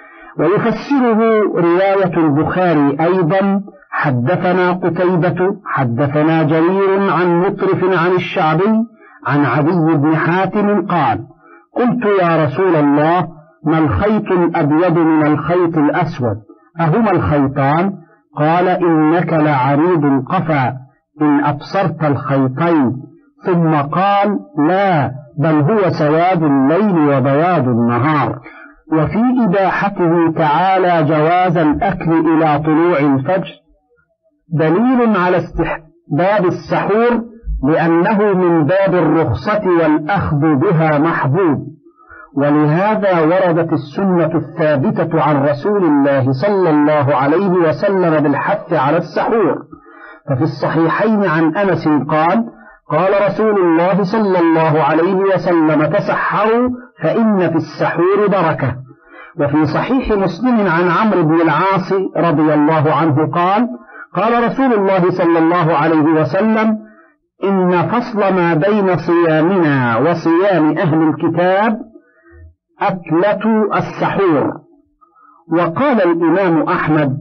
ويفسره رواية البخاري أيضا: حدثنا قتيبة حدثنا جرير عن مطرف عن الشعبي عن عدي بن حاتم قال: قلت يا رسول الله، ما الخيط الأبيض من الخيط الأسود؟ أهما الخيطان؟ قال: إنك لعريض القفا إن أبصرت الخيطين. ثم قال: لا، بل هو سواد الليل وبياض النهار. وفي إباحته تعالى جواز الأكل إلى طلوع الفجر دليل على استحباب السحور، لأنه من باب الرخصة والأخذ بها محبوب. ولهذا وردت السنة الثابتة عن رسول الله صلى الله عليه وسلم بالحث على السحور. ففي الصحيحين عن أنس قال: قال رسول الله صلى الله عليه وسلم: تسحروا فإن في السحور بركة. وفي صحيح مسلم عن عمرو بن العاص رضي الله عنه قال: قال رسول الله صلى الله عليه وسلم: إن فصل ما بين صيامنا وصيام أهل الكتاب أكلة السحور. وقال الإمام أحمد: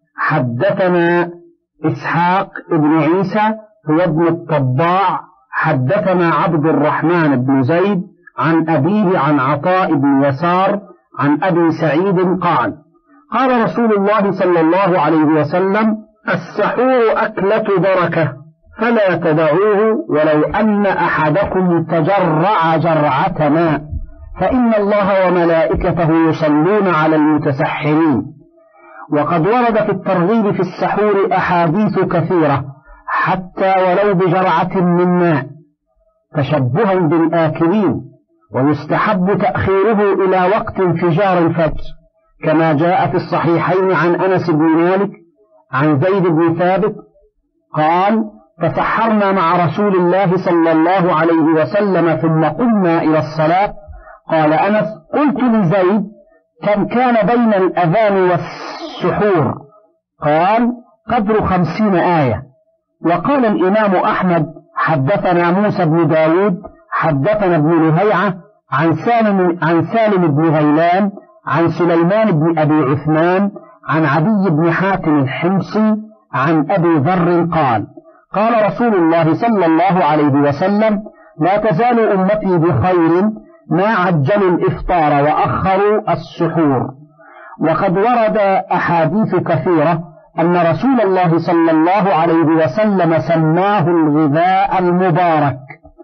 حدثنا إسحاق بن عيسى هو ابن الطباع حدثنا عبد الرحمن بن زيد عن أبيه عن عطاء بن يسار عن أبي سعيد قال: قال رسول الله صلى الله عليه وسلم: السحور أكلة بركة، فلا تدعوه ولو أن أحدكم تجرع جرعة ماء، فإن الله وملائكته يصلون على المتسحرين. وقد ورد في الترغيب في السحور أحاديث كثيرة حتى ولو بجرعة من ماء تشبها بالآكلين، ويستحب تأخيره إلى وقت انفجار الفجر، كما جاء في الصحيحين عن أنس بن مالك عن زيد بن ثابت قال: تسحرنا مع رسول الله صلى الله عليه وسلم ثم قمنا إلى الصلاة. قال أنس: قلت لزيد: كم كان بين الأذان والسحور؟ قال: قدر خمسين آية. وقال الإمام أحمد: حدثنا موسى بن داود حدثنا ابن لهيعة عن سالم, عن سالم بن غيلان عن سليمان بن أبي عثمان عن عدي بن حاتم الحمصي عن أبي ذر قال: قال رسول الله صلى الله عليه وسلم: لا تزال أمتي بخير ما عجلوا الإفطار وأخروا السحور. وقد ورد أحاديث كثيرة أن رسول الله صلى الله عليه وسلم سماه الغذاء المبارك.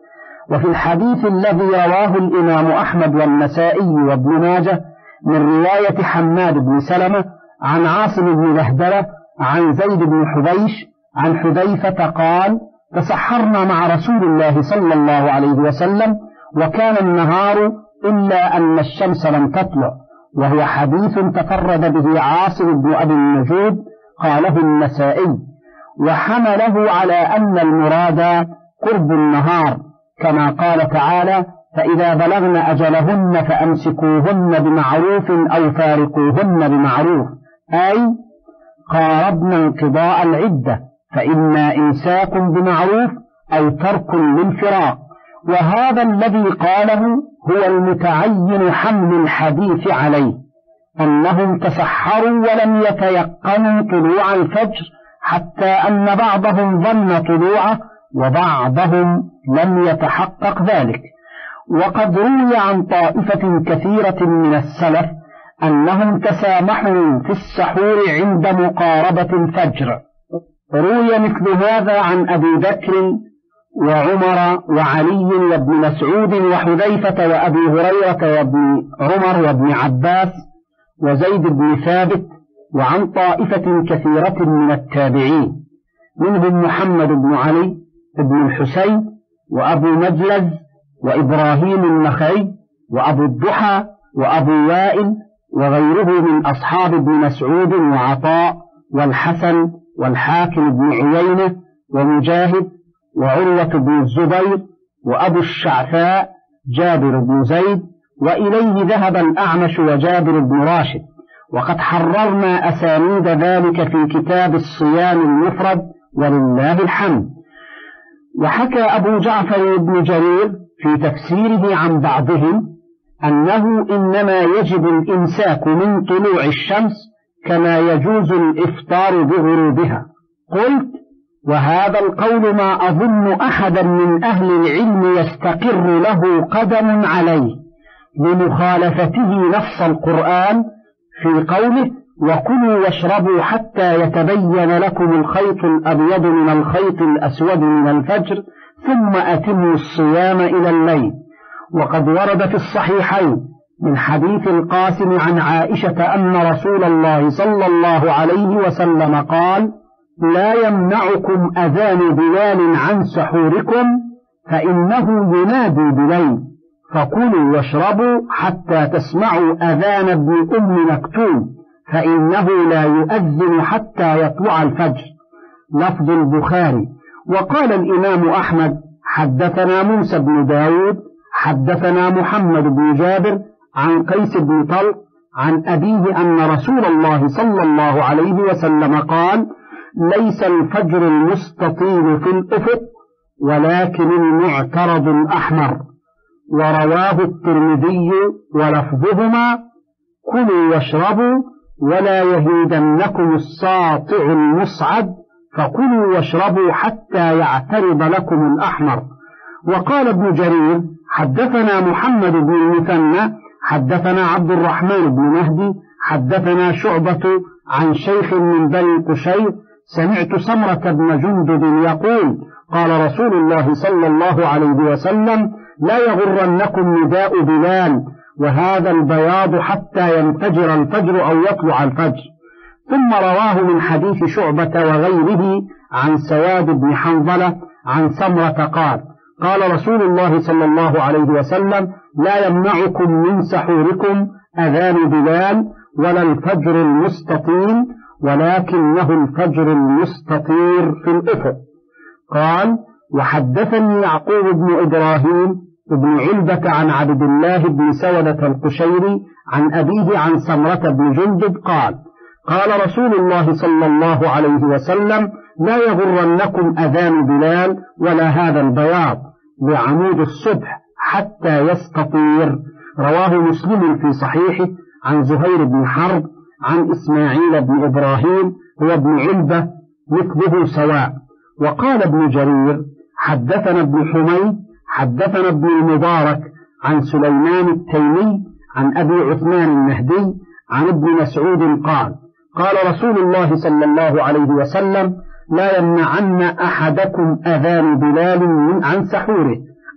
وفي الحديث الذي رواه الإمام أحمد والنسائي وابن ماجه من رواية حماد بن سلمة عن عاصم بن بهدلة عن زيد بن حبيش عن حذيفة قال: تسحرنا مع رسول الله صلى الله عليه وسلم وكان النهار إلا أن الشمس لم تطلع، وهو حديث تفرد به عاصم بن أبي النجود قاله النسائي، وحمله على أن المراد قرب النهار، كما قال تعالى: فإذا بلغن أجلهن فأمسكوهن بمعروف أو فارقوهن بمعروف، أي قاربن انقضاء العدة، فإما إمساك بمعروف أو ترك للفراق. وهذا الذي قاله هو المتعين حمل الحديث عليه، أنهم تسحروا ولم يتيقنوا طلوع الفجر، حتى أن بعضهم ظن طلوعه وبعضهم لم يتحقق ذلك. وقد روي عن طائفة كثيرة من السلف أنهم تسامحوا في السحور عند مقاربة الفجر. روي مثل هذا عن أبي بكر وعمر وعلي وابن مسعود وحذيفة وأبي هريرة وابن عمر وابن عباس وزيد بن ثابت، وعن طائفة كثيرة من التابعين، منهم محمد بن علي بن الحسين وأبو مجلز وإبراهيم النخعي وأبو الضحى وأبو وائل وغيره من أصحاب ابن مسعود وعطاء والحسن والحاكم بن عيينة ومجاهد وعروة بن الزبير وأبو الشعثاء جابر بن زيد، وإليه ذهب الأعمش وجابر بن راشد. وقد حررنا أسانيد ذلك في كتاب الصيام المفرد ولله الحمد. وحكى أبو جعفر بن جرير في تفسيره عن بعضهم أنه إنما يجب الإمساك من طلوع الشمس كما يجوز الإفطار بغروبها. قلت: وهذا القول ما أظن أحدا من أهل العلم يستقر له قدم عليه، لمخالفته نص القرآن في قوله: وكلوا واشربوا حتى يتبين لكم الخيط الأبيض من الخيط الأسود من الفجر ثم أتموا الصيام إلى الليل. وقد ورد في الصحيحين من حديث القاسم عن عائشة أن رسول الله صلى الله عليه وسلم قال: لا يمنعكم أذان بلال عن سحوركم فإنه ينادي بليل، فكلوا واشربوا حتى تسمعوا أذان ابن أم مكتوم فإنه لا يؤذن حتى يطلع الفجر. لفظ البخاري. وقال الإمام أحمد: حدثنا موسى بن داود حدثنا محمد بن جابر عن قيس بن طلق عن أبيه أن رسول الله صلى الله عليه وسلم قال: ليس الفجر المستطيل في الأفق ولكن المعترض الأحمر. ورواه الترمذي ولفظهما: كلوا واشربوا ولا يهيدنكم الساطع المصعد، فكلوا واشربوا حتى يعترض لكم الأحمر. وقال ابن جرير: حدثنا محمد بن المثنى حدثنا عبد الرحمن بن مهدي حدثنا شعبة عن شيخ من بني قشير سمعت سمرة بن جندب يقول: قال رسول الله صلى الله عليه وسلم: لا يغرنكم نداء بلال وهذا البياض حتى ينفجر الفجر أو يطلع الفجر. ثم رواه من حديث شعبة وغيره عن سواد بن حنظلة عن سمرة قال: قال رسول الله صلى الله عليه وسلم: لا يمنعكم من سحوركم أذان بلال ولا الفجر المستطيل ولكنه الفجر المستطير في الأفق. قال: وحدثني يعقوب بن إبراهيم بن علبة عن عبد الله بن سودة القشيري عن أبيه عن سمرة بن جندب قال: قال رسول الله صلى الله عليه وسلم: لا يغرنكم أذان بلال ولا هذا البياض لعمود الصبح حتى يستطير. رواه مسلم في صحيحه عن زهير بن حرب عن إسماعيل بن إبراهيم وابن علبة مثله سواء. وقال ابن جرير: حدثنا ابن حميد حدثنا ابن المبارك عن سليمان التيمي عن أبي عثمان النهدي عن ابن مسعود قال: قال رسول الله صلى الله عليه وسلم: لا يمنعن أحدكم أذان بلال من عن سحوره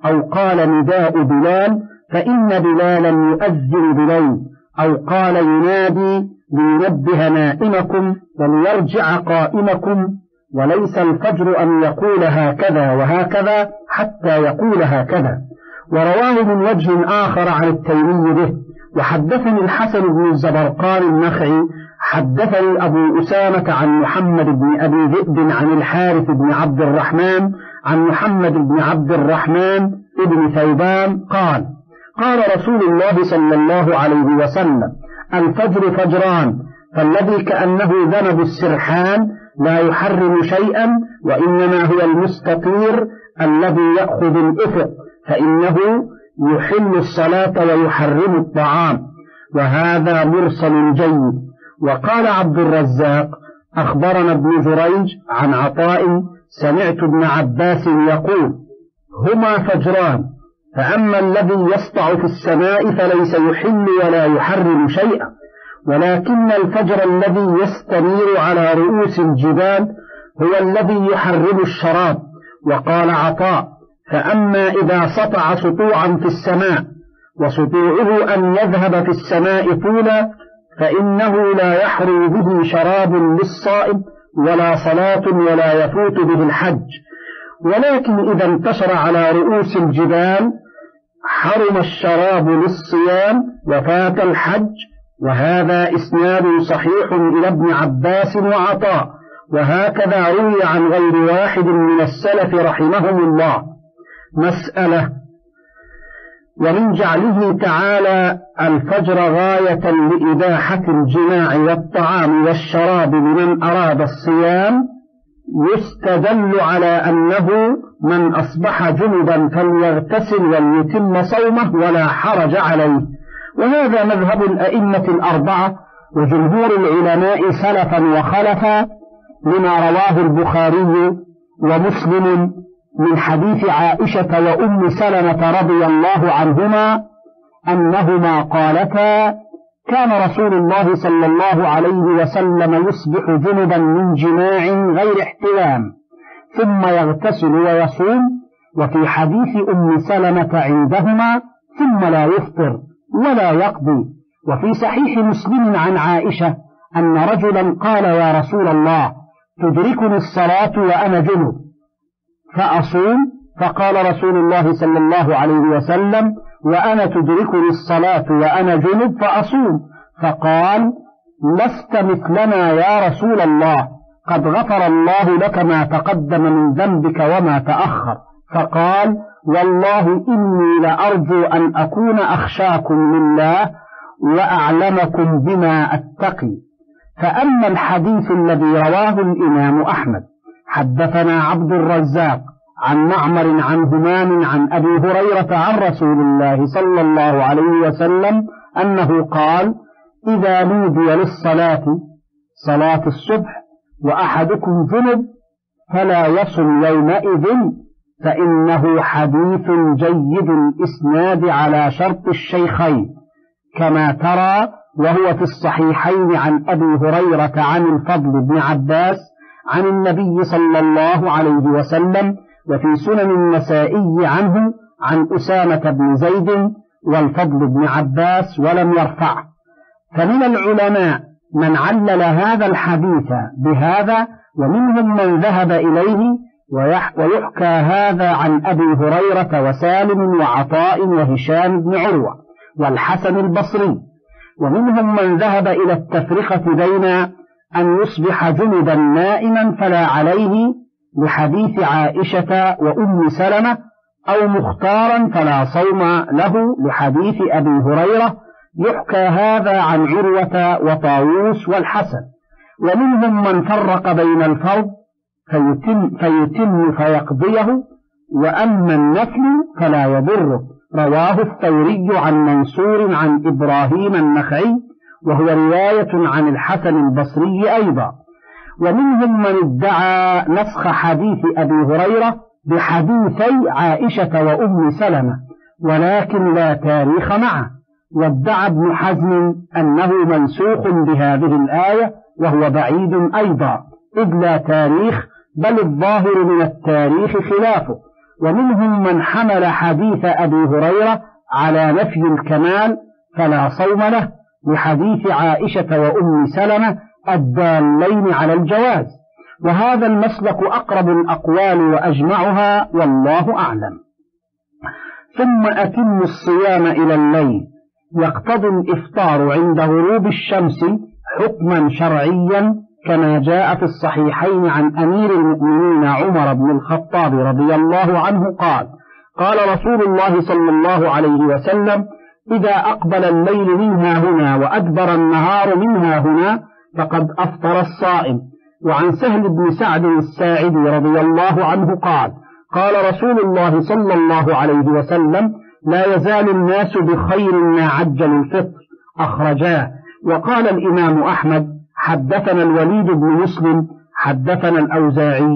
أو قال نداء بلال فإن بلالا يؤذن بليل، أو قال ينادي لينبه نائمكم وليرجع قائمكم، وليس الفجر أن يقول هكذا وهكذا حتى يقول هكذا. ورواه من وجه آخر عن التيمي به. وحدثني الحسن بن الزبرقان النخعي حدثني أبو أسامة عن محمد بن أبي ذئب عن الحارث بن عبد الرحمن عن محمد بن عبد الرحمن بن ثوبان قال: قال رسول الله صلى الله عليه وسلم: الفجر فجران، فالذي كأنه ذنب السرحان لا يحرم شيئا، وإنما هو المستطير الذي يأخذ الإفق، فإنه يحل الصلاة ويحرم الطعام. وهذا مرسل جيد. وقال عبد الرزاق: أخبرنا ابن جريج عن عطاء سمعت ابن عباس يقول: هما فجران، فأما الذي يسطع في السماء فليس يحل ولا يحرم شيئا، ولكن الفجر الذي يستنير على رؤوس الجبال هو الذي يحرم الشراب. وقال عطاء: فأما إذا سطع سطوعا في السماء وسطوعه أن يذهب في السماء طولا فإنه لا يحرم به شراب للصائم ولا صلاة ولا يفوت به الحج، ولكن إذا انتشر على رؤوس الجبال حرم الشراب للصيام وفات الحج. وهذا إسناد صحيح إلى ابن عباس وعطاء، وهكذا روي عن غير واحد من السلف رحمهم الله. مسألة: ومن جعله تعالى الفجر غاية لإباحة الجماع والطعام والشراب لمن أراد الصيام يستدل على أنه من أصبح جنبا فليغتسل وليتم صومه ولا حرج عليه. وهذا مذهب الأئمة الأربعة وجمهور العلماء سلفا وخلفا، لما رواه البخاري ومسلم من حديث عائشة وأم سلمة رضي الله عنهما أنهما قالتا: كان رسول الله صلى الله عليه وسلم يصبح جنبا من جماع غير احتلام ثم يغتسل ويصوم، وفي حديث أم سلمة عندهما ثم لا يفطر ولا يقضي. وفي صحيح مسلم عن عائشة أن رجلا قال: يا رسول الله، تدركني الصلاة وأنا جنب فأصوم؟ فقال رسول الله صلى الله عليه وسلم: وأنا تدركني الصلاة وأنا جنب فأصوم. فقال: لست مثلنا يا رسول الله، قد غفر الله لك ما تقدم من ذنبك وما تأخر. فقال: والله إني لأرجو أن أكون أخشاكم لله وأعلمكم بما أتقي. فأما الحديث الذي رواه الإمام أحمد: حدثنا عبد الرزاق عن معمر عن همام عن أبي هريرة عن رسول الله صلى الله عليه وسلم أنه قال: إذا نودي للصلاة صلاة الصبح وأحدكم جنب فلا يصم يومئذ، فإنه حديث جيد الإسناد على شرط الشيخين كما ترى، وهو في الصحيحين عن أبي هريرة عن الفضل بن عباس عن النبي صلى الله عليه وسلم، وفي سنن النسائي عنه عن أسامة بن زيد والفضل بن عباس ولم يرفعه. فمن العلماء من علل هذا الحديث بهذا، ومنهم من ذهب إليه، ويحكى هذا عن أبي هريرة وسالم وعطاء وهشام بن عروة والحسن البصري. ومنهم من ذهب إلى التفرقة بين أن يصبح جنبا نائما فلا عليه لحديث عائشة وأم سلمة، أو مختارا فلا صوم له لحديث أبي هريرة. يحكى هذا عن عروة وطاووس والحسن. ومنهم من فرق بين الفرض فيتم, فيتم فيقضيه، وأما النفل فلا يضره. رواه الثوري عن منصور عن إبراهيم النخعي، وهو رواية عن الحسن البصري أيضا. ومنهم من ادعى نسخ حديث أبي هريرة بحديثي عائشة وأم سلمة، ولكن لا تاريخ معه. وادعى ابن حزم أنه منسوخ بهذه الآية، وهو بعيد أيضا إذ لا تاريخ، بل الظاهر من التاريخ خلافه. ومنهم من حمل حديث أبي هريرة على نفي الكمال فلا صوم له، لحديث عائشة وأم سلمة الدالين على الجواز، وهذا المسلك أقرب الأقوال وأجمعها والله أعلم. ثم أتم الصيام إلى الليل، يقتضي الإفطار عند غروب الشمس حكما شرعيا كما جاء في الصحيحين عن أمير المؤمنين عمر بن الخطاب رضي الله عنه قال: قال رسول الله صلى الله عليه وسلم: إذا أقبل الليل منها هنا وأدبر النهار منها هنا فقد أفطر الصائم. وعن سهل بن سعد الساعدي رضي الله عنه قال: قال رسول الله صلى الله عليه وسلم: لا يزال الناس بخير ما عجل الفطر، أخرجاه. وقال الإمام أحمد: حدثنا الوليد بن مسلم حدثنا الأوزاعي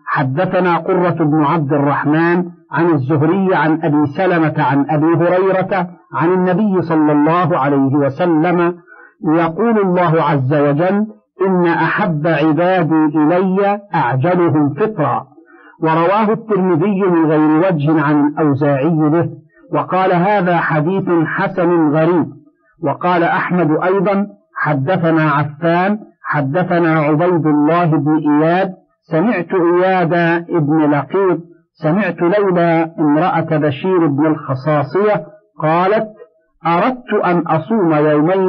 حدثنا قرة بن عبد الرحمن عن الزهري عن أبي سلمة عن أبي هريرة عن النبي صلى الله عليه وسلم يقول الله عز وجل: إن أحب عبادي إلي أعجلهم فطرا. ورواه الترمذي من غير وجه عن الأوزاعي به، وقال: هذا حديث حسن غريب. وقال أحمد أيضا: حدثنا عفان حدثنا عبيد الله بن إياد سمعت إياد بن لقيط سمعت ليلى امرأة بشير بن الخصاصية قالت: أردت أن أصوم يومين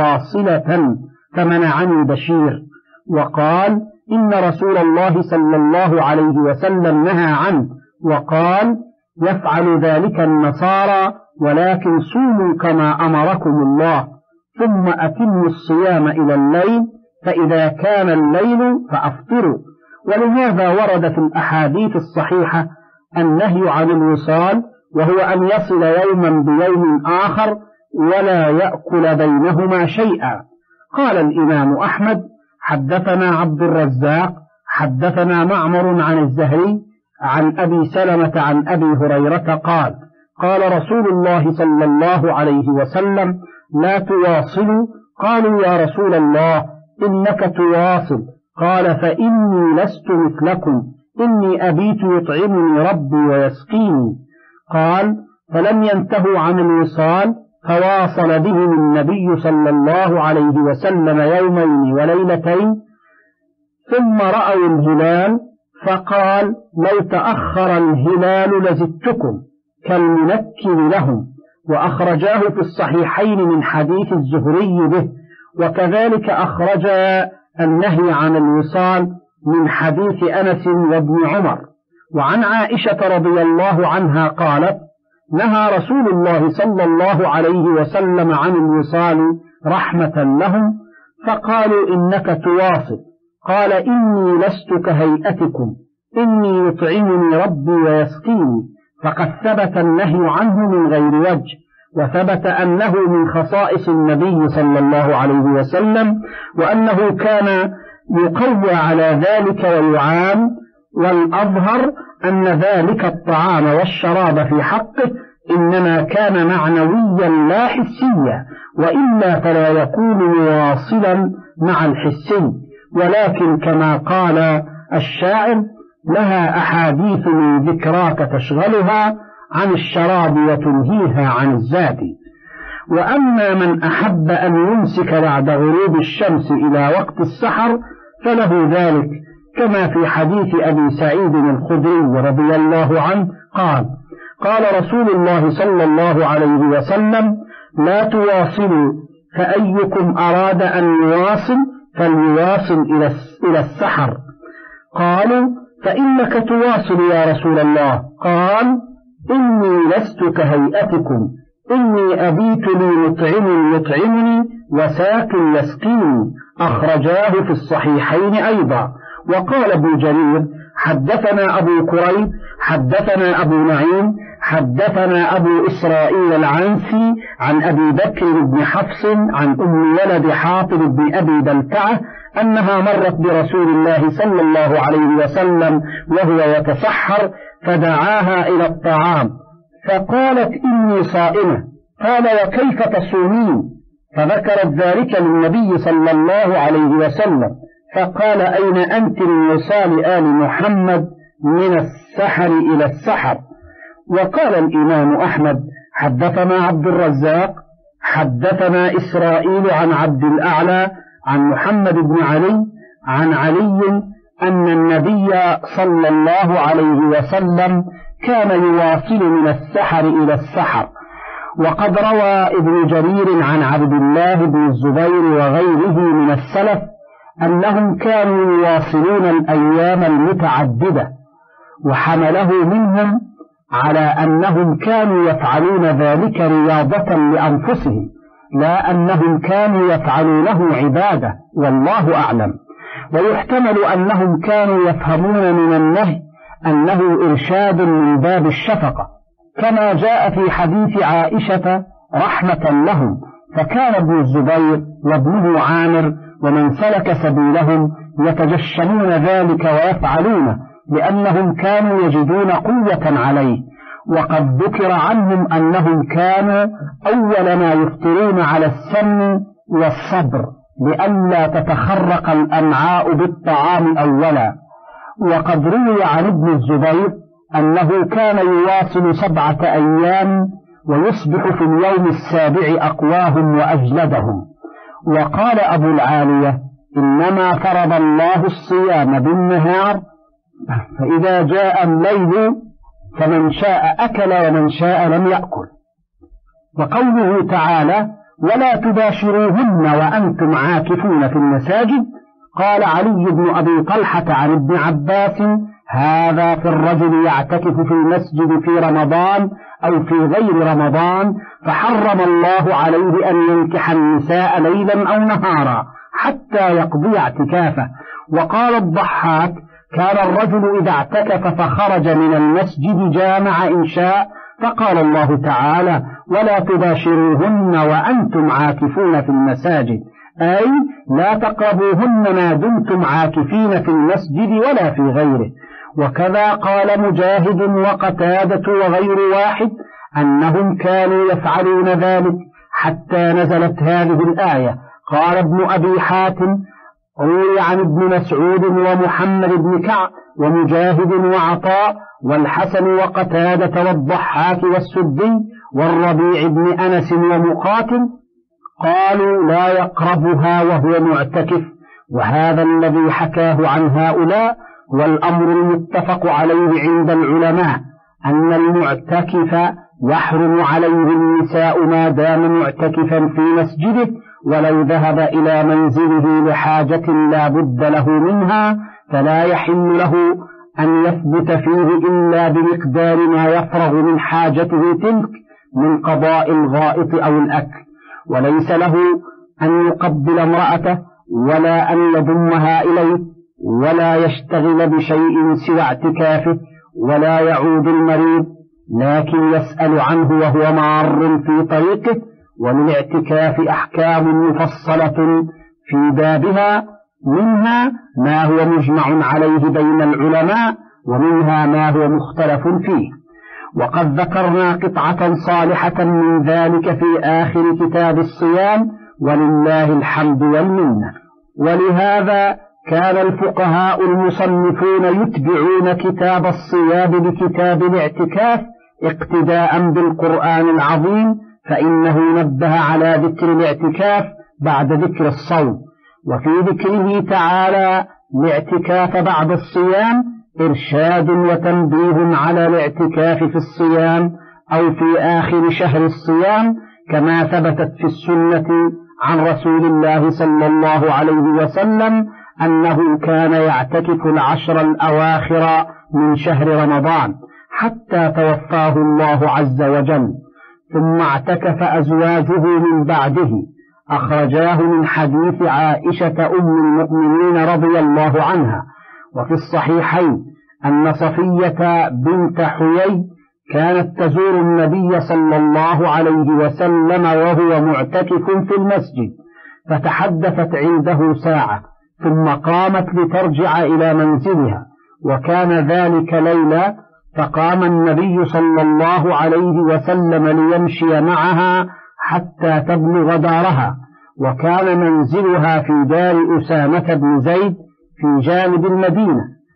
مواصلة فمنعني بشير، وقال: إن رسول الله صلى الله عليه وسلم نهى عنه، وقال: يفعل ذلك النصارى، ولكن صوموا كما أمركم الله، ثم أتموا الصيام إلى الليل، فإذا كان الليل فأفطروا. ولهذا ورد في الأحاديث الصحيحة النهي عن الوصال، وهو أن يصل يوما بيوم آخر ولا يأكل بينهما شيئا. قال الإمام أحمد: حدثنا عبد الرزاق حدثنا معمر عن الزهري عن أبي سلمة عن أبي هريرة قال: قال رسول الله صلى الله عليه وسلم: لا تواصلوا. قالوا: يا رسول الله إنك تواصل. قال: فإني لست مثلكم، إني أبيت يطعمني ربي ويسقيني. قال: فلم ينتهوا عن الوصال، فواصل بهم النبي صلى الله عليه وسلم يومين وليلتين، ثم رأوا الهلال فقال: لو تأخر الهلال لزدتكم، كالمنكر لهم. وأخرجاه في الصحيحين من حديث الزهري به، وكذلك أخرج النهي عن الوصال من حديث أنس وابن عمر. وعن عائشة رضي الله عنها قالت: نهى رسول الله صلى الله عليه وسلم عن الوصال رحمة لهم، فقالوا: إنك تواصل. قال: إني لست كهيئتكم، إني يطعمني ربي ويسقيني. فقد ثبت النهي عنه من غير وجه، وثبت أنه من خصائص النبي صلى الله عليه وسلم، وأنه كان يقوى على ذلك ويعان. والأظهر أن ذلك الطعام والشراب في حقه إنما كان معنويا لا حسيا، وإلا فلا يكون مواصلا مع الحسي. ولكن كما قال الشاعر: لها أحاديث من ذكراك تشغلها عن الشراب وتنهيها عن الزاد. وأما من أحب أن يمسك بعد غروب الشمس إلى وقت السحر فله ذلك، كما في حديث أبي سعيد الخدري رضي الله عنه قال: قال رسول الله صلى الله عليه وسلم: لا تواصلوا، فأيكم أراد أن يواصل فليواصل إلى السحر. قالوا: فإنك تواصل يا رسول الله. قال: إني لست كهيئتكم، إني أبيت لي مطعم يطعمني وساك يسقيني. أخرجاه في الصحيحين أيضا. وقال ابن جرير: حدثنا أبو كريب حدثنا أبو نعيم حدثنا أبو إسرائيل العنسي عن أبي بكر بن حفص عن أم ولد حاطب بن أبي بلتعة أنها مرت برسول الله صلى الله عليه وسلم وهو يتسحر، فدعاها إلى الطعام، فقالت: إني صائمة. قال: وكيف تصومين؟ فذكرت ذلك للنبي صلى الله عليه وسلم، فقال: أين أنت من وصال آل محمد؟ من السحر إلى السحر. وقال الإمام أحمد حدثنا عبد الرزاق حدثنا إسرائيل عن عبد الأعلى عن محمد بن علي عن علي أن النبي صلى الله عليه وسلم كان يواصل من السحر إلى السحر. وقد روى ابن جرير عن عبد الله بن الزبير وغيره من السلف أنهم كانوا يواصلون الأيام المتعددة، وحمله منهم على أنهم كانوا يفعلون ذلك رياضة لأنفسهم، لا أنهم كانوا يفعلونه عبادة، والله أعلم. ويحتمل أنهم كانوا يفهمون من النهي أنه إرشاد من باب الشفقة، كما جاء في حديث عائشة رحمة لهم، فكان ابن الزبير وابنه عامر ومن سلك سبيلهم يتجشمون ذلك ويفعلونه، لأنهم كانوا يجدون قوة عليه. وقد ذكر عنهم أنهم كانوا أول ما يفطرون على السمن والصبر لئلا تتخرق الأمعاء بالطعام أولا. وقد روي عن ابن الزبير أنه كان يواصل سبعة أيام ويصبح في اليوم السابع أقواهم وأجلدهم. وقال أبو العالية إنما فرض الله الصيام بالنهار، فإذا جاء الليل فمن شاء أكل ومن شاء لم يأكل. وقوله تعالى ولا تباشروهن وأنتم عاكفون في المساجد، قال علي بن أبي طلحة عن ابن عباس هذا في الرجل يعتكف في المسجد في رمضان أو في غير رمضان، فحرم الله عليه أن ينكح النساء ليلا أو نهارا حتى يقضي اعتكافه. وقال الضحاك كان الرجل إذا اعتكف فخرج من المسجد جامع إن شاء، فقال الله تعالى ولا تباشروهن وأنتم عاكفون في المساجد، أي لا تقربوهن ما دمتم عاكفين في المسجد ولا في غيره. وكذا قال مجاهد وقتادة وغير واحد أنهم كانوا يفعلون ذلك حتى نزلت هذه الآية. قال ابن أبي حاتم روي عن ابن مسعود ومحمد بن كعب ومجاهد وعطاء والحسن وقتادة والضحاك والسدي والربيع بن أنس ومقاتل قالوا لا يقربها وهو معتكف. وهذا الذي حكاه عن هؤلاء والأمر المتفق عليه عند العلماء أن المعتكف يحرم عليه النساء ما دام معتكفا في مسجده، ولو ذهب إلى منزله لحاجة لا بد له منها فلا يحل له أن يثبت فيه إلا بمقدار ما يفرغ من حاجته تلك من قضاء الغائط أو الأكل، وليس له أن يقبل امرأته ولا أن يضمها إليه ولا يشتغل بشيء سوى اعتكافه ولا يعود المريض، لكن يسأل عنه وهو مار في طريقه. وللاعتكاف أحكام مفصلة في بابها، منها ما هو مجمع عليه بين العلماء ومنها ما هو مختلف فيه. وقد ذكرنا قطعة صالحة من ذلك في آخر كتاب الصيام ولله الحمد والمنة. ولهذا كان الفقهاء المصنفون يتبعون كتاب الصيام بكتاب الاعتكاف اقتداء بالقرآن العظيم، فإنه نبه على ذكر الاعتكاف بعد ذكر الصوم. وفي ذكره تعالى الاعتكاف بعد الصيام إرشاد وتنبيه على الاعتكاف في الصيام أو في آخر شهر الصيام، كما ثبتت في السنة عن رسول الله صلى الله عليه وسلم أنه كان يعتكف العشر الأواخر من شهر رمضان حتى توفاه الله عز وجل، ثم اعتكف أزواجه من بعده. أخرجاه من حديث عائشة أم المؤمنين رضي الله عنها. وفي الصحيحين أن صفية بنت حيي كانت تزور النبي صلى الله عليه وسلم وهو معتكف في المسجد، فتحدثت عنده ساعة ثم قامت لترجع إلى منزلها، وكان ذلك ليلا، فقام النبي صلى الله عليه وسلم ليمشي معها حتى تبلغ دارها، وكان منزلها في دار أسامة بن زيد في جانب المدينة،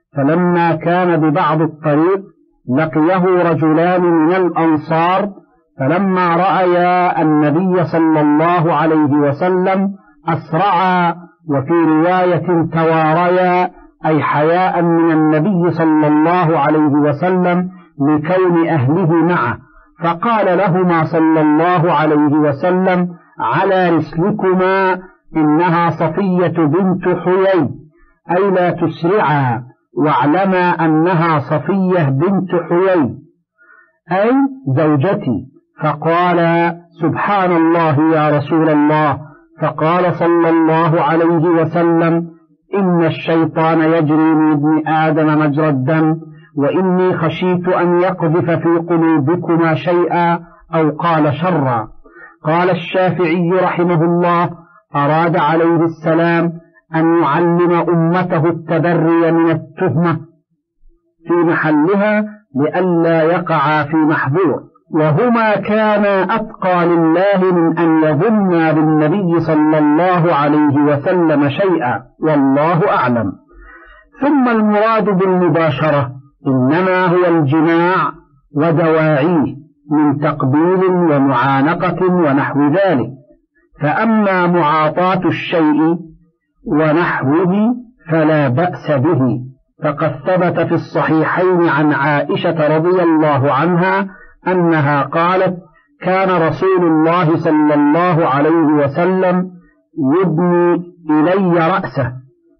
فلما كان ببعض الطريق لقيه رجلان من الأنصار، فلما رأيا النبي صلى الله عليه وسلم أسرعا، وفي رواية تواريا، أي حياء من النبي صلى الله عليه وسلم لكون أهله معه، فقال لهما صلى الله عليه وسلم: على رسلكما، إنها صفية بنت حيي، أي لا تسرعا، واعلما أنها صفية بنت حيي، أي زوجتي. فقال: سبحان الله يا رسول الله. فقال صلى الله عليه وسلم: إن الشيطان يجري من ابن آدم مجرى الدم، وإني خشيت أن يقذف في قلوبكما شيئا، أو قال شرا. قال الشافعي رحمه الله: أراد عليه السلام أن يعلم أمته التبري من التهمة في محلها لئلا يقع في محظور، وهما كانا أتقى لله من أن يظنا بالنبي صلى الله عليه وسلم شيئا، والله أعلم. ثم المراد بالمباشرة إنما هو الجماع ودواعيه من تقبيل ومعانقة ونحو ذلك. فأما معاطاة الشيء ونحوه فلا بأس به، فقد ثبت في الصحيحين عن عائشة رضي الله عنها أنها قالت: كان رسول الله صلى الله عليه وسلم يبني إلي رأسه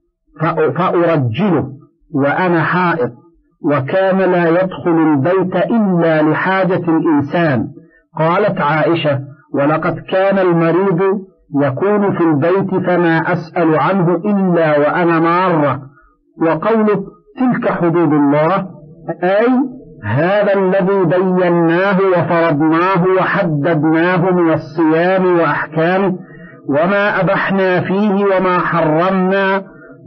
فأرجله وأنا حائض، وكان لا يدخل البيت إلا لحاجة الإنسان. قالت عائشة: ولقد كان المريض يكون في البيت فما أسأل عنه إلا وأنا مارة. وقوله تلك حدود الله، أي هذا الذي بيناه وفرضناه وحددناه من الصيام وأحكامه، وما أبحنا فيه وما حرمنا،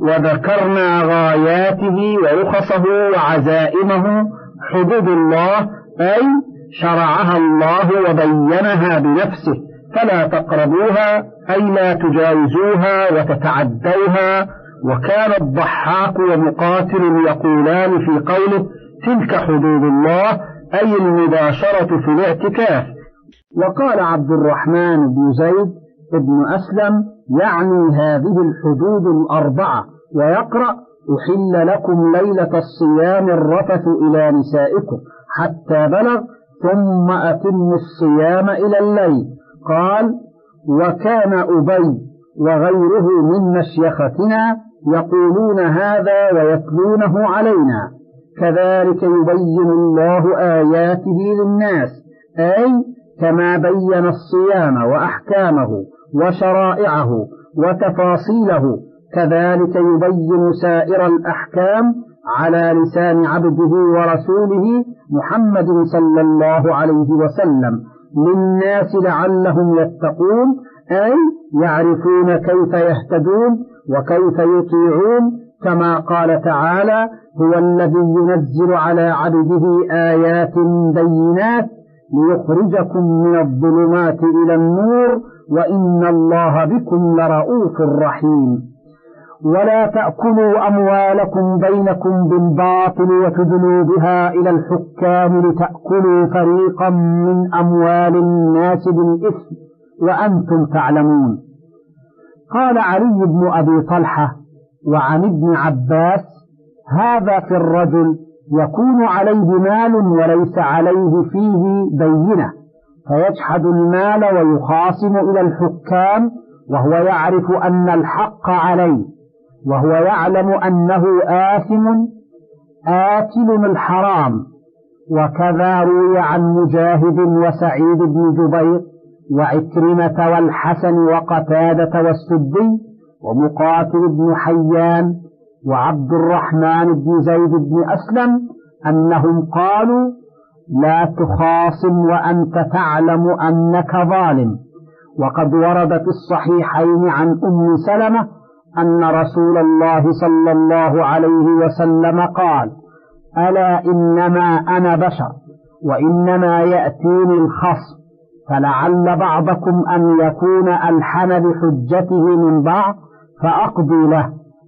وذكرنا غاياته ورخصه وعزائمه. حدود الله أي شرعها الله وبينها بنفسه، فلا تقربوها، أي لا تجاوزوها وتتعدوها. وكان الضحاك ومقاتل يقولان في قوله تلك حدود الله أي المباشرة في الاعتكاف. وقال عبد الرحمن بن زيد بن أسلم يعني هذه الحدود الأربعة، ويقرأ أحل لكم ليلة الصيام الرفث إلى نسائكم حتى بلغ ثم أتم الصيام إلى الليل. قال: وكان أبي وغيره من مشيختنا يقولون هذا ويتلونه علينا، كذلك يبين الله آياته للناس، أي كما بين الصيام وأحكامه وشرائعه وتفاصيله، كذلك يبين سائر الأحكام على لسان عبده ورسوله محمد صلى الله عليه وسلم للناس لعلهم يتقون، أي يعرفون كيف يهتدون وكيف يطيعون، كما قال تعالى: هو الذي ينزل على عبده آيات بينات ليخرجكم من الظلمات إلى النور وإن الله بكم لرؤوف رحيم. ولا تأكلوا أموالكم بينكم بالباطل وتدلوا بها إلى الحكام لتأكلوا فريقا من أموال الناس بالإثم وأنتم تعلمون. قال علي بن أبي طلحة وعن ابن عباس: هذا في الرجل يكون عليه مال وليس عليه فيه بينة، فيجحد المال ويخاصم إلى الحكام وهو يعرف أن الحق عليه، وهو يعلم أنه آثم آكل الحرام. وكذا روي عن مجاهد وسعيد بن جبير وعكرمة والحسن وقتادة والسدي ومقاتل بن حيان وعبد الرحمن بن زيد بن أسلم أنهم قالوا: لا تخاصم وأنت تعلم أنك ظالم. وقد ورد في الصحيحين عن أم سلمة أن رسول الله صلى الله عليه وسلم قال: ألا إنما أنا بشر وإنما يأتيني الخصم، فلعل بعضكم أن يكون ألحن بحجته من بعض فأقضي له،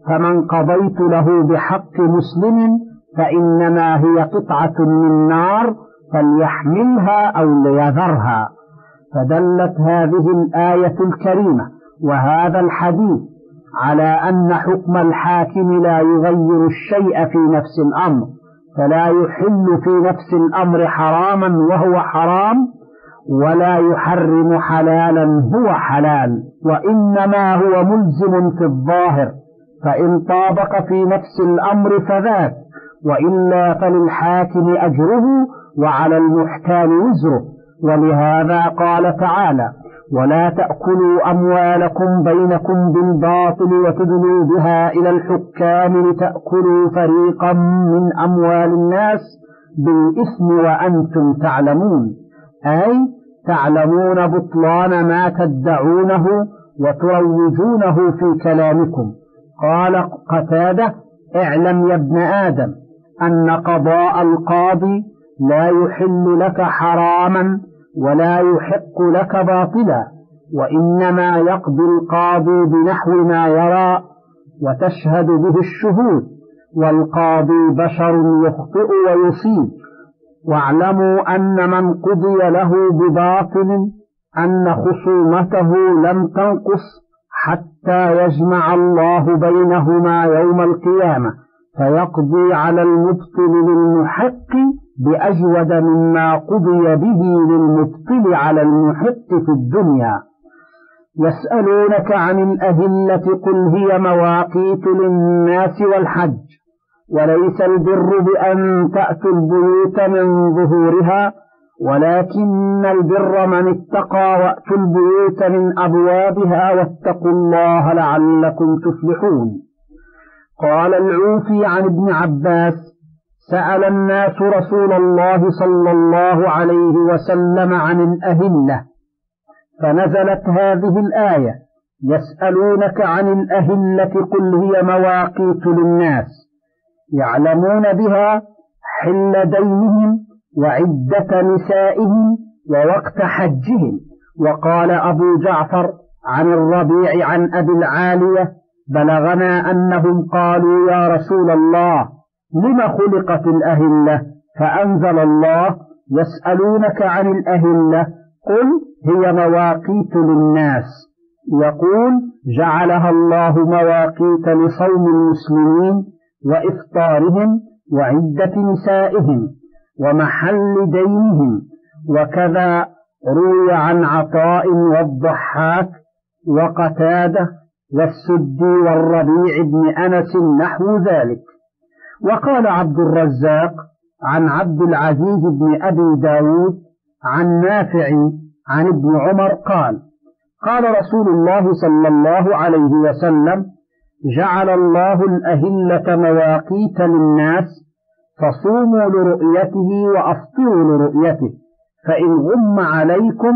فمن قضيت له بحق مسلم فإنما هي قطعة من نار فليحملها أو ليذرها. فدلت هذه الآية الكريمة وهذا الحديث على أن حكم الحاكم لا يغير الشيء في نفس الأمر، فلا يحل في نفس الأمر حراما وهو حرام، ولا يحرم حلالا هو حلال، وإنما هو ملزم في الظاهر، فإن طابق في نفس الأمر فذاك، وإلا فللحاكم أجره وعلى المحتال وزره. ولهذا قال تعالى: ولا تأكلوا أموالكم بينكم بالباطل وتدلوا بها إلى الحكام لتأكلوا فريقا من أموال الناس بالإثم وأنتم تعلمون، أي تعلمون بطلان ما تدعونه وتروجونه في كلامكم. قال قتادة: اعلم يا ابن آدم أن قضاء القاضي لا يحل لك حراما ولا يحق لك باطلا، وإنما يقضي القاضي بنحو ما يرى وتشهد به الشهود، والقاضي بشر يخطئ ويصيب. واعلموا أن من قضي له بباطل أن خصومته لم تنقص حتى يجمع الله بينهما يوم القيامة فيقضي على المبطل للمحق بأجود مما قضي به للمبطل على المحق في الدنيا. يسألونك عن الأهلة قل هي مواقيت للناس والحج، وليس البر بأن تأتوا البيوت من ظهورها، ولكن البر من اتقى وأتوا البيوت من أبوابها واتقوا الله لعلكم تفلحون. قال العوفي عن ابن عباس: سأل الناس رسول الله صلى الله عليه وسلم عن الأهلة، فنزلت هذه الآية: يسألونك عن الأهلة قل هي مواقيت للناس، يعلمون بها حل دينهم وعدة نسائهم ووقت حجهم. وقال أبو جعفر عن الربيع عن أبي العالية: بلغنا أنهم قالوا يا رسول الله لم خلقت الأهلة؟ فأنزل الله: يسألونك عن الأهلة قل هي مواقيت للناس. يقول: جعلها الله مواقيت لصوم المسلمين وإفطارهم وعدة نسائهم ومحل دينهم. وكذا روي عن عطاء والضحاك وقتادة والسدي والربيع بن أنس نحو ذلك. وقال عبد الرزاق عن عبد العزيز بن أبي داود عن نافع عن ابن عمر قال: قال رسول الله صلى الله عليه وسلم: جعل الله الأهلة مواقيت للناس، فصوموا لرؤيته وأفطروا لرؤيته، فإن غم عليكم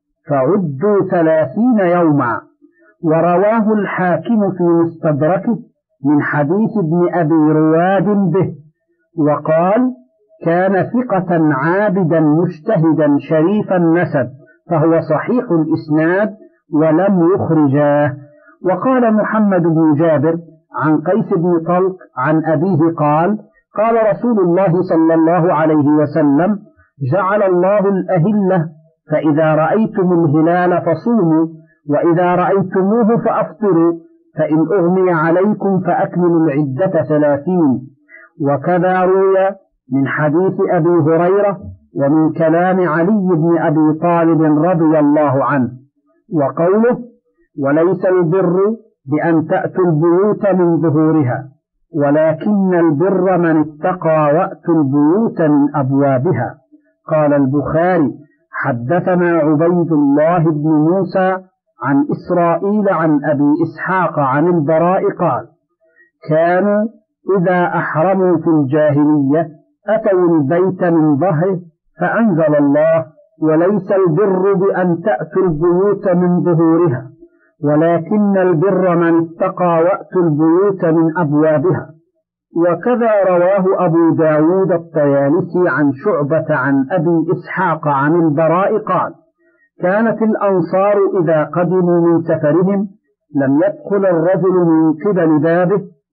فعدوا ثلاثين يوما. ورواه الحاكم في مستدركه من حديث ابن أبي رواد به، وقال: كان ثقة عابدا مجتهدا شريف النسب، فهو صحيح الإسناد ولم يخرجاه. وقال محمد بن جابر عن قيس بن طلق عن أبيه قال: قال رسول الله صلى الله عليه وسلم: جعل الله الأهلة، فإذا رأيتم الهلال فصوموا، وإذا رأيتموه فأفطروا، فإن أغمي عليكم فأكملوا العدة ثلاثين. وكذا روي من حديث أبي هريرة ومن كلام علي بن أبي طالب رضي الله عنه. وقوله: وليس البر بأن تأتوا البيوت من ظهورها، ولكن البر من اتقى وأتوا البيوت من أبوابها. قال البخاري: حدثنا عبيد الله بن موسى عن إسرائيل عن أبي إسحاق عن البراء قال: كانوا إذا أحرموا في الجاهلية أتوا البيت من ظهره، فأنزل الله: وليس البر بأن تأتوا البيوت من ظهورها، ولكن البر من اتقى وأتوا البيوت من أبوابها. وكذا رواه أبو داود الطيالسي عن شعبة عن أبي إسحاق عن البراء قال: كانت الأنصار إذا قدموا من سفرهم لم يدخل الرجل من قبل بابه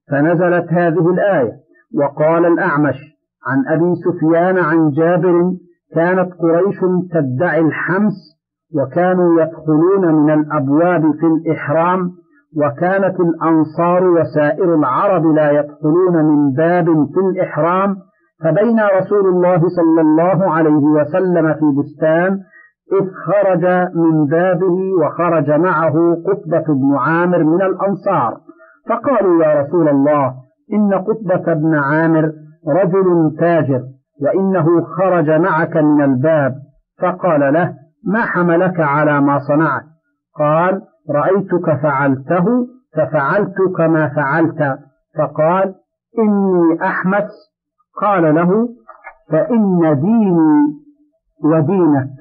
فنزلت هذه الآية. وقال الأعمش عن أبي سفيان عن جابر كانت قريش تدعي الحمس وكانوا يدخلون من الأبواب في الإحرام، وكانت الأنصار وسائر العرب لا يدخلون من باب في الإحرام، فبين رسول الله صلى الله عليه وسلم في بستان إذ خرج من بابه وخرج معه قطبة بن عامر من الأنصار، فقالوا يا رسول الله إن قطبة بن عامر رجل تاجر وإنه خرج معك من الباب، فقال له ما حملك على ما صنعت؟ قال رأيتك فعلته ففعلت كما فعلت، فقال إني أحمس. قال له فإن ديني ودينك.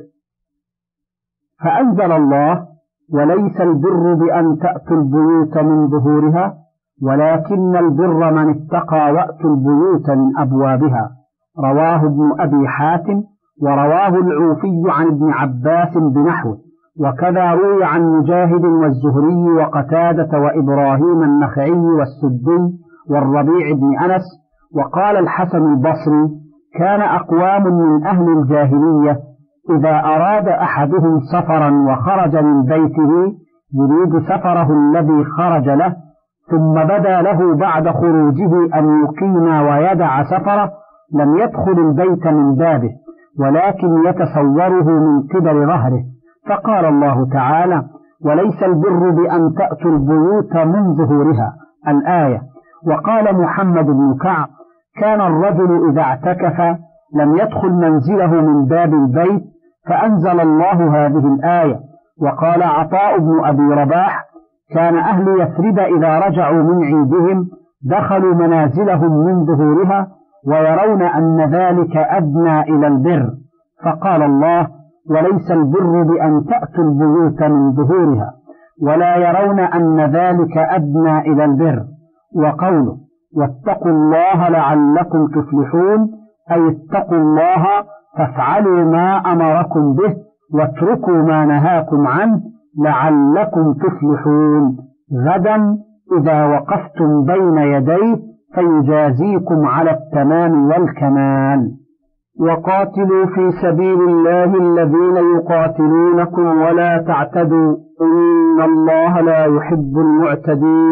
فأنزل الله وليس البر بأن تأتوا البيوت من ظهورها ولكن البر من اتقى وأتوا البيوت من أبوابها. رواه ابن أبي حاتم ورواه العوفي عن ابن عباس بنحوه، وكذا روي عن مجاهد والزهري وقتادة وإبراهيم النخعي والسدي والربيع بن أنس. وقال الحسن البصري كان أقوام من أهل الجاهلية إذا أراد أحدهم سفرا وخرج من بيته يريد سفره الذي خرج له ثم بدا له بعد خروجه أن يقيم ويدع سفره لم يدخل البيت من بابه ولكن يتصوره من قبل ظهره، فقال الله تعالى وليس البر بأن تأتوا البيوت من ظهورها الآية. وقال محمد بن كعب كان الرجل إذا اعتكف لم يدخل منزله من باب البيت فأنزل الله هذه الآية. وقال عطاء بن أبي رباح كان أهل يثرب إذا رجعوا من عيدهم دخلوا منازلهم من ظهورها ويرون أن ذلك أدنى إلى البر، فقال الله وليس البر بأن تأتوا البيوت من ظهورها ولا يرون أن ذلك أدنى إلى البر. وقوله واتقوا الله لعلكم تفلحون أي اتقوا الله فافعلوا ما أمركم به واتركوا ما نهاكم عنه لعلكم تفلحون غدا إذا وقفتم بين يديه فيجازيكم على التمام والكمال. وقاتلوا في سبيل الله الذين يقاتلونكم ولا تعتدوا إن الله لا يحب المعتدين.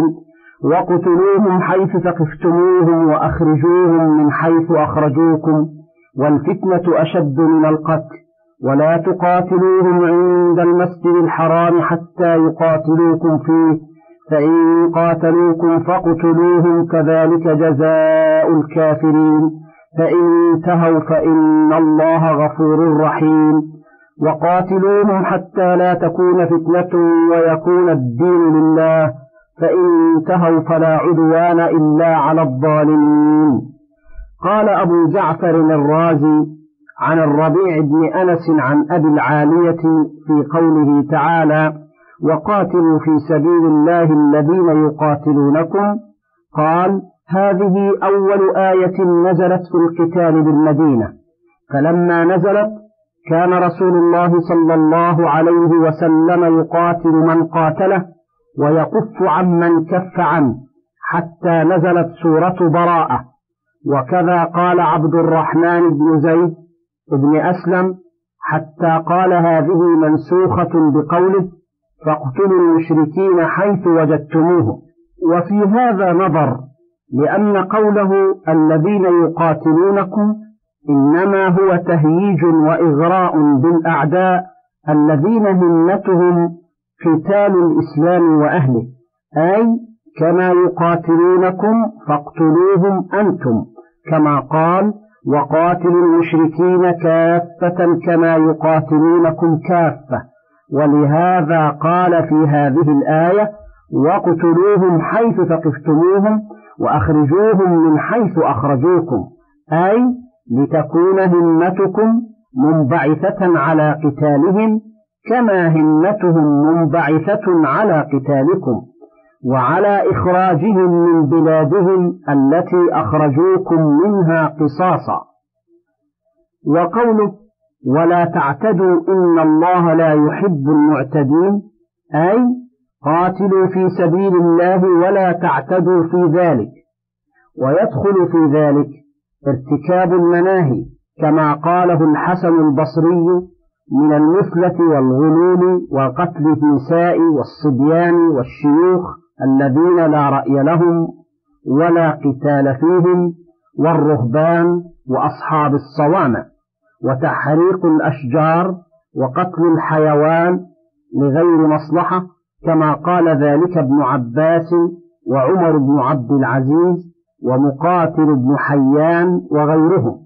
وقتلوهم حيث ثقفتموهم وأخرجوهم من حيث أخرجوكم والفتنة أشد من القتل ولا تقاتلوهم عند المسجد الحرام حتى يقاتلوكم فيه فإن قاتلوكم فاقتلوهم كذلك جزاء الكافرين فإن انتهوا فإن الله غفور رحيم. وقاتلوهم حتى لا تكون فتنة ويكون الدين لله فإن انتهوا فلا عدوان إلا على الظالمين. قال أبو جعفر الرازي عن الربيع بن أنس عن أبي العالية في قوله تعالى وقاتلوا في سبيل الله الذين يقاتلونكم قال هذه أول آية نزلت في القتال بالمدينة، فلما نزلت كان رسول الله صلى الله عليه وسلم يقاتل من قاتله ويكف عمن كف عنه حتى نزلت سورة براءة. وكذا قال عبد الرحمن بن زيد بن أسلم حتى قال هذه منسوخة بقوله فاقتلوا المشركين حيث وجدتموه. وفي هذا نظر لأن قوله الذين يقاتلونكم إنما هو تهييج وإغراء بالأعداء الذين همتهم قتال الإسلام وأهله، أي كما يقاتلونكم فاقتلوهم أنتم، كما قال وقاتلوا المشركين كافة كما يقاتلونكم كافة. ولهذا قال في هذه الآية وقتلوهم حيث ثقفتموهم وأخرجوهم من حيث أخرجوكم، أي لتكون همتكم منبعثة على قتالهم كما همتهم منبعثة على قتالكم وعلى إخراجهم من بلادهم التي أخرجوكم منها قصاصا. وقوله ولا تعتدوا إن الله لا يحب المعتدين أي قاتلوا في سبيل الله ولا تعتدوا في ذلك ويدخل في ذلك ارتكاب المناهي كما قاله الحسن البصري من المثلة والغلول وقتل النساء والصبيان والشيوخ الذين لا رأي لهم ولا قتال فيهم، والرهبان وأصحاب الصوامع، وتحريق الأشجار وقتل الحيوان لغير مصلحة كما قال ذلك ابن عباس وعمر بن عبد العزيز ومقاتل بن حيان وغيرهم.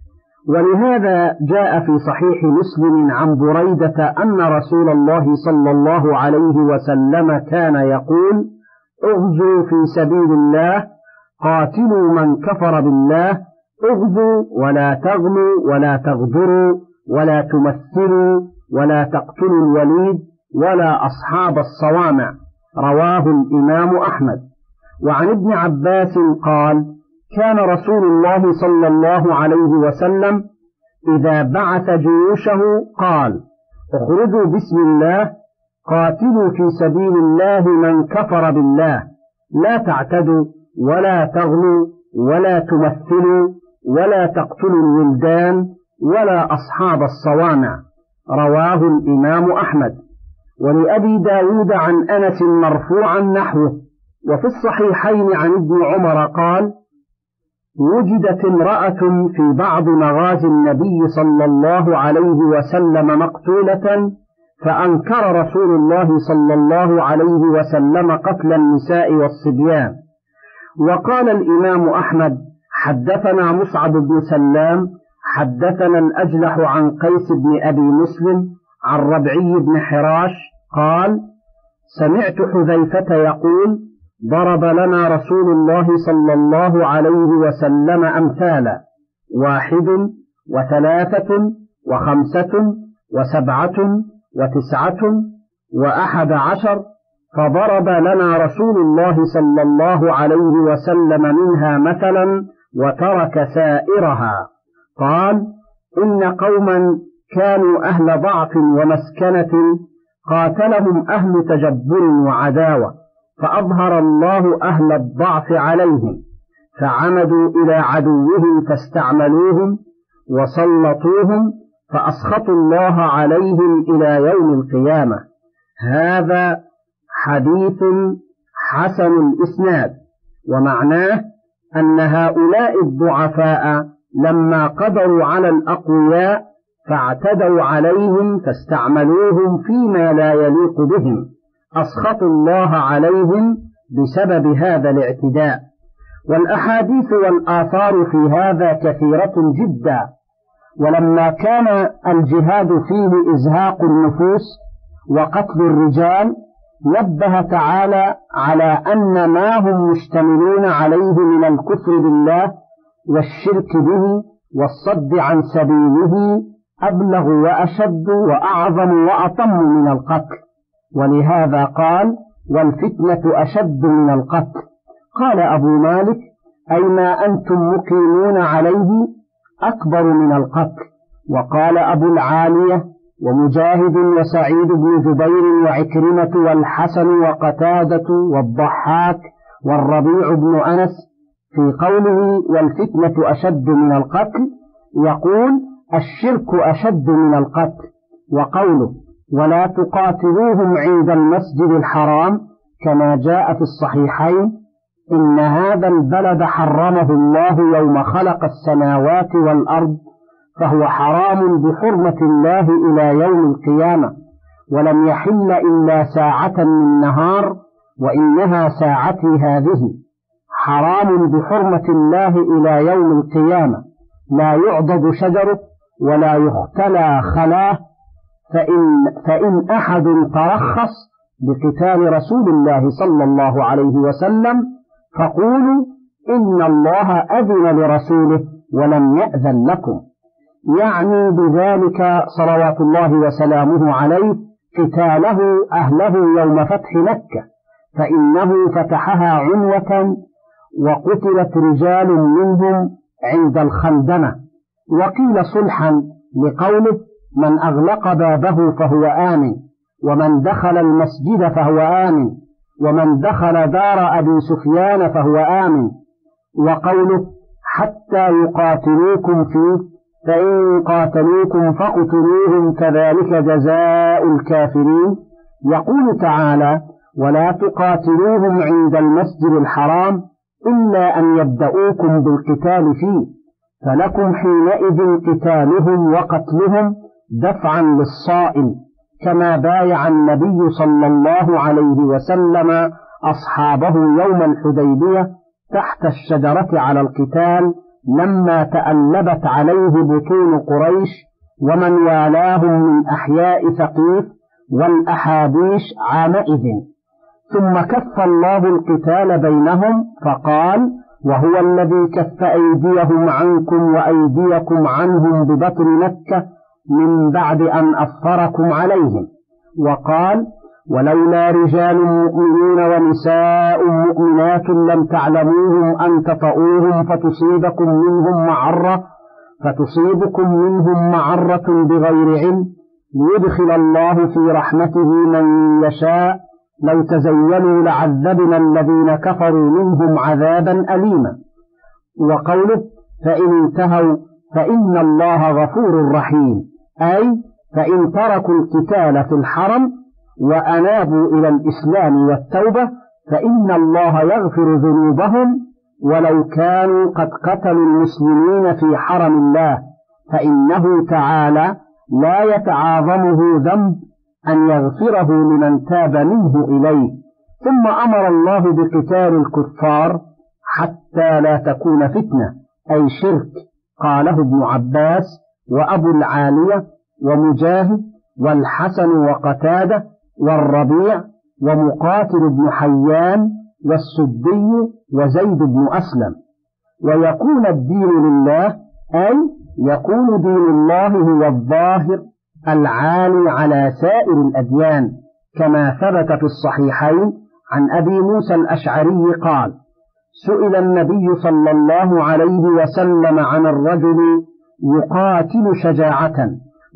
ولهذا جاء في صحيح مسلم عن بريدة أن رسول الله صلى الله عليه وسلم كان يقول: اغزوا في سبيل الله، قاتلوا من كفر بالله، اغزوا ولا تغلوا ولا تغدروا ولا تمثلوا ولا تقتلوا الوليد ولا أصحاب الصوامع. رواه الإمام أحمد. وعن ابن عباس قال: كان رسول الله صلى الله عليه وسلم إذا بعث جيوشه قال: اخرجوا بسم الله، قاتلوا في سبيل الله من كفر بالله، لا تعتدوا ولا تغلوا ولا تمثلوا ولا تقتلوا الولدان ولا أصحاب الصوامع. رواه الإمام أحمد. ولأبي داود عن أنس مرفوعا نحوه. وفي الصحيحين عن ابن عمر قال: وجدت امرأة في بعض مغازي النبي صلى الله عليه وسلم مقتولة، فأنكر رسول الله صلى الله عليه وسلم قتل النساء والصبيان. وقال الإمام أحمد: حدثنا مصعب بن سلام حدثنا الأجلح عن قيس بن أبي مسلم عن ربعي بن حراش قال: سمعت حذيفة يقول: ضرب لنا رسول الله صلى الله عليه وسلم أمثالا: واحد وثلاثة وخمسة وسبعة وتسعة وأحد عشر، فضرب لنا رسول الله صلى الله عليه وسلم منها مثلا وترك سائرها. قال: إن قوما كانوا أهل ضعف ومسكنة قاتلهم أهل تجبر وعداوة، فأظهر الله أهل الضعف عليهم، فعمدوا إلى عدوهم فاستعملوهم وسلطوهم، فأسخطوا الله عليهم إلى يوم القيامة. هذا حديث حسن الإسناد. ومعناه أن هؤلاء الضعفاء لما قدروا على الأقوياء فاعتدوا عليهم فاستعملوهم فيما لا يليق بهم، أسخطوا الله عليهم بسبب هذا الاعتداء. والأحاديث والآثار في هذا كثيرة جدا. ولما كان الجهاد فيه إزهاق النفوس وقتل الرجال، نبه تعالى على أن ما هم مشتملون عليه من الكفر بالله والشرك به والصد عن سبيله أبلغ وأشد وأعظم وأطم من القتل. ولهذا قال: والفتنة أشد من القتل. قال أبو مالك: أي ما أنتم مقيمون عليه أكبر من القتل. وقال أبو العالية ومجاهد وسعيد بن جبير وعكرمة والحسن وقتادة والضحاك والربيع بن أنس في قوله والفتنة أشد من القتل يقول: الشرك أشد من القتل. وقوله ولا تقاتلوهم عند المسجد الحرام كما جاء في الصحيحين: إن هذا البلد حرمه الله يوم خلق السماوات والأرض، فهو حرام بحرمة الله إلى يوم القيامة، ولم يحل إلا ساعة من نهار، وإنها ساعتي هذه، حرام بحرمة الله إلى يوم القيامة، لا يعضد شجره ولا يختلى خلاه، فإن, فإن أحد ترخص بقتال رسول الله صلى الله عليه وسلم فقولوا إن الله أذن لرسوله ولم يأذن لكم، يعني بذلك صلوات الله وسلامه عليه قتاله أهله يوم فتح مكة، فإنه فتحها عنوة وقتلت رجال منهم عند الخندمة. وقيل صلحا لقوله: من أغلق بابه فهو آمن، ومن دخل المسجد فهو آمن، ومن دخل دار أبي سفيان فهو آمن. وقوله حتى يقاتلوكم فيه فإن قاتلوكم فاقتلوهم كذلك جزاء الكافرين. يقول تعالى ولا تقاتلوهم عند المسجد الحرام إلا أن يبدؤوكم بالقتال فيه، فلكم حينئذ قتالهم وقتلهم دفعا للصائل، كما بايع النبي صلى الله عليه وسلم أصحابه يوم الحديبية تحت الشجرة على القتال لما تألبت عليه بطون قريش ومن والاهم من أحياء ثقيف والأحابيش عامئذ، ثم كف الله القتال بينهم فقال وهو الذي كف أيديهم عنكم وأيديكم عنهم ببطن مكة من بعد أن أظفركم عليهم. وقال ولولا رجال مؤمنون ونساء مؤمنات لم تعلموهم أن تطؤوهم فتصيبكم منهم معرة فتصيبكم منهم معرة بغير علم ليدخل الله في رحمته من يشاء لو تزينوا لعذبنا الذين كفروا منهم عذابا أليما. وقوله فإن انتهوا فإن الله غفور رحيم، أي فإن تركوا القتال في الحرم وأنابوا إلى الإسلام والتوبة فإن الله يغفر ذنوبهم ولو كانوا قد قتلوا المسلمين في حرم الله، فإنه تعالى لا يتعاظمه ذنب أن يغفره لمن تاب منه إليه. ثم أمر الله بقتال الكفار حتى لا تكون فتنة أي شرك، قاله ابن عباس وأبو العالية ومجاهد والحسن وقتادة والربيع ومقاتل بن حيان والسدي وزيد بن أسلم. ويكون الدين لله أي يكون دين الله هو الظاهر العالي على سائر الأديان، كما ثبت في الصحيحين عن أبي موسى الأشعري قال سئل النبي صلى الله عليه وسلم عن الرجل يقاتل شجاعة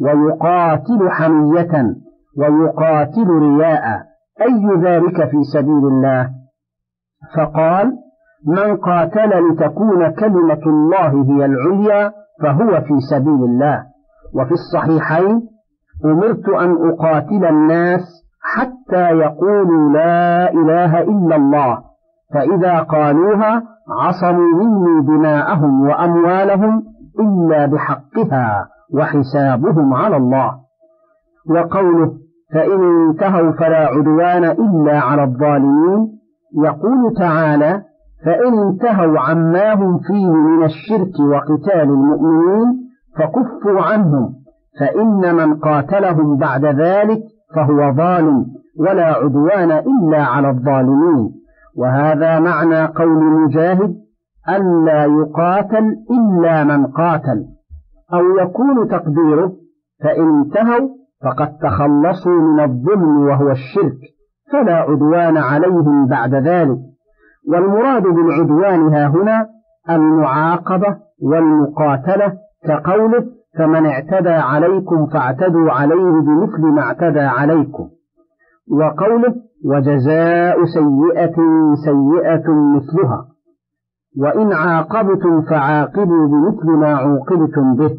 ويقاتل حمية ويقاتل رياء أي ذلك في سبيل الله؟ فقال من قاتل لتكون كلمة الله هي العليا فهو في سبيل الله. وفي الصحيحين أمرت أن أقاتل الناس حتى يقولوا لا إله إلا الله، فإذا قالوها عصموا مني دماءهم وأموالهم إلا بحقها وحسابهم على الله. وقوله فإن انتهوا فلا عدوان إلا على الظالمين، يقول تعالى فإن انتهوا عما هم فيه من الشرك وقتال المؤمنين فكفوا عنهم، فإن من قاتلهم بعد ذلك فهو ظالم ولا عدوان إلا على الظالمين. وهذا معنى قول مجاهد ألا يقاتل إلا من قاتل، أو يكون تقديره فإن انتهوا فقد تخلصوا من الظلم وهو الشرك فلا عدوان عليهم بعد ذلك. والمراد بالعدوان ها هنا المعاقبة والمقاتلة، كقوله فمن اعتدى عليكم فاعتدوا عليه بمثل ما اعتدى عليكم. وقوله وجزاء سيئة سيئة مثلها، وإن عاقبتم فعاقبوا بمثل ما عوقبتم به.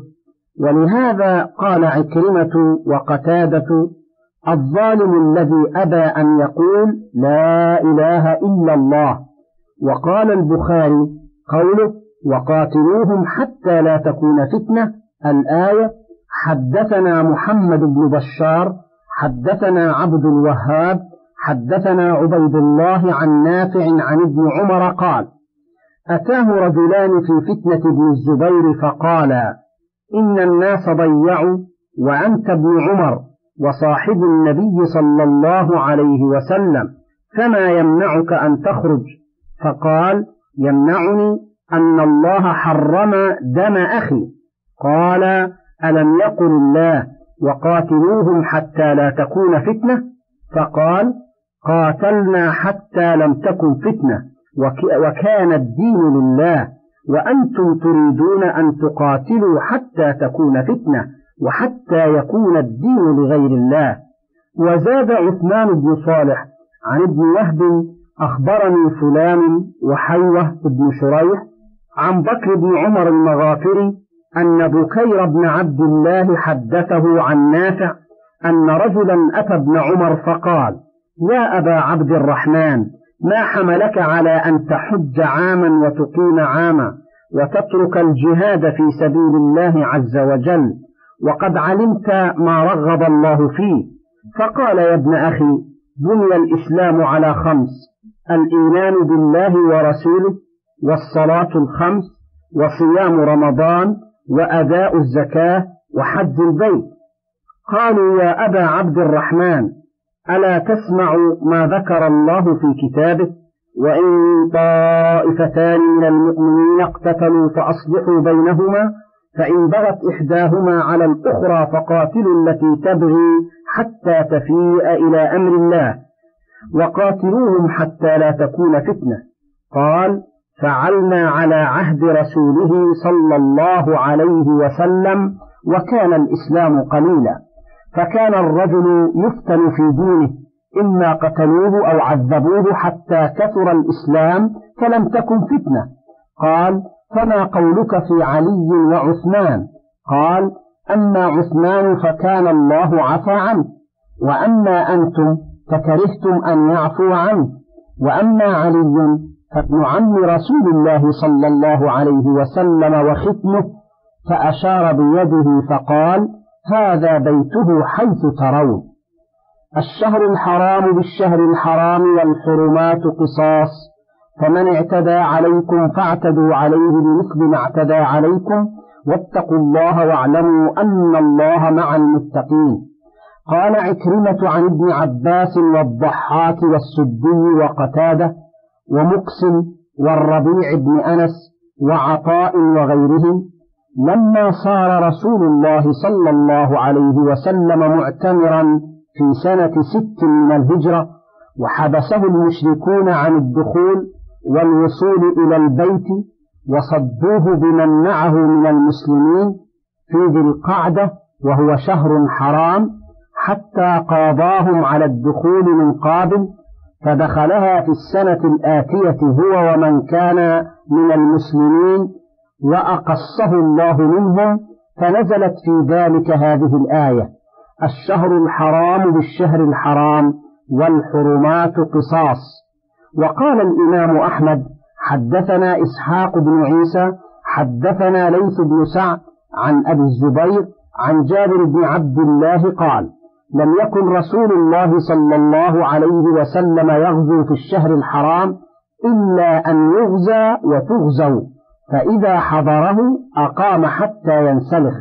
ولهذا قال عكرمة وقتادة الظالم الذي أبى أن يقول لا إله إلا الله. وقال البخاري قوله وقاتلوهم حتى لا تكون فتنة الآية حدثنا محمد بن بشار حدثنا عبد الوهاب حدثنا عبيد الله عن نافع عن ابن عمر قال أتاه رجلان في فتنة ابن الزبير فقالا إن الناس ضيعوا وأنت ابن عمر وصاحب النبي صلى الله عليه وسلم، فما يمنعك أن تخرج؟ فقال يمنعني أن الله حرم دم أخي. قال ألم يقل الله وقاتلوهم حتى لا تكون فتنة؟ فقال قاتلنا حتى لم تكن فتنة وكان الدين لله، وأنتم تريدون أن تقاتلوا حتى تكون فتنة وحتى يكون الدين لغير الله. وزاد عثمان بن صالح عن ابن وهب أخبرني فلان وحيوة بن شريح عن بكر بن عمر المغافري أن بكير بن عبد الله حدثه عن نافع أن رجلا أتى ابن عمر فقال: يا أبا عبد الرحمن، ما حملك على أن تحج عاما وتقيم عاما وتترك الجهاد في سبيل الله عز وجل وقد علمت ما رغب الله فيه؟ فقال: يا ابن أخي، بني الإسلام على خمس: الإيمان بالله ورسوله، والصلاة الخمس، وصيام رمضان، وأداء الزكاة، وحج البيت. قالوا: يا أبا عبد الرحمن، ألا تسمع ما ذكر الله في كتابه: وإن طائفتان من المؤمنين اقتتلوا فأصلحوا بينهما، فإن بغت إحداهما على الأخرى فقاتلوا التي تبغي حتى تفيء إلى أمر الله، وقاتلوهم حتى لا تكون فتنة. قال: فعلنا على عهد رسوله صلى الله عليه وسلم، وكان الإسلام قليلا، فكان الرجل يفتن في دينه، إما قتلوه أو عذبوه حتى كثر الإسلام فلم تكن فتنة. قال: فما قولك في علي وعثمان؟ قال: أما عثمان فكان الله عفى عنه، وأما أنتم فكرهتم أن يعفو عنه، وأما علي فابن عم رسول الله صلى الله عليه وسلم وختمه، فأشار بيده فقال: هذا بيته حيث ترون. الشهر الحرام بالشهر الحرام والحرمات قصاص، فمن اعتدى عليكم فاعتدوا عليه بمثل ما اعتدى عليكم، واتقوا الله واعلموا أن الله مع المتقين. قال عكرمة عن ابن عباس والضحاك والسدي وقتادة ومقسم والربيع بن أنس وعطاء وغيرهم: لما صار رسول الله صلى الله عليه وسلم معتمرا في سنة ست من الهجرة، وحبسه المشركون عن الدخول والوصول إلى البيت، وصدوه بمن معه من المسلمين في ذي القعدة وهو شهر حرام، حتى قاضاهم على الدخول من قابل، فدخلها في السنة الآتية هو ومن كان من المسلمين، وأقصه الله منهم، فنزلت في ذلك هذه الآية: الشهر الحرام بالشهر الحرام والحرمات قصاص. وقال الإمام أحمد: حدثنا إسحاق بن عيسى حدثنا ليث بن سعد عن أبي الزبير عن جابر بن عبد الله قال: لم يكن رسول الله صلى الله عليه وسلم يغزو في الشهر الحرام إلا أن يغزى وتغزو، فإذا حضره أقام حتى ينسلخ.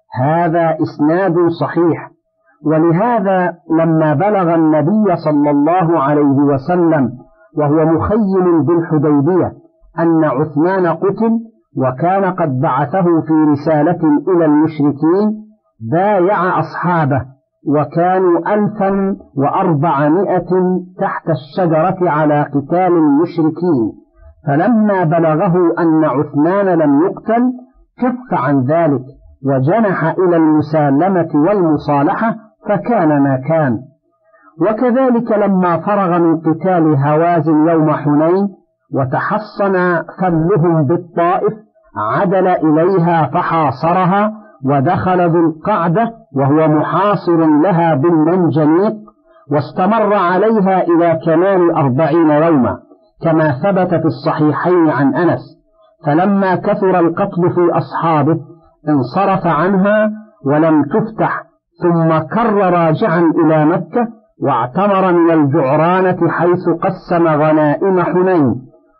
هذا إسناد صحيح. ولهذا لما بلغ النبي صلى الله عليه وسلم وهو مخيم بالحديبية أن عثمان قتل، وكان قد بعثه في رسالة إلى المشركين، بايع أصحابه، وكانوا ألفا وأربعمائة تحت الشجرة على قتال المشركين، فلما بلغه أن عثمان لم يقتل كف عن ذلك وجنح إلى المسالمة والمصالحة، فكان ما كان. وكذلك لما فرغ من قتال هوازن يوم حنين وتحصن فلهم بالطائف، عدل إليها فحاصرها، ودخل ذو القعدة وهو محاصر لها بالمنجنيق، واستمر عليها إلى كمال أربعين يوما، كما ثبت في الصحيحين عن أنس. فلما كثر القتل في أصحابه انصرف عنها ولم تفتح، ثم كر راجعا إلى مكة، واعتمر من الجعرانة حيث قسم غنائم حنين.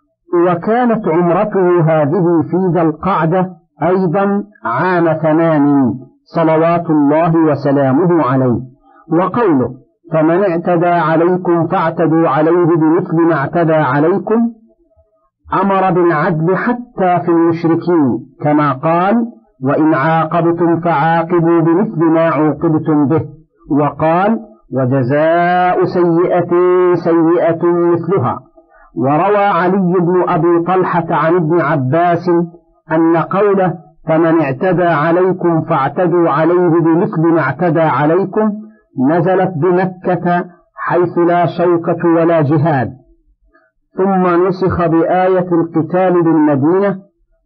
وكانت عمرته هذه في ذي القعدة أيضا عام ثمان صلوات الله وسلامه عليه. وقوله: فمن اعتدى عليكم فاعتدوا عليه بمثل ما اعتدى عليكم، أمر بالعدل حتى في المشركين، كما قال: وإن عاقبتم فعاقبوا بمثل ما عوقبتم به. وقال: وجزاء سيئة سيئة مثلها. وروى علي بن أبي طلحة عن ابن عباس أن قوله: فمن اعتدى عليكم فاعتدوا عليه بمثل ما اعتدى عليكم نزلت بمكة حيث لا شوكة ولا جهاد، ثم نسخ بآية القتال بالمدينة،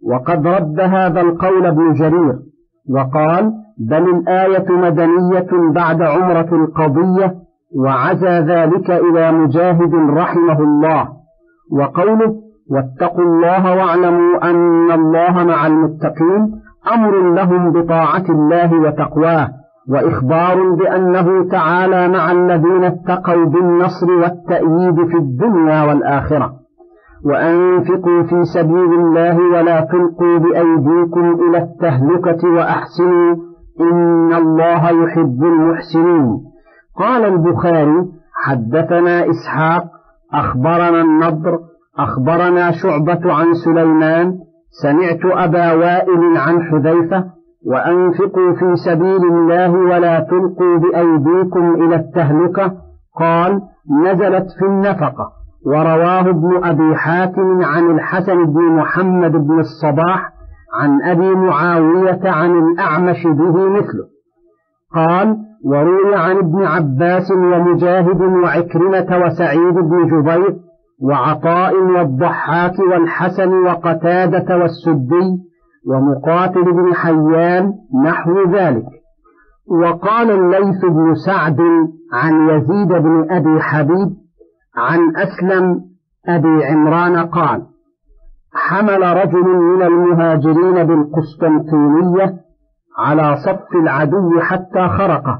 وقد رد هذا القول ابن جرير وقال بل الآية مدنية بعد عمرة القضية، وعزى ذلك إلى مجاهد رحمه الله. وقوله واتقوا الله واعلموا أن الله مع المتقين أمر لهم بطاعة الله وتقواه، وإخبار بأنه تعالى مع الذين اتقوا بالنصر والتأييد في الدنيا والآخرة. وأنفقوا في سبيل الله ولا تلقوا بأيديكم إلى التهلكة وأحسنوا إن الله يحب المحسنين. قال البخاري حدثنا إسحاق أخبرنا النضر أخبرنا شعبة عن سليمان سمعت أبا وائل عن حذيفة وأنفقوا في سبيل الله ولا تلقوا بأيديكم إلى التهلكة قال نزلت في النفقة. ورواه ابن أبي حاتم عن الحسن بن محمد بن الصباح عن أبي معاوية عن الأعمش به مثله. قال وروي عن ابن عباس ومجاهد وعكرمة وسعيد بن جبير وعطاء والضحاك والحسن وقتادة والسدي ومقاتل بن حيان نحو ذلك. وقال الليث بن سعد عن يزيد بن أبي حبيب عن أسلم أبي عمران قال حمل رجل من المهاجرين بالقسطنطينية على صف العدو حتى خرقه،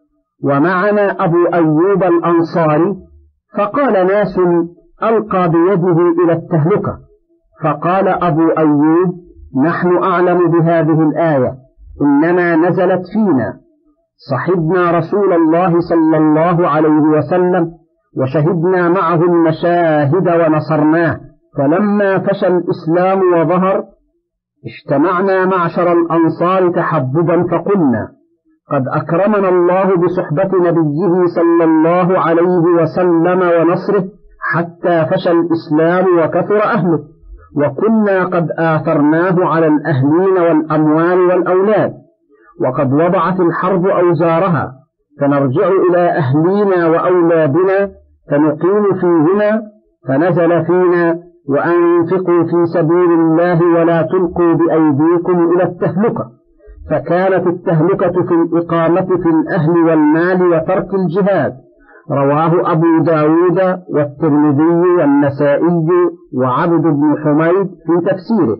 ومعنا أبو أيوب الأنصاري، فقال ناس ألقى بيده إلى التهلكة، فقال أبو أيوب نحن أعلم بهذه الآية إنما نزلت فينا، صحبنا رسول الله صلى الله عليه وسلم وشهدنا معه المشاهد ونصرناه، فلما فشى الإسلام وظهر اجتمعنا معشر الأنصار تحببا فقلنا قد أكرمنا الله بصحبة نبيه صلى الله عليه وسلم ونصره حتى فشى الإسلام وكثر أهله، وكنا قد آثرناه على الأهلين والأموال والأولاد، وقد وضعت الحرب أوزارها، فنرجع إلى أهلينا وأولادنا فنقيم فيهما. فنزل فينا وأنفقوا في سبيل الله ولا تلقوا بأيديكم إلى التهلكة، فكانت التهلكة في الإقامة في الأهل والمال وترك الجهاد. رواه أبو داود والترمذي والنسائي وعبد بن حميد في تفسيره،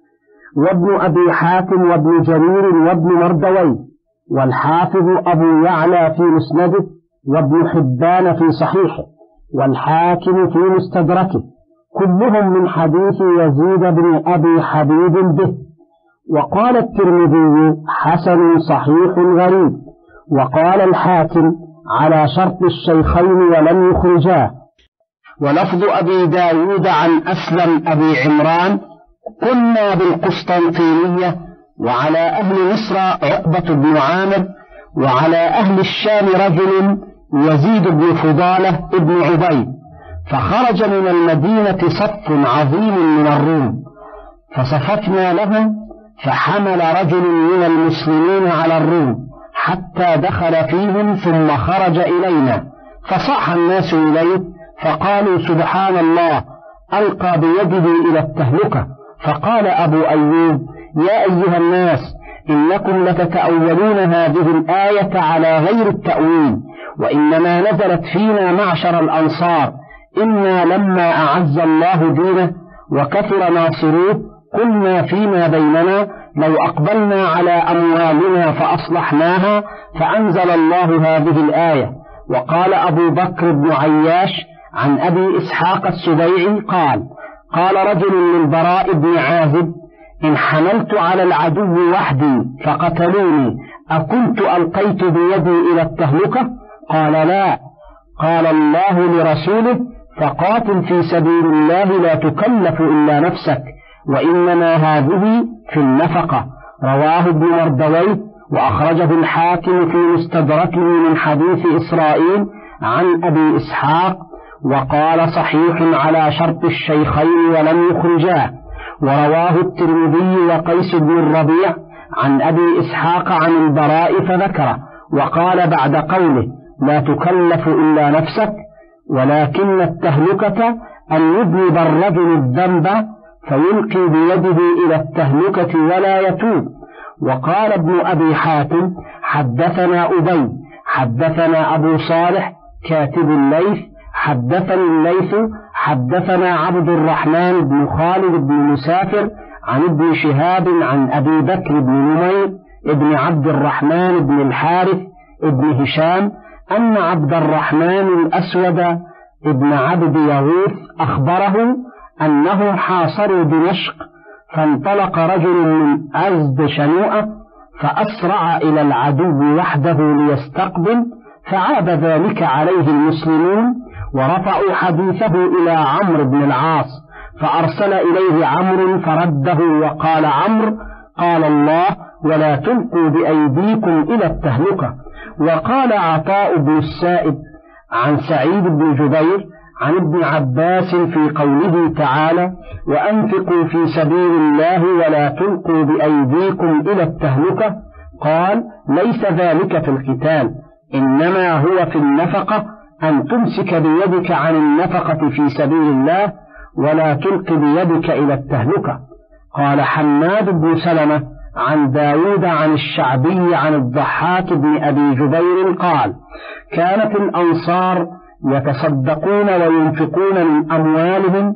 وابن أبي حاتم وابن جرير وابن مردوي، والحافظ أبو يعلى في مسنده، وابن حبان في صحيحه، والحاكم في مستدركه، كلهم من حديث يزيد بن أبي حبيب به. وقال الترمذي حسن صحيح غريب، وقال الحاكم على شرط الشيخين ولم يخرجاه. ولفظ أبي داود عن أسلم أبي عمران كنا بالقسطنطينية، وعلى أهل مصر عقبة بن عامر، وعلى أهل الشام رجل يزيد بن فضالة ابن عبيد، فخرج من المدينة صف عظيم من الروم فصففنا لهم، فحمل رجل من المسلمين على الروم حتى دخل فيهم ثم خرج إلينا، فصاح الناس إليه فقالوا سبحان الله ألقى بيده إلى التهلكة. فقال أبو أيوب يا أيها الناس إنكم لتتأولون هذه الآية على غير التأويل، وإنما نزلت فينا معشر الأنصار، إنا لما أعز الله دينه وكثر ناصروه قلنا فيما بيننا لو أقبلنا على أموالنا فأصلحناها، فأنزل الله هذه الآية. وقال أبو بكر بن عياش عن أبي إسحاق السبيعي قال قال رجل للبراء بن عازب إن حملت على العدو وحدي فقتلوني أكنت ألقيت بيدي إلى التهلكة؟ قال لا. قال الله لرسوله فقاتل في سبيل الله لا تكلف إلا نفسك، وإنما هذه في النفقة. رواه ابن مردوي وأخرجه الحاكم في مستدركه من حديث إسرائيل عن أبي إسحاق، وقال صحيح على شرط الشيخين ولم يخرجاه. ورواه الترمذي وقيس بن الربيع عن أبي إسحاق عن البراء فذكره، وقال بعد قوله لا تكلف إلا نفسك ولكن التهلكة أن يذنب الرجل الذنب فيلقي بيده إلى التهلكة ولا يتوب. وقال ابن أبي حاتم حدثنا أبي حدثنا أبو صالح كاتب الليث حدثني الليث حدثنا عبد الرحمن بن خالد بن مسافر عن ابن شهاب عن أبي بكر بن نمير ابن عبد الرحمن بن الحارث ابن هشام أن عبد الرحمن الأسود ابن عبد يغوث أخبره أنه حاصروا دمشق، فانطلق رجل من أزد شنوءة فأسرع إلى العدو وحده ليستقبل، فعاب ذلك عليه المسلمون ورفعوا حديثه إلى عمرو بن العاص، فأرسل إليه عمرو فرده وقال عمرو قال الله ولا تلقوا بأيديكم إلى التهلكة. وقال عطاء بن السائب عن سعيد بن جبير عن ابن عباس في قوله تعالى وأنفقوا في سبيل الله ولا تلقوا بأيديكم إلى التهلكة، قال ليس ذلك في القتال، إنما هو في النفقة، أن تمسك بيدك عن النفقة في سبيل الله ولا تلق بيدك إلى التهلكة. قال حماد بن سلمة عن داود عن الشعبي عن الضحاك بن أبي جبير قال كانت الأنصار يتصدقون وينفقون من أموالهم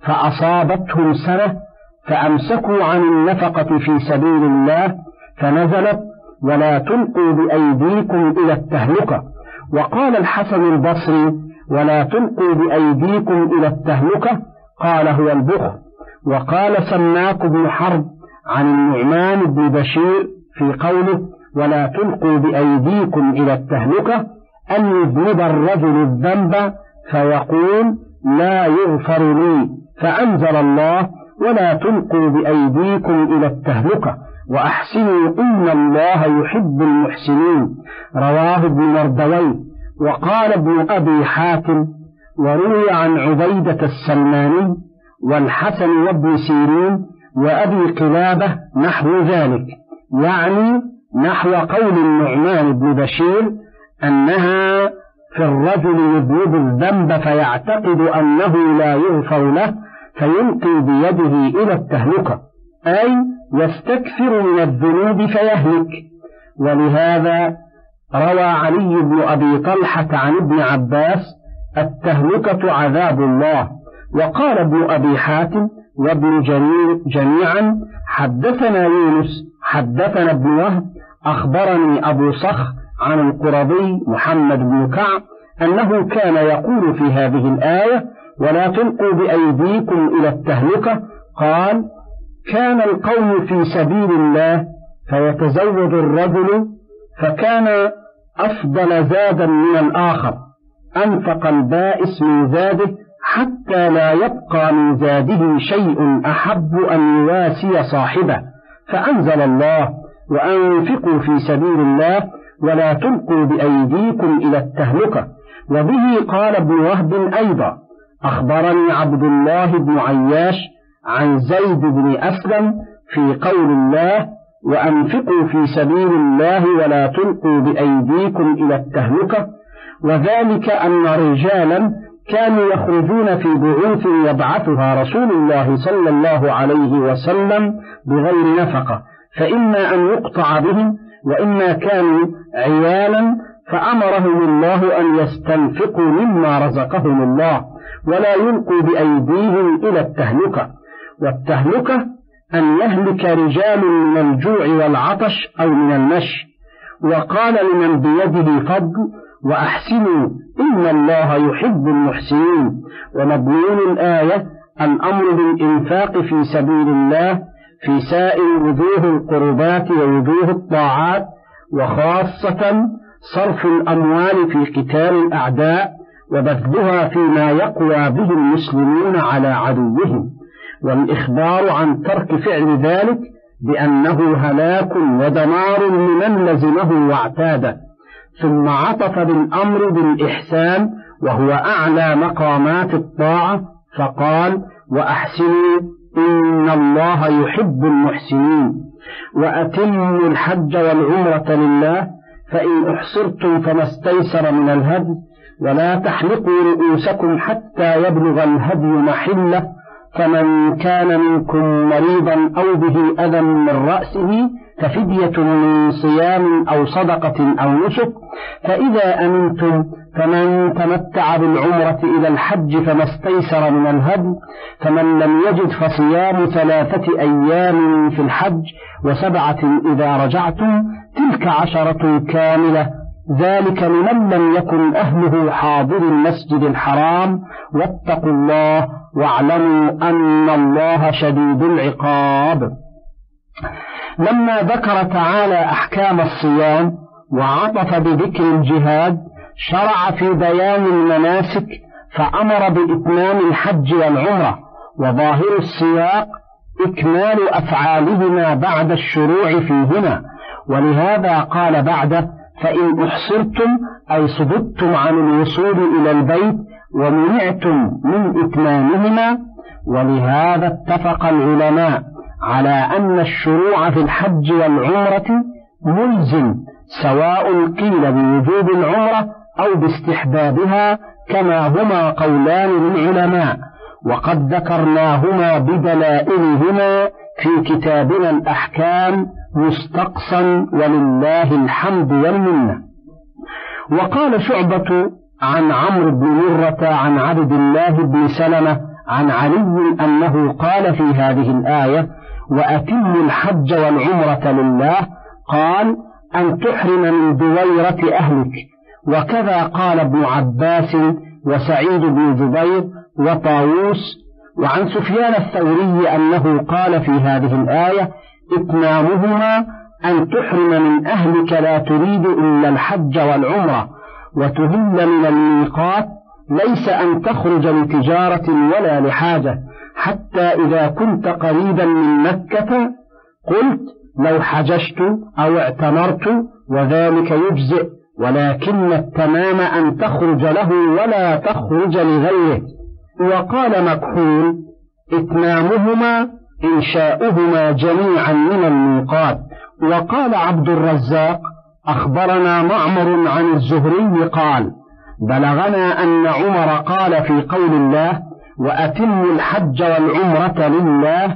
فأصابتهم سنة فأمسكوا عن النفقة في سبيل الله فنزلت ولا تلقوا بأيديكم إلى التهلكة. وقال الحسن البصري ولا تلقوا بأيديكم إلى التهلكة قال هو البخل. وقال سماك بن حرب عن النعمان بن بشير في قوله ولا تلقوا بأيديكم إلى التهلكة أن يذنب الرجل الذنب فيقول لا يغفر لي، فأنزل الله ولا تلقوا بأيديكم إلى التهلكة وأحسنوا إن الله يحب المحسنين، رواه ابن مردويه. وقال ابن أبي حاتم وروي عن عبيدة السلماني والحسن وابن سيرين وأبي قلابة نحو ذلك، يعني نحو قول النعمان بن بشير أنها في الرجل يذنب الذنب فيعتقد أنه لا يغفر له فيلقي بيده إلى التهلكة، أي يستكثر من الذنوب فيهلك. ولهذا روى علي بن أبي طلحة عن ابن عباس التهلكة عذاب الله. وقال ابن أبي حاتم وابن جرير جميعا حدثنا يونس حدثنا ابن وهب أخبرني أبو صخر عن القرظي محمد بن كعب أنه كان يقول في هذه الآية ولا تلقوا بأيديكم إلى التهلكة، قال كان القوم في سبيل الله فيتزود الرجل فكان أفضل زادا من الآخر، أنفق البائس من زاده حتى لا يبقى من زاده شيء أحب أن يواسي صاحبه، فأنزل الله وأنفقوا في سبيل الله ولا تلقوا بأيديكم إلى التهلكة. وبه قال ابن وهب أيضا أخبرني عبد الله بن عياش عن زيد بن أسلم في قول الله وأنفقوا في سبيل الله ولا تلقوا بأيديكم إلى التهلكة، وذلك أن رجالا كانوا يخرجون في بعوث يبعثها رسول الله صلى الله عليه وسلم بغير نفقة، فإما أن يقطع بهم وإما كانوا عيالا، فأمرهم الله أن يستنفقوا مما رزقهم الله ولا يلقوا بأيديهم إلى التهلكة. والتهلكة أن يهلك رجال من الجوع والعطش أو من المشي. وقال لمن بيده فضل وأحسنوا إن الله يحب المحسنين. ومضمون الآية الأمر بالإنفاق في سبيل الله في سائر وجوه القربات ووجوه الطاعات، وخاصة صرف الأموال في قتال الأعداء وبذلها فيما يقوى به المسلمون على عدوهم، والإخبار عن ترك فعل ذلك بأنه هلاك ودمار لمن لزمه واعتاده. ثم عطف بالأمر بالإحسان وهو أعلى مقامات الطاعة فقال وأحسنوا إن الله يحب المحسنين. وأتموا الحج والعمرة لله، فإن أحصرتم فما استيسر من الهدي، ولا تحلقوا رؤوسكم حتى يبلغ الهدي محله، فمن كان منكم مريضا أو به أذى من رأسه ففدية من صيام أو صدقة أو نسك، فإذا أمنتم فمن تمتع بالعمرة إلى الحج فما استيسر من الهدي، فمن لم يجد فصيام ثلاثة أيام في الحج وسبعة إذا رجعتم، تلك عشرة كاملة، ذلك لمن لم يكن أهله حاضر المسجد الحرام، واتقوا الله واعلموا أن الله شديد العقاب. لما ذكر تعالى أحكام الصيام وعطف بذكر الجهاد، شرع في بيان المناسك فأمر بإتمام الحج والعمرة، وظاهر السياق إكمال أفعالهما بعد الشروع فيهما، ولهذا قال بعده: فإن أحصرتم أي صددتم عن الوصول إلى البيت ومنعتم من إتمامهما. ولهذا اتفق العلماء على أن الشروع في الحج والعمرة ملزم، سواء قيل بوجوب العمرة أو باستحبابها، كما هما قولان للعلماء، وقد ذكرناهما بدلائلهما في كتابنا الأحكام مستقصا ولله الحمد والمنة. وقال شعبة عن عمرو بن مرة عن عبد الله بن سلمة عن علي أنه قال في هذه الآية: وأتموا الحج والعمرة لله، قال: أن تحرم من دويرة أهلك. وكذا قال ابن عباس وسعيد بن جبير وطاووس. وعن سفيان الثوري أنه قال في هذه الآية: إتمامهما أن تحرم من أهلك لا تريد إلا الحج والعمرة، وتهل من الميقات، ليس أن تخرج لتجارة ولا لحاجة، حتى إذا كنت قريبا من مكة قلت لو حججت أو اعتمرت، وذلك يجزئ، ولكن التمام أن تخرج له ولا تخرج لغيره. وقال مكحول: إتمامهما إنشاؤهما جميعا من الميقات. وقال عبد الرزاق: أخبرنا معمر عن الزهري قال: بلغنا أن عمر قال في قول الله: وأتموا الحج والعمرة لله،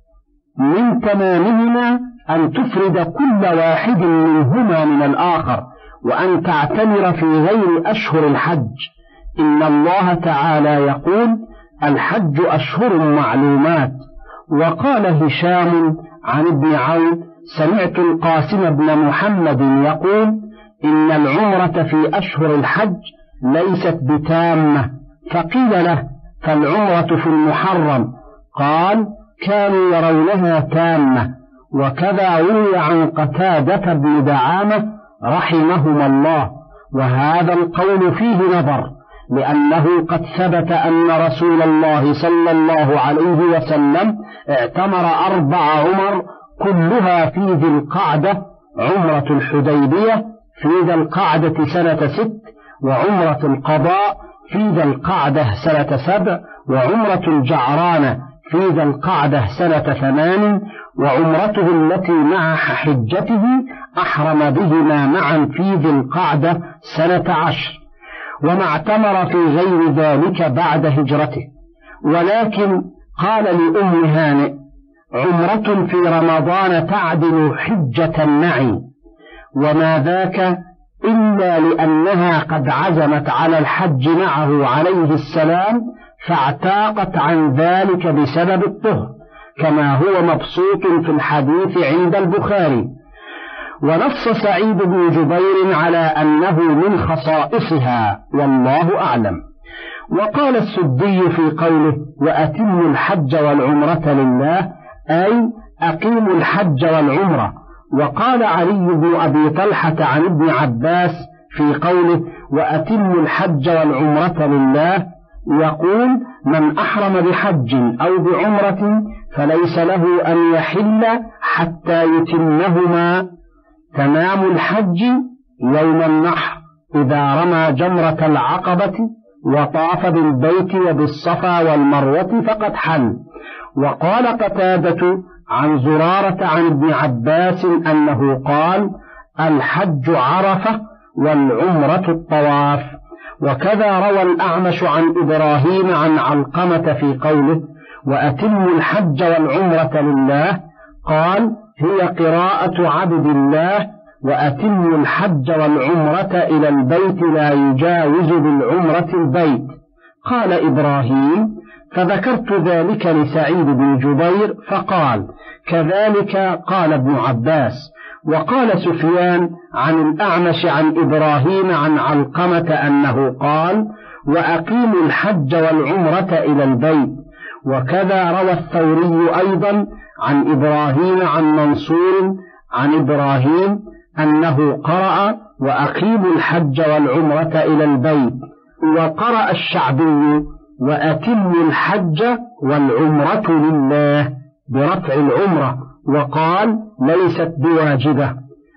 من تمامهما أن تفرد كل واحد منهما من الآخر، وأن تعتمر في غير أشهر الحج. إن الله تعالى يقول: الحج أشهر معلومات. وقال هشام عن ابن عون: سمعت القاسم بن محمد يقول: إن العمرة في أشهر الحج ليست بتامة. فقيل له: فالعمرة في المحرم؟ قال: كانوا يرونها تامة. وكذا روي عن قتادة بن دعامة رحمهما الله. وهذا القول فيه نظر، لأنه قد ثبت أن رسول الله صلى الله عليه وسلم اعتمر أربع عمر كلها في ذي القعدة: عمرة الحديبية في ذي القعدة سنة ست، وعمرة القضاء في ذي القعدة سنة سبع، وعمرة الجعرانة في ذي القعدة سنة ثمان، وعمرته التي مع حجته أحرم بهما معا في ذي القعدة سنة عشر، وما اعتمر في غير ذلك بعد هجرته. ولكن قال لأم هانئ: عمرة في رمضان تعدل حجة معي، وما ذاك إلا لأنها قد عزمت على الحج معه عليه السلام، فاعتاقت عن ذلك بسبب الطهر، كما هو مبسوط في الحديث عند البخاري. ونص سعيد بن جبير على أنه من خصائصها، والله أعلم. وقال السدي في قوله: وأتموا الحج والعمرة لله، أي أقيموا الحج والعمرة. وقال علي بن أبي طلحة عن ابن عباس في قوله: وأتموا الحج والعمرة لله، يقول: من أحرم بحج أو بعمرة فليس له أن يحل حتى يتمهما. تمام الحج يوم النحر إذا رمى جمرة العقبة وطاف بالبيت وبالصفا والمروة فقد حل. وقال قتادة عن زرارة عن ابن عباس أنه قال: الحج عرفة والعمرة الطواف. وكذا روى الأعمش عن إبراهيم عن علقمة في قوله: وأتموا الحج والعمرة لله؟ قال: هي قراءة عبد الله: وأتموا الحج والعمرة إلى البيت لا يجاوز بالعمرة البيت. قال إبراهيم: فذكرت ذلك لسعيد بن جبير فقال: كذلك قال ابن عباس. وقال سفيان عن الأعمش عن إبراهيم عن علقمة أنه قال: وأقيموا الحج والعمرة إلى البيت. وكذا روى الثوري أيضا عن إبراهيم عن منصور عن إبراهيم أنه قرأ: وأقيموا الحج والعمرة إلى البيت. وقرأ الشعبي: وأتموا الحج والعمرة لله برفع العمرة، وقال: ليست بواجبة.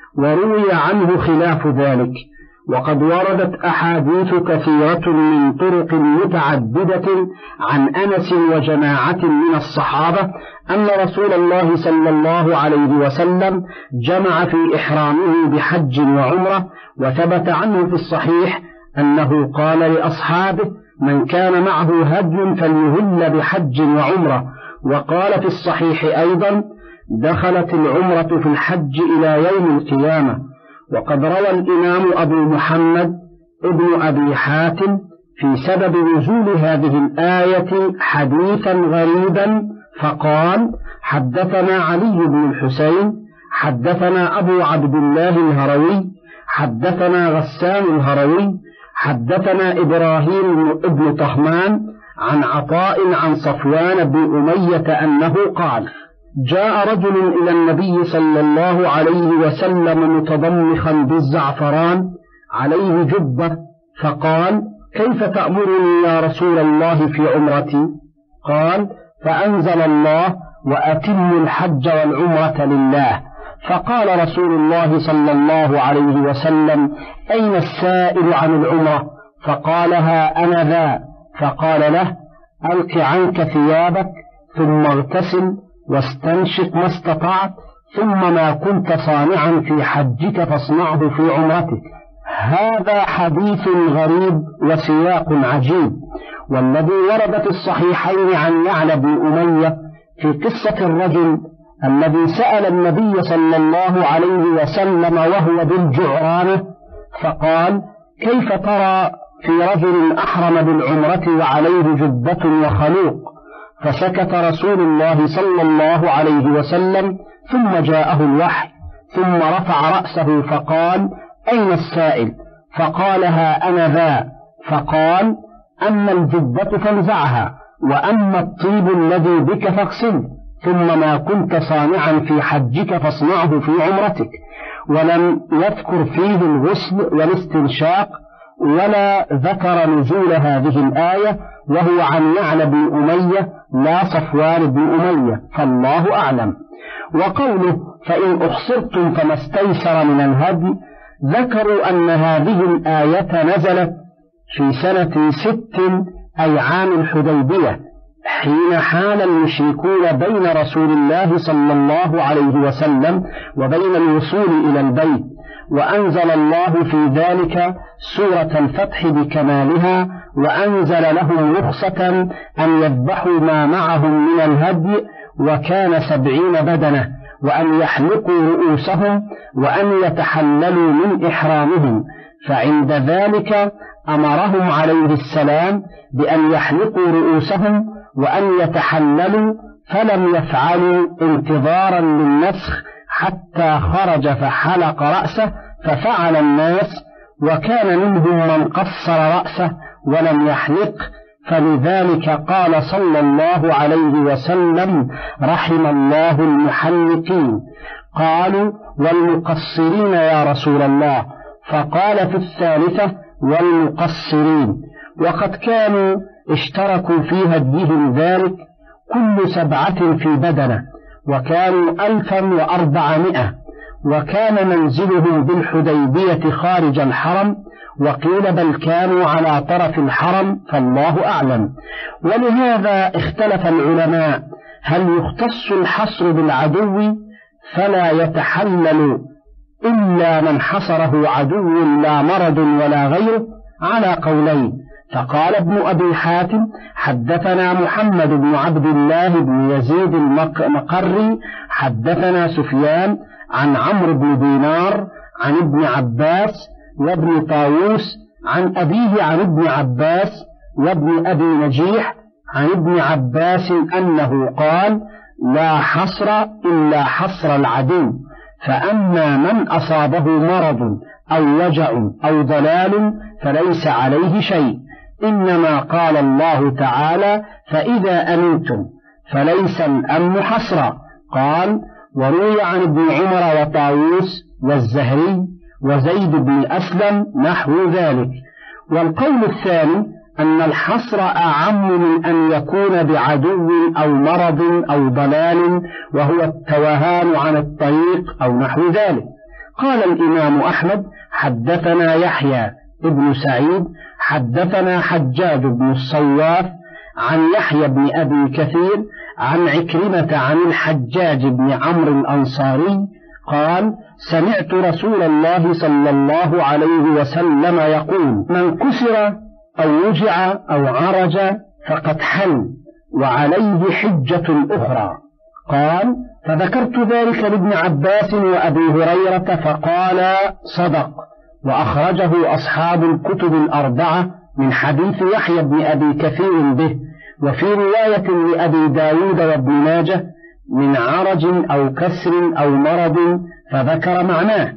وروي عنه خلاف ذلك. وقد وردت أحاديث كثيرة من طرق متعددة عن أنس وجماعة من الصحابة أن رسول الله صلى الله عليه وسلم جمع في إحرامه بحج وعمرة. وثبت عنه في الصحيح أنه قال لأصحابه: من كان معه هدي فليهل بحج وعمرة. وقال في الصحيح أيضا: دخلت العمرة في الحج إلى يوم القيامة. وقد روى الإمام أبو محمد ابن أبي حاتم في سبب نزول هذه الآية حديثا غريبا فقال: حدثنا علي بن الحسين حدثنا أبو عبد الله الهروي حدثنا غسان الهروي حدثنا إبراهيم بن طهمان عن عطاء عن صفوان بن أمية أنه قال: جاء رجل إلى النبي صلى الله عليه وسلم متضمخا بالزعفران عليه جبة، فقال: كيف تأمرني يا رسول الله في عمرتي؟ قال: فأنزل الله: وأتموا الحج والعمرة لله. فقال رسول الله صلى الله عليه وسلم: أين السائل عن العمرة؟ فقالها أنا ذا. فقال له: ألق عنك ثيابك ثم اغتسل واستنشق ما استطعت، ثم ما كنت صانعا في حجك فاصنعه في عمرتك. هذا حديث غريب وسياق عجيب. والذي ورد في الصحيحين عن يعلى بن أمية في قصة الرجل الذي سأل النبي صلى الله عليه وسلم وهو بالجعرانة فقال: كيف ترى في رجل أحرم بالعمرة وعليه جبة وخلوق؟ فسكت رسول الله صلى الله عليه وسلم، ثم جاءه الوحي، ثم رفع رأسه فقال: أين السائل؟ فقالها أنا ذا. فقال: أما الجبة فانزعها، وأما الطيب الذي بك فاغسله، ثم ما كنت صانعا في حجك فاصنعه في عمرتك. ولم يذكر فيه الغسل والاستنشاق، ولا ذكر نزول هذه الآية، وهو عن يعلى بن أمية لا صفوان بن أمية، فالله أعلم. وقوله: فإن أحصرتم فما استيسر من الهدي، ذكروا أن هذه الآية نزلت في سنة ست أي عام الحديبية، حين حال المشركون بين رسول الله صلى الله عليه وسلم وبين الوصول إلى البيت، وأنزل الله في ذلك سورة الفتح بكمالها، وأنزل لهم رخصة أن يذبحوا ما معهم من الهدي، وكان سبعين بدنة، وأن يحلقوا رؤوسهم، وأن يتحللوا من إحرامهم. فعند ذلك أمرهم عليه السلام بأن يحلقوا رؤوسهم وأن يتحللوا، فلم يفعلوا انتظارا للنسخ حتى خرج فحلق رأسه، ففعل الناس، وكان منهم من قصر رأسه ولم يحلق. فلذلك قال صلى الله عليه وسلم: رحم الله المحلقين. قالوا: والمقصرين يا رسول الله؟ فقال في الثالثة: والمقصرين. وقد كانوا اشتركوا في هديهم ذلك كل سبعة في بدنة، وكانوا ألفا وأربعمائة، وكان منزلهم بالحديبية خارج الحرم، وقيل بل كانوا على طرف الحرم، فالله أعلم. ولهذا اختلف العلماء: هل يختص الحصر بالعدو فلا يتحلل إلا من حصره عدو لا مرض ولا غيره؟ على قولين: فقال ابن أبي حاتم حدثنا محمد بن عبد الله بن يزيد المقري حدثنا سفيان عن عمرو بن دينار عن ابن عباس وابن طاووس عن أبيه عن ابن عباس وابن أبي نجيح عن ابن عباس أنه قال لا حصر إلا حصر العدو، فأما من أصابه مرض أو وجع أو ضلال فليس عليه شيء، إنما قال الله تعالى فإذا أمنتم فليس الأمن حصرا. قال وروي عن ابن عمر وطاووس والزهري وزيد بن أسلم نحو ذلك. والقول الثاني أن الحصر أعم من أن يكون بعدو أو مرض أو ضلال، وهو التوهان عن الطريق أو نحو ذلك. قال الإمام أحمد حدثنا يحيى ابن سعيد حدثنا حجاج بن الصواف عن يحيى بن أبي كثير عن عكرمة عن الحجاج بن عمرو الأنصاري قال سمعت رسول الله صلى الله عليه وسلم يقول من كسر أو وجع أو عرج فقد حل وعليه حجة أخرى. قال فذكرت ذلك لابن عباس وأبي هريرة فقال صدق، وأخرجه أصحاب الكتب الأربعة من حديث يحيى بن أبي كثير به. وفي رواية لأبي داود وابن ماجه من عرج أو كسر أو مرض فذكر معناه.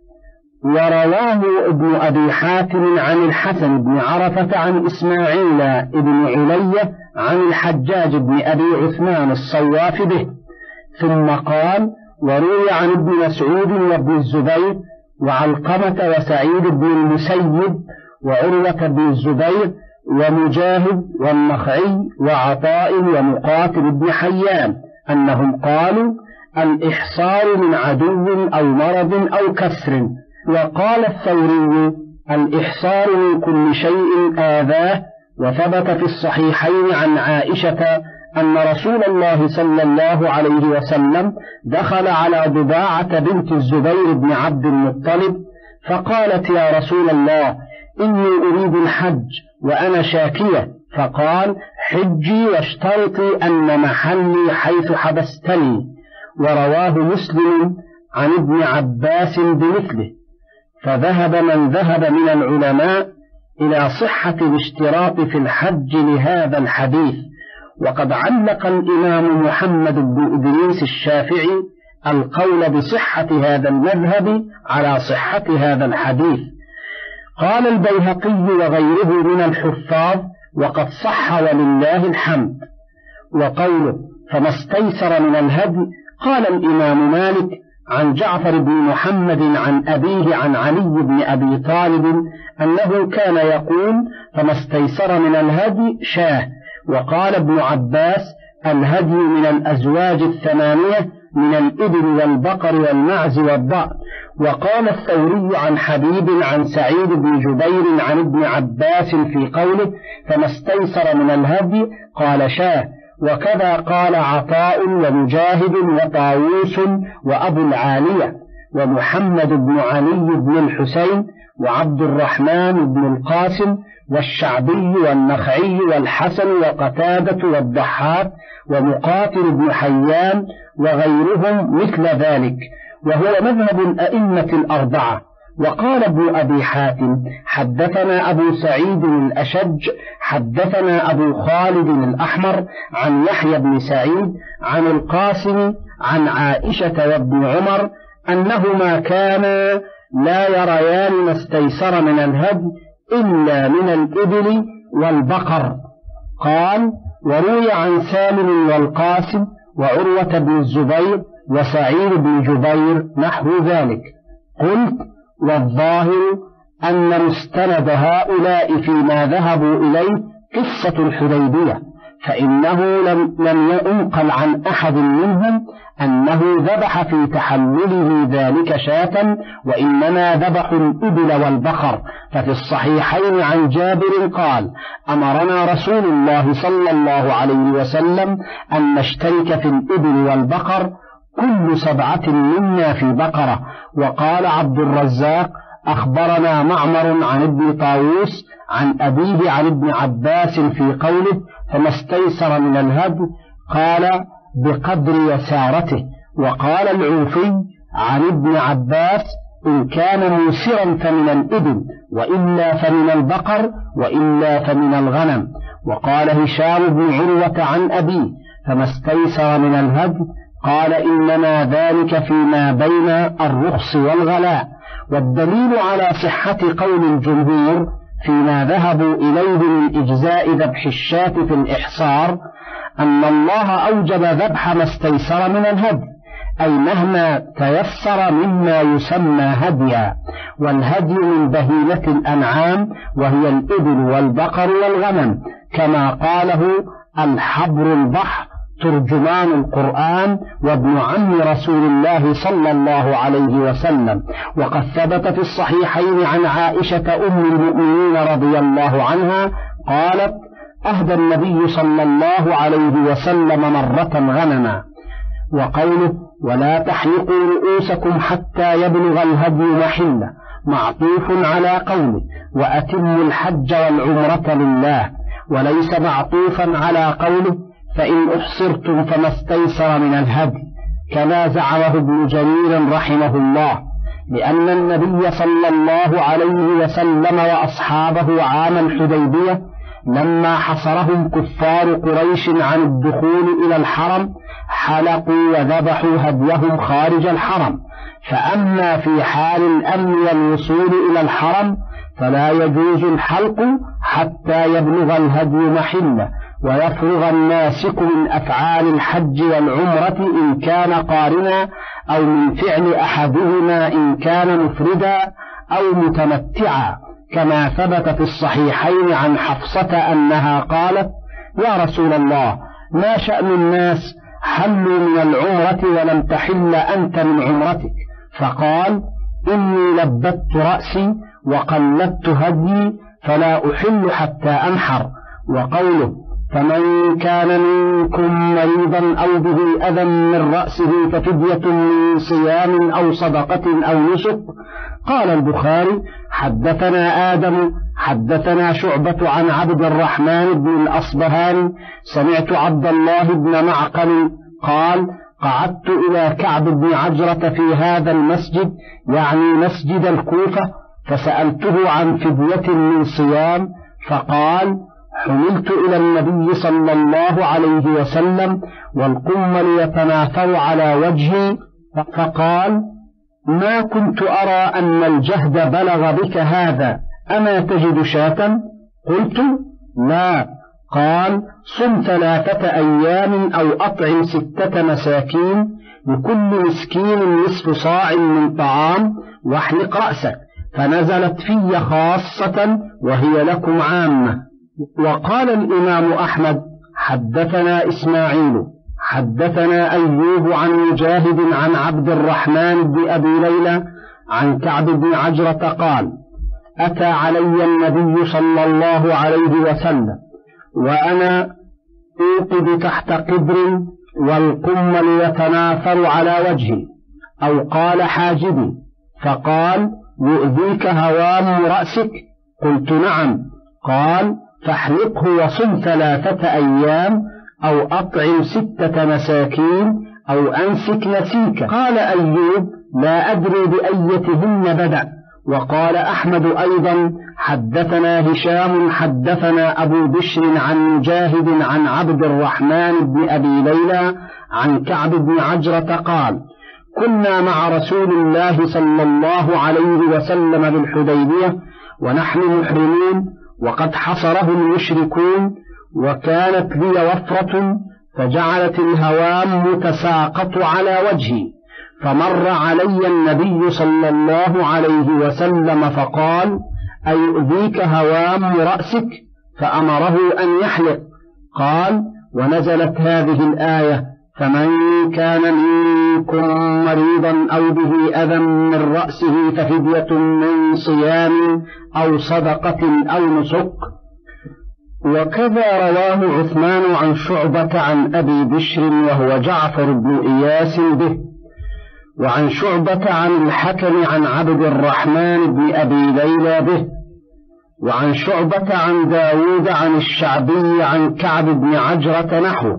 ورواه ابن أبي حاتم عن الحسن بن عرفة عن إسماعيل ابن علية عن الحجاج بن أبي عثمان الصواف به. ثم قال وروي عن ابن مسعود وابن الزبير وعلقمة وسعيد بن المسيب وعروة بن الزبير ومجاهد والنخعي وعطاء ومقاتل بن حيان أنهم قالوا الإحصار من عدو أو مرض أو كسر. وقال الثوري الإحصار من كل شيء آذاه. وثبت في الصحيحين عن عائشة أن رسول الله صلى الله عليه وسلم دخل على ضباعة بنت الزبير بن عبد المطلب فقالت يا رسول الله إني أريد الحج وأنا شاكية، فقال حجي واشترطي أن محلي حيث حبستني. ورواه مسلم عن ابن عباس بمثله. فذهب من ذهب من العلماء إلى صحة الاشتراط في الحج لهذا الحديث. وقد علق الإمام محمد بن إدريس الشافعي القول بصحة هذا المذهب على صحة هذا الحديث. قال البيهقي وغيره من الحفاظ وقد صح ولله الحمد. وقوله فما استيسر من الهدي قال الإمام مالك عن جعفر بن محمد عن أبيه عن علي بن أبي طالب أنه كان يقول فما استيسر من الهدي شاه. وقال ابن عباس الهدي من الأزواج الثمانية من الإبل والبقر والمعز والضأن. وقال الثوري عن حبيب عن سعيد بن جبير عن ابن عباس في قوله فما استيسر من الهدي قال شاه. وكذا قال عطاء ومجاهد وطاووس وأبو العالية ومحمد بن علي بن الحسين وعبد الرحمن بن القاسم والشعبي والنخعي والحسن وقتادة والضحاك ومقاتل بن حيان وغيرهم مثل ذلك، وهو مذهب الأئمة الأربعة. وقال ابن أبي حاتم حدثنا أبو سعيد الأشج حدثنا أبو خالد الأحمر عن يحيى بن سعيد عن القاسم عن عائشة وابن عمر أنهما كانا لا يريان ما استيسر من الهدي إلا من الإبل والبقر. قال وروي عن سالم والقاسم وعروة بن الزبير وسعيد بن جبير نحو ذلك. قلت والظاهر أن مستند هؤلاء فيما ذهبوا إليه قصة الحديبية، فإنه لم, لم ينقل عن أحد منهم أنه ذبح في تحلله ذلك شاة، وإنما ذبحوا الإبل والبقر. ففي الصحيحين عن جابر قال أمرنا رسول الله صلى الله عليه وسلم أن نشترك في الإبل والبقر كل سبعة منا في بقرة. وقال عبد الرزاق أخبرنا معمر عن ابن طاووس عن أبيه عن ابن عباس في قوله فما استيسر من الهدي قال بقدر يسارته. وقال العوفي عن ابن عباس إن كان موسرا فمن الإبل وإلا فمن البقر وإلا فمن الغنم. وقال هشام بن عروة عن أبيه فما استيسر من الهدي قال إنما ذلك فيما بين الرخص والغلاء. والدليل على صحة قول الجمهور فيما ذهبوا إليه من إجزاء ذبح الشاة في الإحصار أن الله أوجب ذبح ما استيسر من الهدي، أي مهما تيسر مما يسمى هديا، والهدي من بهيمة الأنعام وهي الإبل والبقر والغنم، كما قاله الحبر البحر ترجمان القرآن وابن عم رسول الله صلى الله عليه وسلم. وقد ثبت في الصحيحين عن عائشة أم المؤمنين رضي الله عنها قالت أهدى النبي صلى الله عليه وسلم مرة غنما. وقوله ولا تحلقوا رؤوسكم حتى يبلغ الهدي محله معطوف على قوله وأتموا الحج والعمرة لله، وليس معطوفا على قوله فإن أحصرتم فما استيسر من الهدي كما زعمه ابن جرير رحمه الله، لأن النبي صلى الله عليه وسلم وأصحابه عام الحديبية لما حصرهم كفار قريش عن الدخول إلى الحرم حلقوا وذبحوا هديهم خارج الحرم. فأما في حال الأمن والوصول إلى الحرم فلا يجوز الحلق حتى يبلغ الهدي محله ويفرغ الناسك من أفعال الحج والعمرة إن كان قارنا أو من فعل أحدهما إن كان مفردا أو متمتعا، كما ثبت في الصحيحين عن حفصة أنها قالت يا رسول الله ما شأن الناس حلوا من العمرة ولم تحل أنت من عمرتك؟ فقال إني لبت رأسي وقلدت هدي فلا أحل حتى أنحر. وقوله فمن كان منكم مريضا أو به أذى من رأسه ففدية من صيام أو صدقة أو نسك. قال البخاري حدثنا آدم حدثنا شعبة عن عبد الرحمن بن الأصبهاني سمعت عبد الله بن معقل قال قعدت إلى كعب بن عجرة في هذا المسجد يعني مسجد الكوفة فسألته عن فدية من صيام فقال حملت إلى النبي صلى الله عليه وسلم والقمل يتناثر على وجهي فقال ما كنت أرى أن الجهد بلغ بك هذا أما تجد شاة؟ قلت لا. قال صم ثلاثة أيام أو أطعم ستة مساكين لكل مسكين نصف صاع من طعام واحلق رأسك، فنزلت في خاصة وهي لكم عامة. وقال الإمام أحمد حدثنا إسماعيل حدثنا أيوب عن مجاهد عن عبد الرحمن بن أبي ليلى عن كعب بن عجرة قال أتى علي النبي صلى الله عليه وسلم وأنا أوقد تحت قدر والقمل يتناثر على وجهي أو قال حاجبي، فقال يؤذيك هوام رأسك؟ قلت نعم. قال فاحلقه وصم ثلاثة أيام أو أطعم ستة مساكين أو أنسك نسيك. قال أيوب لا أدري بأيتهن بدأ. وقال أحمد أيضا حدثنا هشام حدثنا أبو بشر عن مجاهد عن عبد الرحمن بن أبي ليلى عن كعب بن عجرة قال كنا مع رسول الله صلى الله عليه وسلم بالحديبية ونحن محرمين وقد حصره المشركون وكانت لي وفرة فجعلت الهوام متساقط على وجهي، فمر علي النبي صلى الله عليه وسلم فقال أيؤذيك هوام رأسك؟ فأمره أن يحلق. قال ونزلت هذه الآية فمن كان منكم مريضا أو به أذى من رأسه ففدية من صيام أو صدقة أو نسك. وكذا رواه عثمان عن شعبة عن أبي بشر وهو جعفر بن إياس به. وعن شعبة عن الحكم عن عبد الرحمن بن أبي ليلى به، وعن شعبة عن داود عن الشعبي عن كعب بن عجرة نحوه.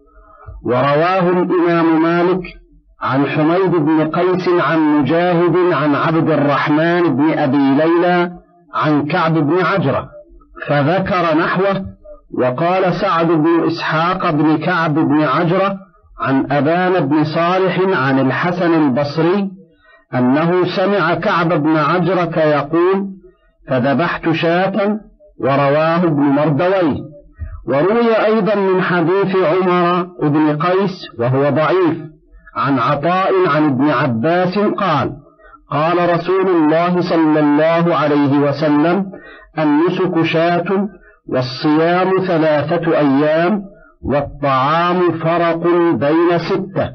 ورواه الإمام مالك عن حميد بن قيس عن مجاهد عن عبد الرحمن بن أبي ليلى عن كعب بن عجرة فذكر نحوه. وقال سعد بن إسحاق بن كعب بن عجرة عن أبان بن صالح عن الحسن البصري أنه سمع كعب بن عجرة يقول: فذبحت شاة. ورواه ابن مردويه. وروي أيضا من حديث عمر بن قيس وهو ضعيف عن عطاء عن ابن عباس قال: قال رسول الله صلى الله عليه وسلم: النسك شاة، والصيام ثلاثة أيام، والطعام فرق بين ستة.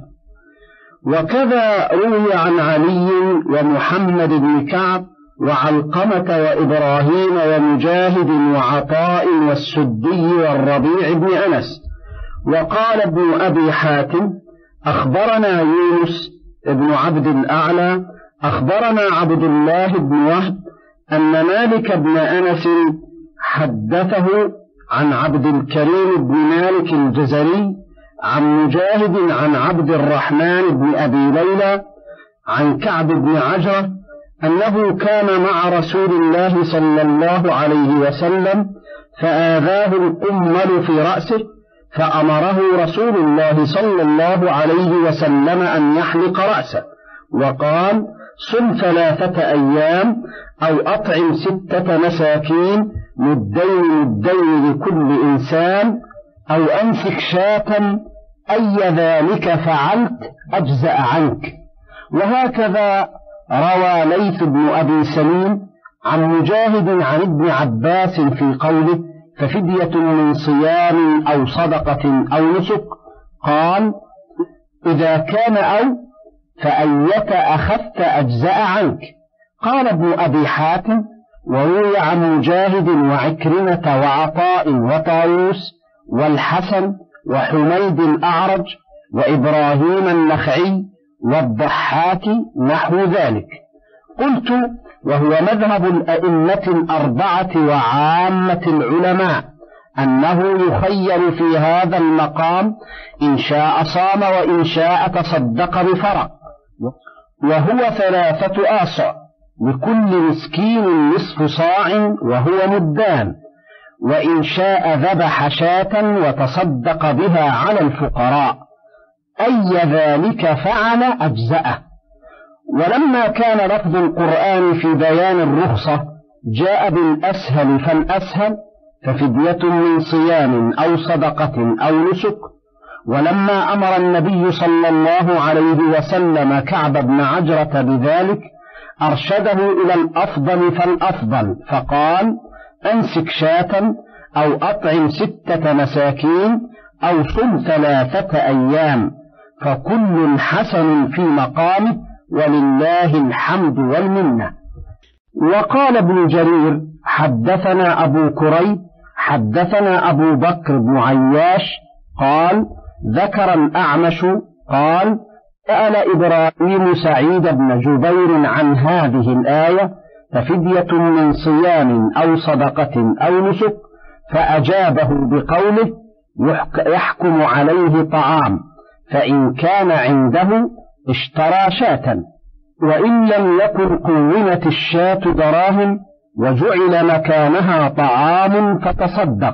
وكذا روي عن علي ومحمد بن كعب وعلقمة وإبراهيم ومجاهد وعطاء والسدي والربيع بن أنس. وقال ابن أبي حاتم: أخبرنا يونس ابن عبد الأعلى أخبرنا عبد الله بن وهب أن مالك بن أنس حدثه عن عبد الكريم بن مالك الجزري عن مجاهد عن عبد الرحمن بن أبي ليلى عن كعب بن عجرة أنه كان مع رسول الله صلى الله عليه وسلم فآذاه القمل في رأسه، فأمره رسول الله صلى الله عليه وسلم أن يحلق رأسه، وقال: صم ثلاثة أيام أو أطعم ستة مساكين مدين مدين لكل إنسان، أو أمسك شاة، أي ذلك فعلت أجزأ عنك. وهكذا روى ليث بن أبي سليم عن مجاهد عن ابن عباس في قوله: ففدية من صيام أو صدقة أو نسك. قال: إذا كان أو فأية أخذت أجزأ عنك. قال ابن أبي حاتم: وروي عن مجاهد وعكرمة وعطاء وطاووس والحسن وحميد الأعرج وإبراهيم النخعي والضحاك نحو ذلك. قلت: وهو مذهب الأئمة الأربعة وعامة العلماء أنه يخير في هذا المقام إن شاء صام وإن شاء تصدق بفرق، وهو ثلاثة آصع، لكل مسكين نصف صاع وهو مدان، وإن شاء ذبح شاة وتصدق بها على الفقراء، أي ذلك فعل أجزأه. ولما كان لفظ القرآن في بيان الرخصة جاء بالأسهل فالأسهل، ففدية من صيام أو صدقة أو نسك. ولما أمر النبي صلى الله عليه وسلم كعب بن عجرة بذلك أرشده إلى الأفضل فالأفضل، فقال: أمسك شاة أو أطعم ستة مساكين أو صم ثلاثة أيام، فكل حسن في مقامه، ولله الحمد والمنة. وقال ابن جرير: حدثنا أبو كريب حدثنا أبو بكر بن عياش قال: ذكر الأعمش قال: سأل إبراهيم سعيد بن جبير عن هذه الآية: ففدية من صيام أو صدقة أو نسك، فأجابه بقوله: يحكم عليه طعام، فإن كان عنده اشترى شاة، وإن لم يكن قومت الشاة دراهم وجعل مكانها طعام فتصدق،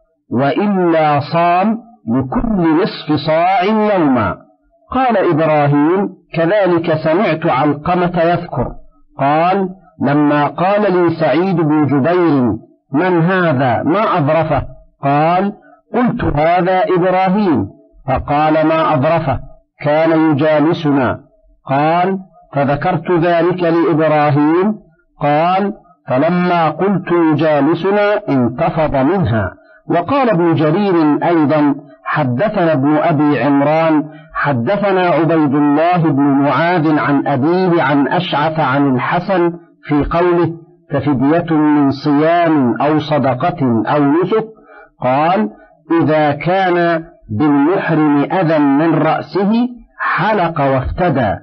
وإلا صام لكل نصف صاع يوما. قال إبراهيم: كذلك سمعت علقمة يذكر. قال: لما قال لي سعيد بن جبير: من هذا ما أظرفه؟ قال: قلت: هذا إبراهيم. فقال: ما أظرفه؟ كان يجالسنا. قال: فذكرت ذلك لإبراهيم. قال: فلما قلت يجالسنا انتفض منها. وقال ابن جرير أيضا: حدثنا ابن أبي عمران حدثنا عبيد الله بن معاذ عن أبيه عن أشعث عن الحسن في قوله: ففدية من صيام أو صدقة أو نسك. قال: إذا كان بالمحرم أذى من رأسه حلق وافتدى،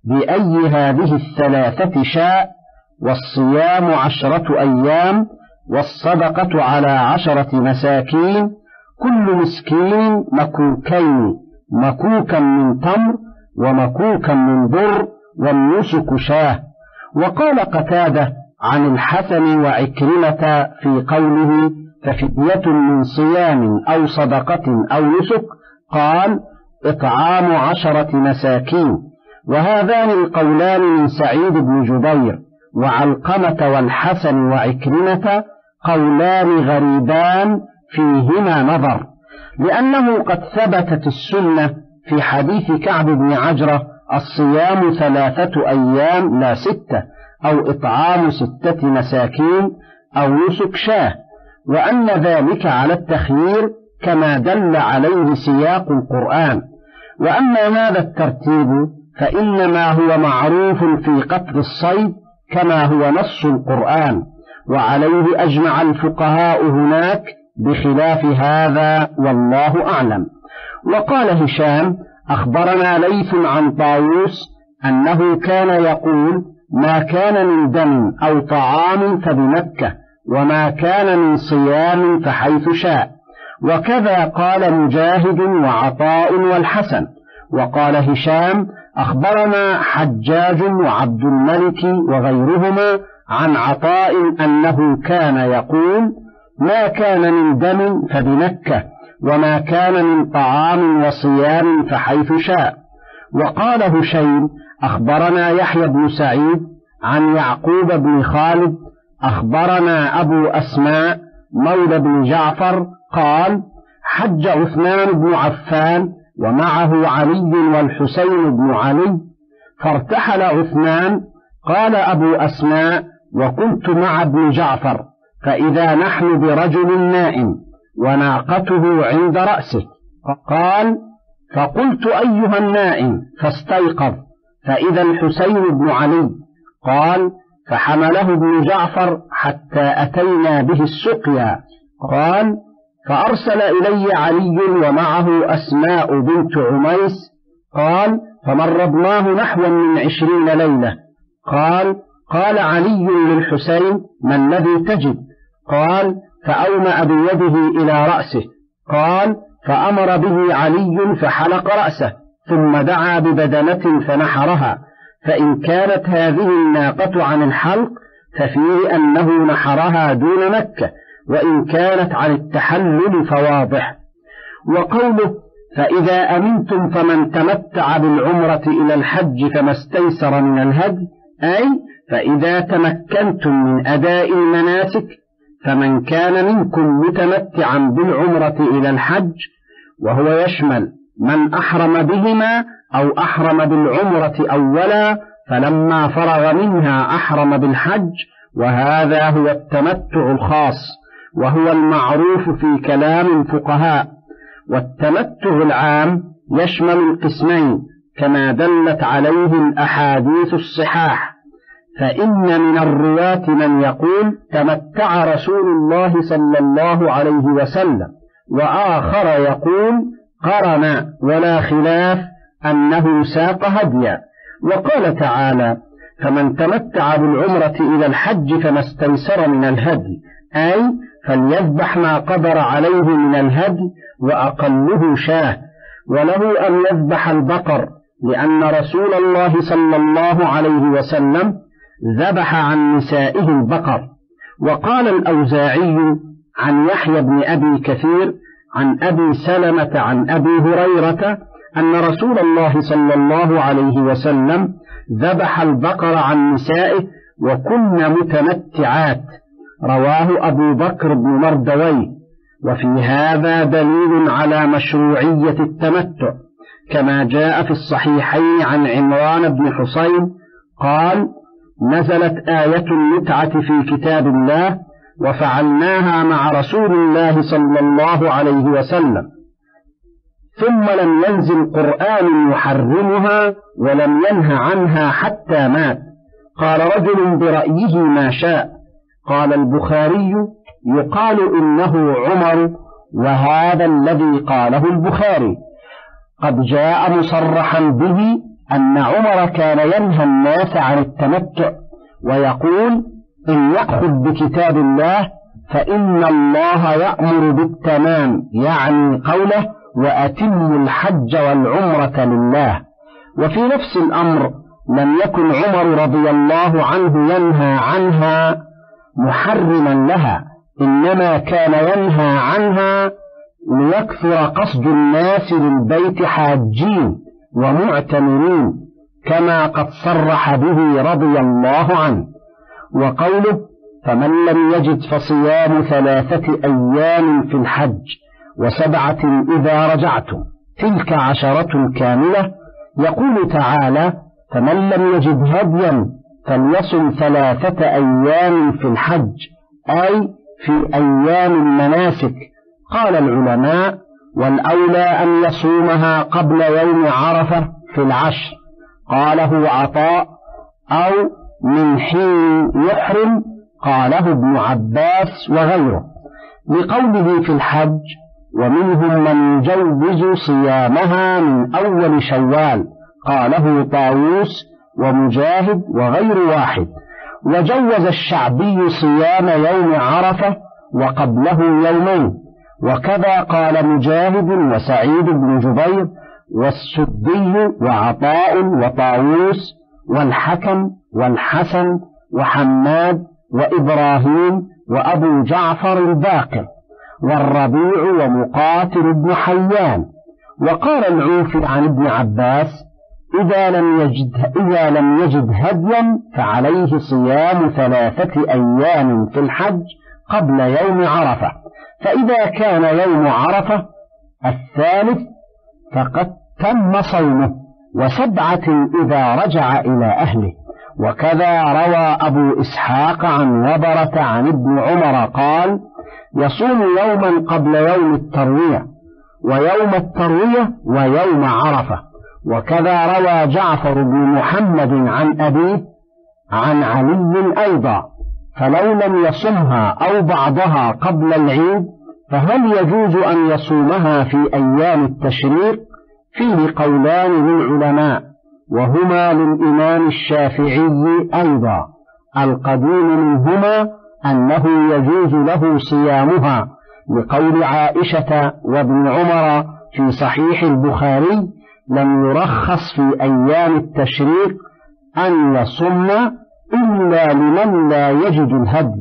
بأي هذه الثلاثة شاء، والصيام عشرة أيام، والصدقة على عشرة مساكين، كل مسكين مكوكين، مكوكا من تمر ومكوكا من بر، والنسك شاه. وقال قتادة عن الحسن وعكرمة في قوله ففدية من صيام أو صدقة أو نسك، قال إطعام عشرة مساكين. وهذان القولان من سعيد بن جبير وعلقمة والحسن وعكرمة قولان غريبان فيهما نظر، لأنه قد ثبتت السنة في حديث كعب بن عجرة الصيام ثلاثة أيام لا ستة، أو إطعام ستة مساكين، أو نسك شاه، وأن ذلك على التخيير كما دل عليه سياق القرآن. وأما هذا الترتيب فإنما هو معروف في قتل الصيد كما هو نص القرآن، وعليه أجمع الفقهاء هناك بخلاف هذا، والله أعلم. وقال هشام أخبرنا ليث عن طاووس أنه كان يقول ما كان من دم أو طعام فبمكة، وما كان من صيام فحيث شاء. وكذا قال مجاهد وعطاء والحسن. وقال هشام أخبرنا حجاج وعبد الملك وغيرهما عن عطاء أنه كان يقول ما كان من دم فبمكة، وما كان من طعام وصيام فحيث شاء. وقال هشيم أخبرنا يحيى بن سعيد عن يعقوب بن خالد أخبرنا أبو أسماء مولى بن جعفر قال حج عثمان بن عفان ومعه علي والحسين بن علي، فارتحل عثمان. قال أبو أسماء وكنت مع ابن جعفر، فإذا نحن برجل نائم وناقته عند رأسه، قال فقلت أيها النائم، فاستيقظ، فإذا الحسين بن علي. قال فحمله ابن جعفر حتى أتينا به السقيا. قال فأرسل إلي علي ومعه أسماء بنت عميس. قال فمرضناه نحو من عشرين ليلة. قال قال علي للحسين ما الذي تجد؟ قال فأومأ بيده إلى رأسه. قال فأمر به علي فحلق رأسه، ثم دعا ببدنة فنحرها، فإن كانت هذه الناقة عن الحلق ففيه أنه نحرها دون مكة، وإن كانت عن التحلل فواضح. وقوله فإذا أمنتم فمن تمتع بالعمرة إلى الحج فما استيسر من الهدي، أي فإذا تمكنتم من أداء المناسك، فمن كان منكم متمتعا بالعمرة إلى الحج، وهو يشمل من أحرم بهما أو أحرم بالعمرة أولا فلما فرغ منها أحرم بالحج، وهذا هو التمتع الخاص، وهو المعروف في كلام الفقهاء. والتمتع العام يشمل القسمين كما دلت عليه الأحاديث الصحاح، فإن من الرواة من يقول تمتع رسول الله صلى الله عليه وسلم، وآخر يقول قرن، ولا خلاف أنه ساق هديا. وقال تعالى فمن تمتع بالعمرة إلى الحج فما استيسر من الهدي، أي فليذبح ما قدر عليه من الهدي، وأقله شاه، وله أن يذبح البقر، لأن رسول الله صلى الله عليه وسلم ذبح عن نسائه البقر. وقال الأوزاعي عن يحيى بن أبي كثير عن أبي سلمة عن أبي هريرة أن رسول الله صلى الله عليه وسلم ذبح البقر عن نسائه وكن متمتعات، رواه أبو بكر بن مردوي. وفي هذا دليل على مشروعية التمتع، كما جاء في الصحيحين عن عمران بن حسين قال نزلت آية المتعة في كتاب الله وفعلناها مع رسول الله صلى الله عليه وسلم، ثم لم ينزل قرآن يحرمها ولم ينه عنها حتى مات. قال رجل برأيه ما شاء. قال البخاري يقال إنه عمر، وهذا الذي قاله البخاري قد جاء مصرحا به، أن عمر كان ينهى الناس عن التمتع ويقول: إن يأخذ بكتاب الله فإن الله يأمر بالتمام، يعني قوله: وأتموا الحج والعمرة لله. وفي نفس الأمر لم يكن عمر رضي الله عنه ينهى عنها محرما لها، إنما كان ينهى عنها ليكثر قصد الناس للبيت حاجين ومعتمرين، كما قد صرح به رضي الله عنه. وقوله: فمن لم يجد فصيام ثلاثة أيام في الحج وسبعة إذا رجعتم، تلك عشرة كاملة. يقول تعالى: فمن لم يجد هديا فليصم ثلاثة أيام في الحج، أي في أيام المناسك. قال العلماء: والأولى أن يصومها قبل يوم عرفة في العشر. قاله عطاء: أو من حين يحرم. قاله ابن عباس وغيره، لقوله في الحج: ومنهم من يجوز صيامها من أول شوال. قاله طاووس ومجاهد وغير واحد. وجوز الشعبي صيام يوم عرفة وقبله يومين، وكذا قال مجاهد وسعيد بن جبير والسدي وعطاء وطاووس والحكم والحسن وحماد وإبراهيم وأبو جعفر الباقر والربيع ومقاتل بن حيان. وقال العوفي عن ابن عباس: إذا لم يجد, إذا لم يجد هديا فعليه صيام ثلاثة أيام في الحج قبل يوم عرفة، فإذا كان يوم عرفة الثالث فقد تم صومه، وسبعة إذا رجع إلى أهله. وكذا روى أبو إسحاق عن وبرة عن ابن عمر قال: يصوم يوما قبل يوم التروية ويوم التروية ويوم عرفة. وكذا روى جعفر بن محمد عن أبيه عن علي أيضا. فلو لم يصمها أو بعضها قبل العيد فهل يجوز أن يصومها في أيام التشريق؟ فيه قولان للعلماء، وهما للإمام الشافعي أيضا. القديم منهما أنه يجوز له صيامها، لقول عائشة وابن عمر في صحيح البخاري: لم يرخص في أيام التشريق أن يصم إلا لمن لا يجد الهدي.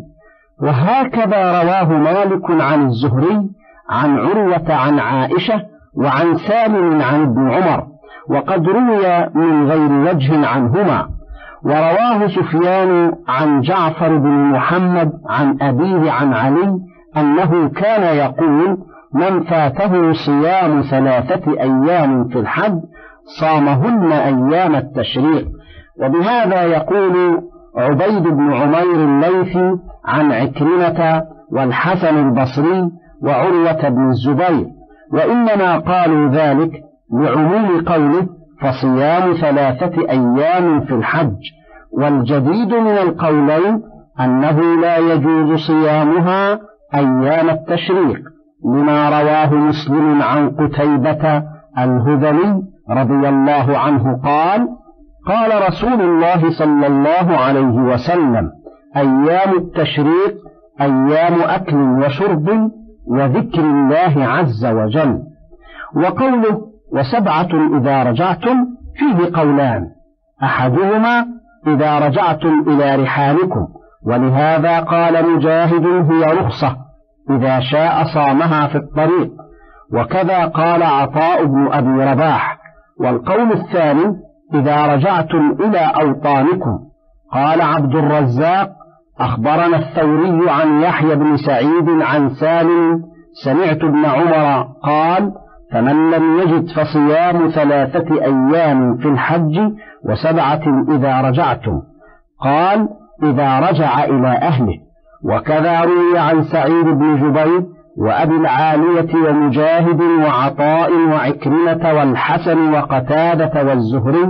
وهكذا رواه مالك عن الزهري عن عروة عن عائشة وعن سالم عن ابن عمر، وقد روي من غير وجه عنهما. ورواه سفيان عن جعفر بن محمد عن أبيه عن علي أنه كان يقول: من فاته صيام ثلاثة أيام في الحج صامهن أيام التشريق. وبهذا يقول عبيد بن عمير الليثي عن عكرمة والحسن البصري وعروة بن الزبير، وإنما قالوا ذلك لعموم قوله: فصيام ثلاثة أيام في الحج. والجديد من القولين أنه لا يجوز صيامها أيام التشريق، لما رواه مسلم عن قتيبة الهذلي رضي الله عنه قال: قال رسول الله صلى الله عليه وسلم: أيام التشريق أيام أكل وشرب وذكر الله عز وجل. وقوله: وسبعة إذا رجعتم فيه قولان، أحدهما: إذا رجعتم إلى رحالكم، ولهذا قال مجاهد: هي رخصة إذا شاء صامها في الطريق. وكذا قال عطاء بن أبي رباح. والقول الثاني: إذا رجعتم إلى أوطانكم. قال عبد الرزاق: أخبرنا الثوري عن يحيى بن سعيد عن سالم سمعت ابن عمر قال: فمن لم يجد فصيام ثلاثة أيام في الحج وسبعة إذا رجعتم. قال: إذا رجع إلى أهله. وكذا روي عن سعيد بن جبير وأبي العالية ومجاهد وعطاء وعكرمة والحسن وقتادة والزهري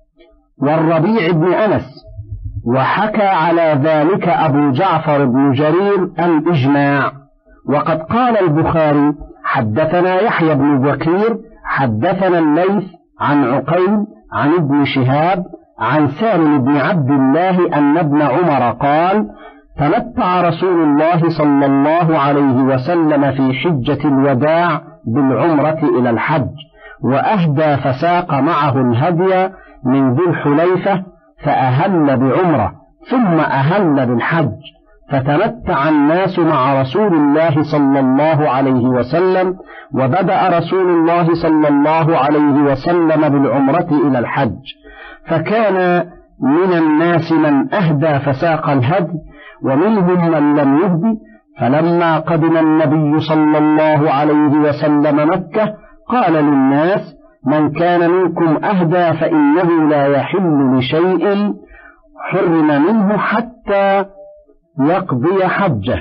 والربيع بن أنس. وحكى على ذلك أبو جعفر بن جرير الإجماع. وقد قال البخاري: حدثنا يحيى بن بكير حدثنا الليث عن عقيل عن ابن شهاب عن سالم بن عبد الله أن ابن عمر قال: تمتع رسول الله صلى الله عليه وسلم في حجة الوداع بالعمرة إلى الحج، وأهدى فساق معه الهدي من ذي الحليفة، فأهل بعمرة ثم أهل بالحج، فتمتع الناس مع رسول الله صلى الله عليه وسلم، وبدأ رسول الله صلى الله عليه وسلم بالعمرة إلى الحج، فكان من الناس من أهدى فساق الهدي، ومنهم من لم يهدي. فلما قدم النبي صلى الله عليه وسلم مكة قال للناس: من كان منكم أهدى فإنه لا يحل لشيء حرم منه حتى يقضي حجه،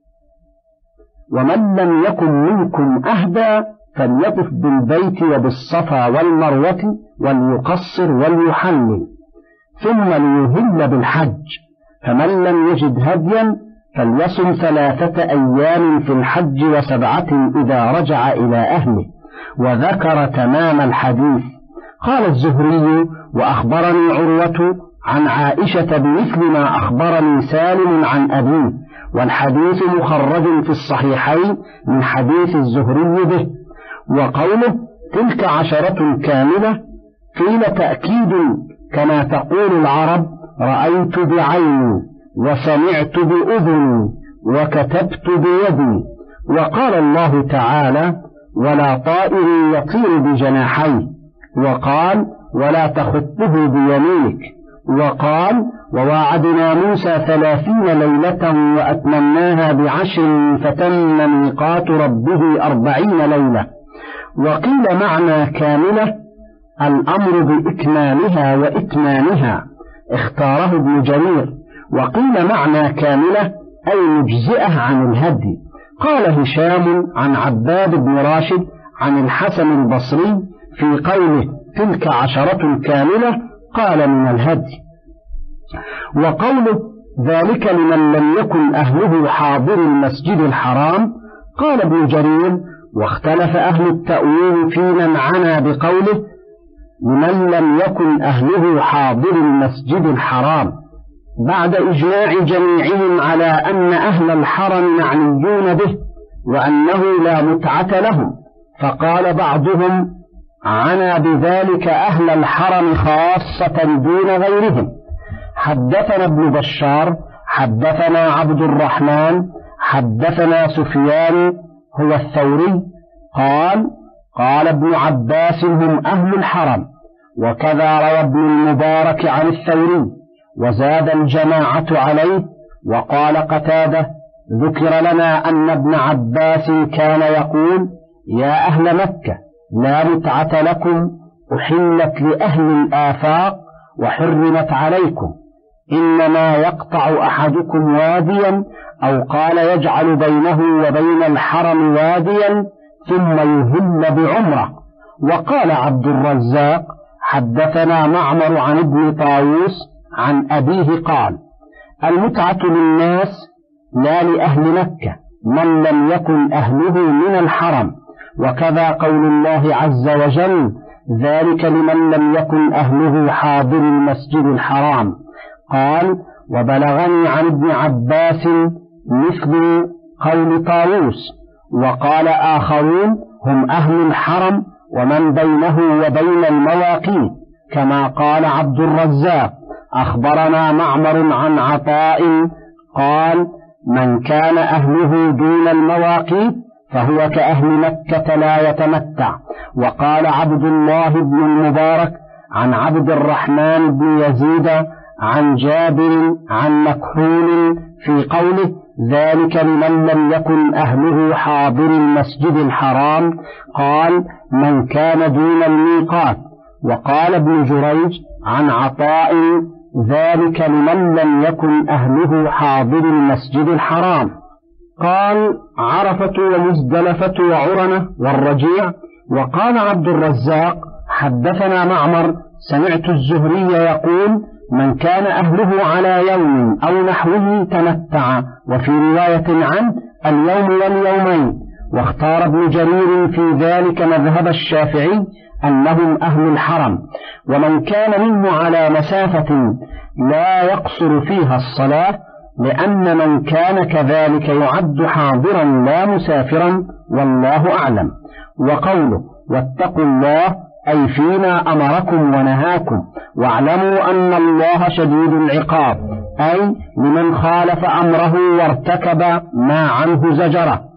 ومن لم يكن منكم أهدى فليطف بالبيت وبالصفا والمروة وليقصر وليحلل، ثم ليهل بالحج. فمن لم يجد هديا فليصم ثلاثة أيام في الحج وسبعة إذا رجع إلى أهله، وذكر تمام الحديث. قال الزهري: وأخبرني عروة عن عائشة بمثل ما أخبرني سالم عن أبيه، والحديث مخرج في الصحيحين من حديث الزهري به. وقوله تلك عشرة كاملة قيل تأكيد، كما تقول العرب: رأيت بعيني وسمعت بأذني وكتبت بيدي. وقال الله تعالى: ولا طائر يطير بجناحيه، وقال: ولا تخطه بيمينك، وقال: وواعدنا موسى ثلاثين ليلة وأتممناها بعشر فتم ميقات ربه أربعين ليلة. وقيل معنى كاملة الأمر بإكمالها وإتمامها، اختاره ابن جرير. وقيل معنى كاملة أي مجزئة عن الهدي. قال هشام عن عباد بن راشد عن الحسن البصري في قوله تلك عشرة كاملة قال من الهدي. وقوله ذلك لمن لم يكن أهله حاضر المسجد الحرام، قال ابن جرير: واختلف أهل التأويل في من عنى بقوله لمن لم يكن أهله حاضر المسجد الحرام، بعد إجماع جميعهم على أن أهل الحرم معنيون به، وأنه لا متعة لهم. فقال بعضهم: عنى بذلك أهل الحرم خاصة دون غيرهم. حدثنا ابن بشار حدثنا عبد الرحمن حدثنا سفيان هو الثوري قال: قال ابن عباس هم أهل الحرم. وكذا روى ابن المبارك عن الثوري، وزاد الجماعة عليه. وقال قتادة: ذكر لنا أن ابن عباس كان يقول: يا أهل مكة لا متعة لكم، أحلت لأهل الآفاق وحرمت عليكم، إنما يقطع أحدكم واديا، أو قال يجعل بينه وبين الحرم واديا ثم يهل بعمرة. وقال عبد الرزاق: حدثنا معمر عن ابن طاووس عن أبيه قال: المتعة للناس لا لأهل مكة من لم يكن أهله من الحرم. وكذا قول الله عز وجل: ذلك لمن لم يكن أهله حاضر المسجد الحرام. قال: وبلغني عن ابن عباس مثل قول طاووس. وقال آخرون: هم أهل الحرم ومن بينه وبين المواقيت، كما قال عبد الرزاق. أخبرنا معمر عن عطاء قال: من كان أهله دون المواقيت فهو كأهل مكة لا يتمتع. وقال عبد الله بن المبارك عن عبد الرحمن بن يزيد عن جابر عن مكحول في قوله: ذلك لمن لم يكن أهله حاضر المسجد الحرام، قال: من كان دون الميقات. وقال ابن جريج عن عطاء: ذلك لمن لم يكن أهله حاضر المسجد الحرام. قال: عرفة ومزدلفة وعرنة والرجيع. وقال عبد الرزاق: حدثنا معمر سمعت الزهري يقول: من كان أهله على يوم أو نحوه تمتع. وفي رواية عنه: اليوم واليومين. واختار ابن جرير في ذلك مذهب الشافعي أنهم أهل الحرم. ومن كان منه على مسافة لا يقصر فيها الصلاة، لأن من كان كذلك يعد حاضرا لا مسافرا، والله أعلم. وقوله واتقوا الله أي فيما أمركم ونهاكم، واعلموا أن الله شديد العقاب، أي لمن خالف أمره وارتكب ما عنه زجره.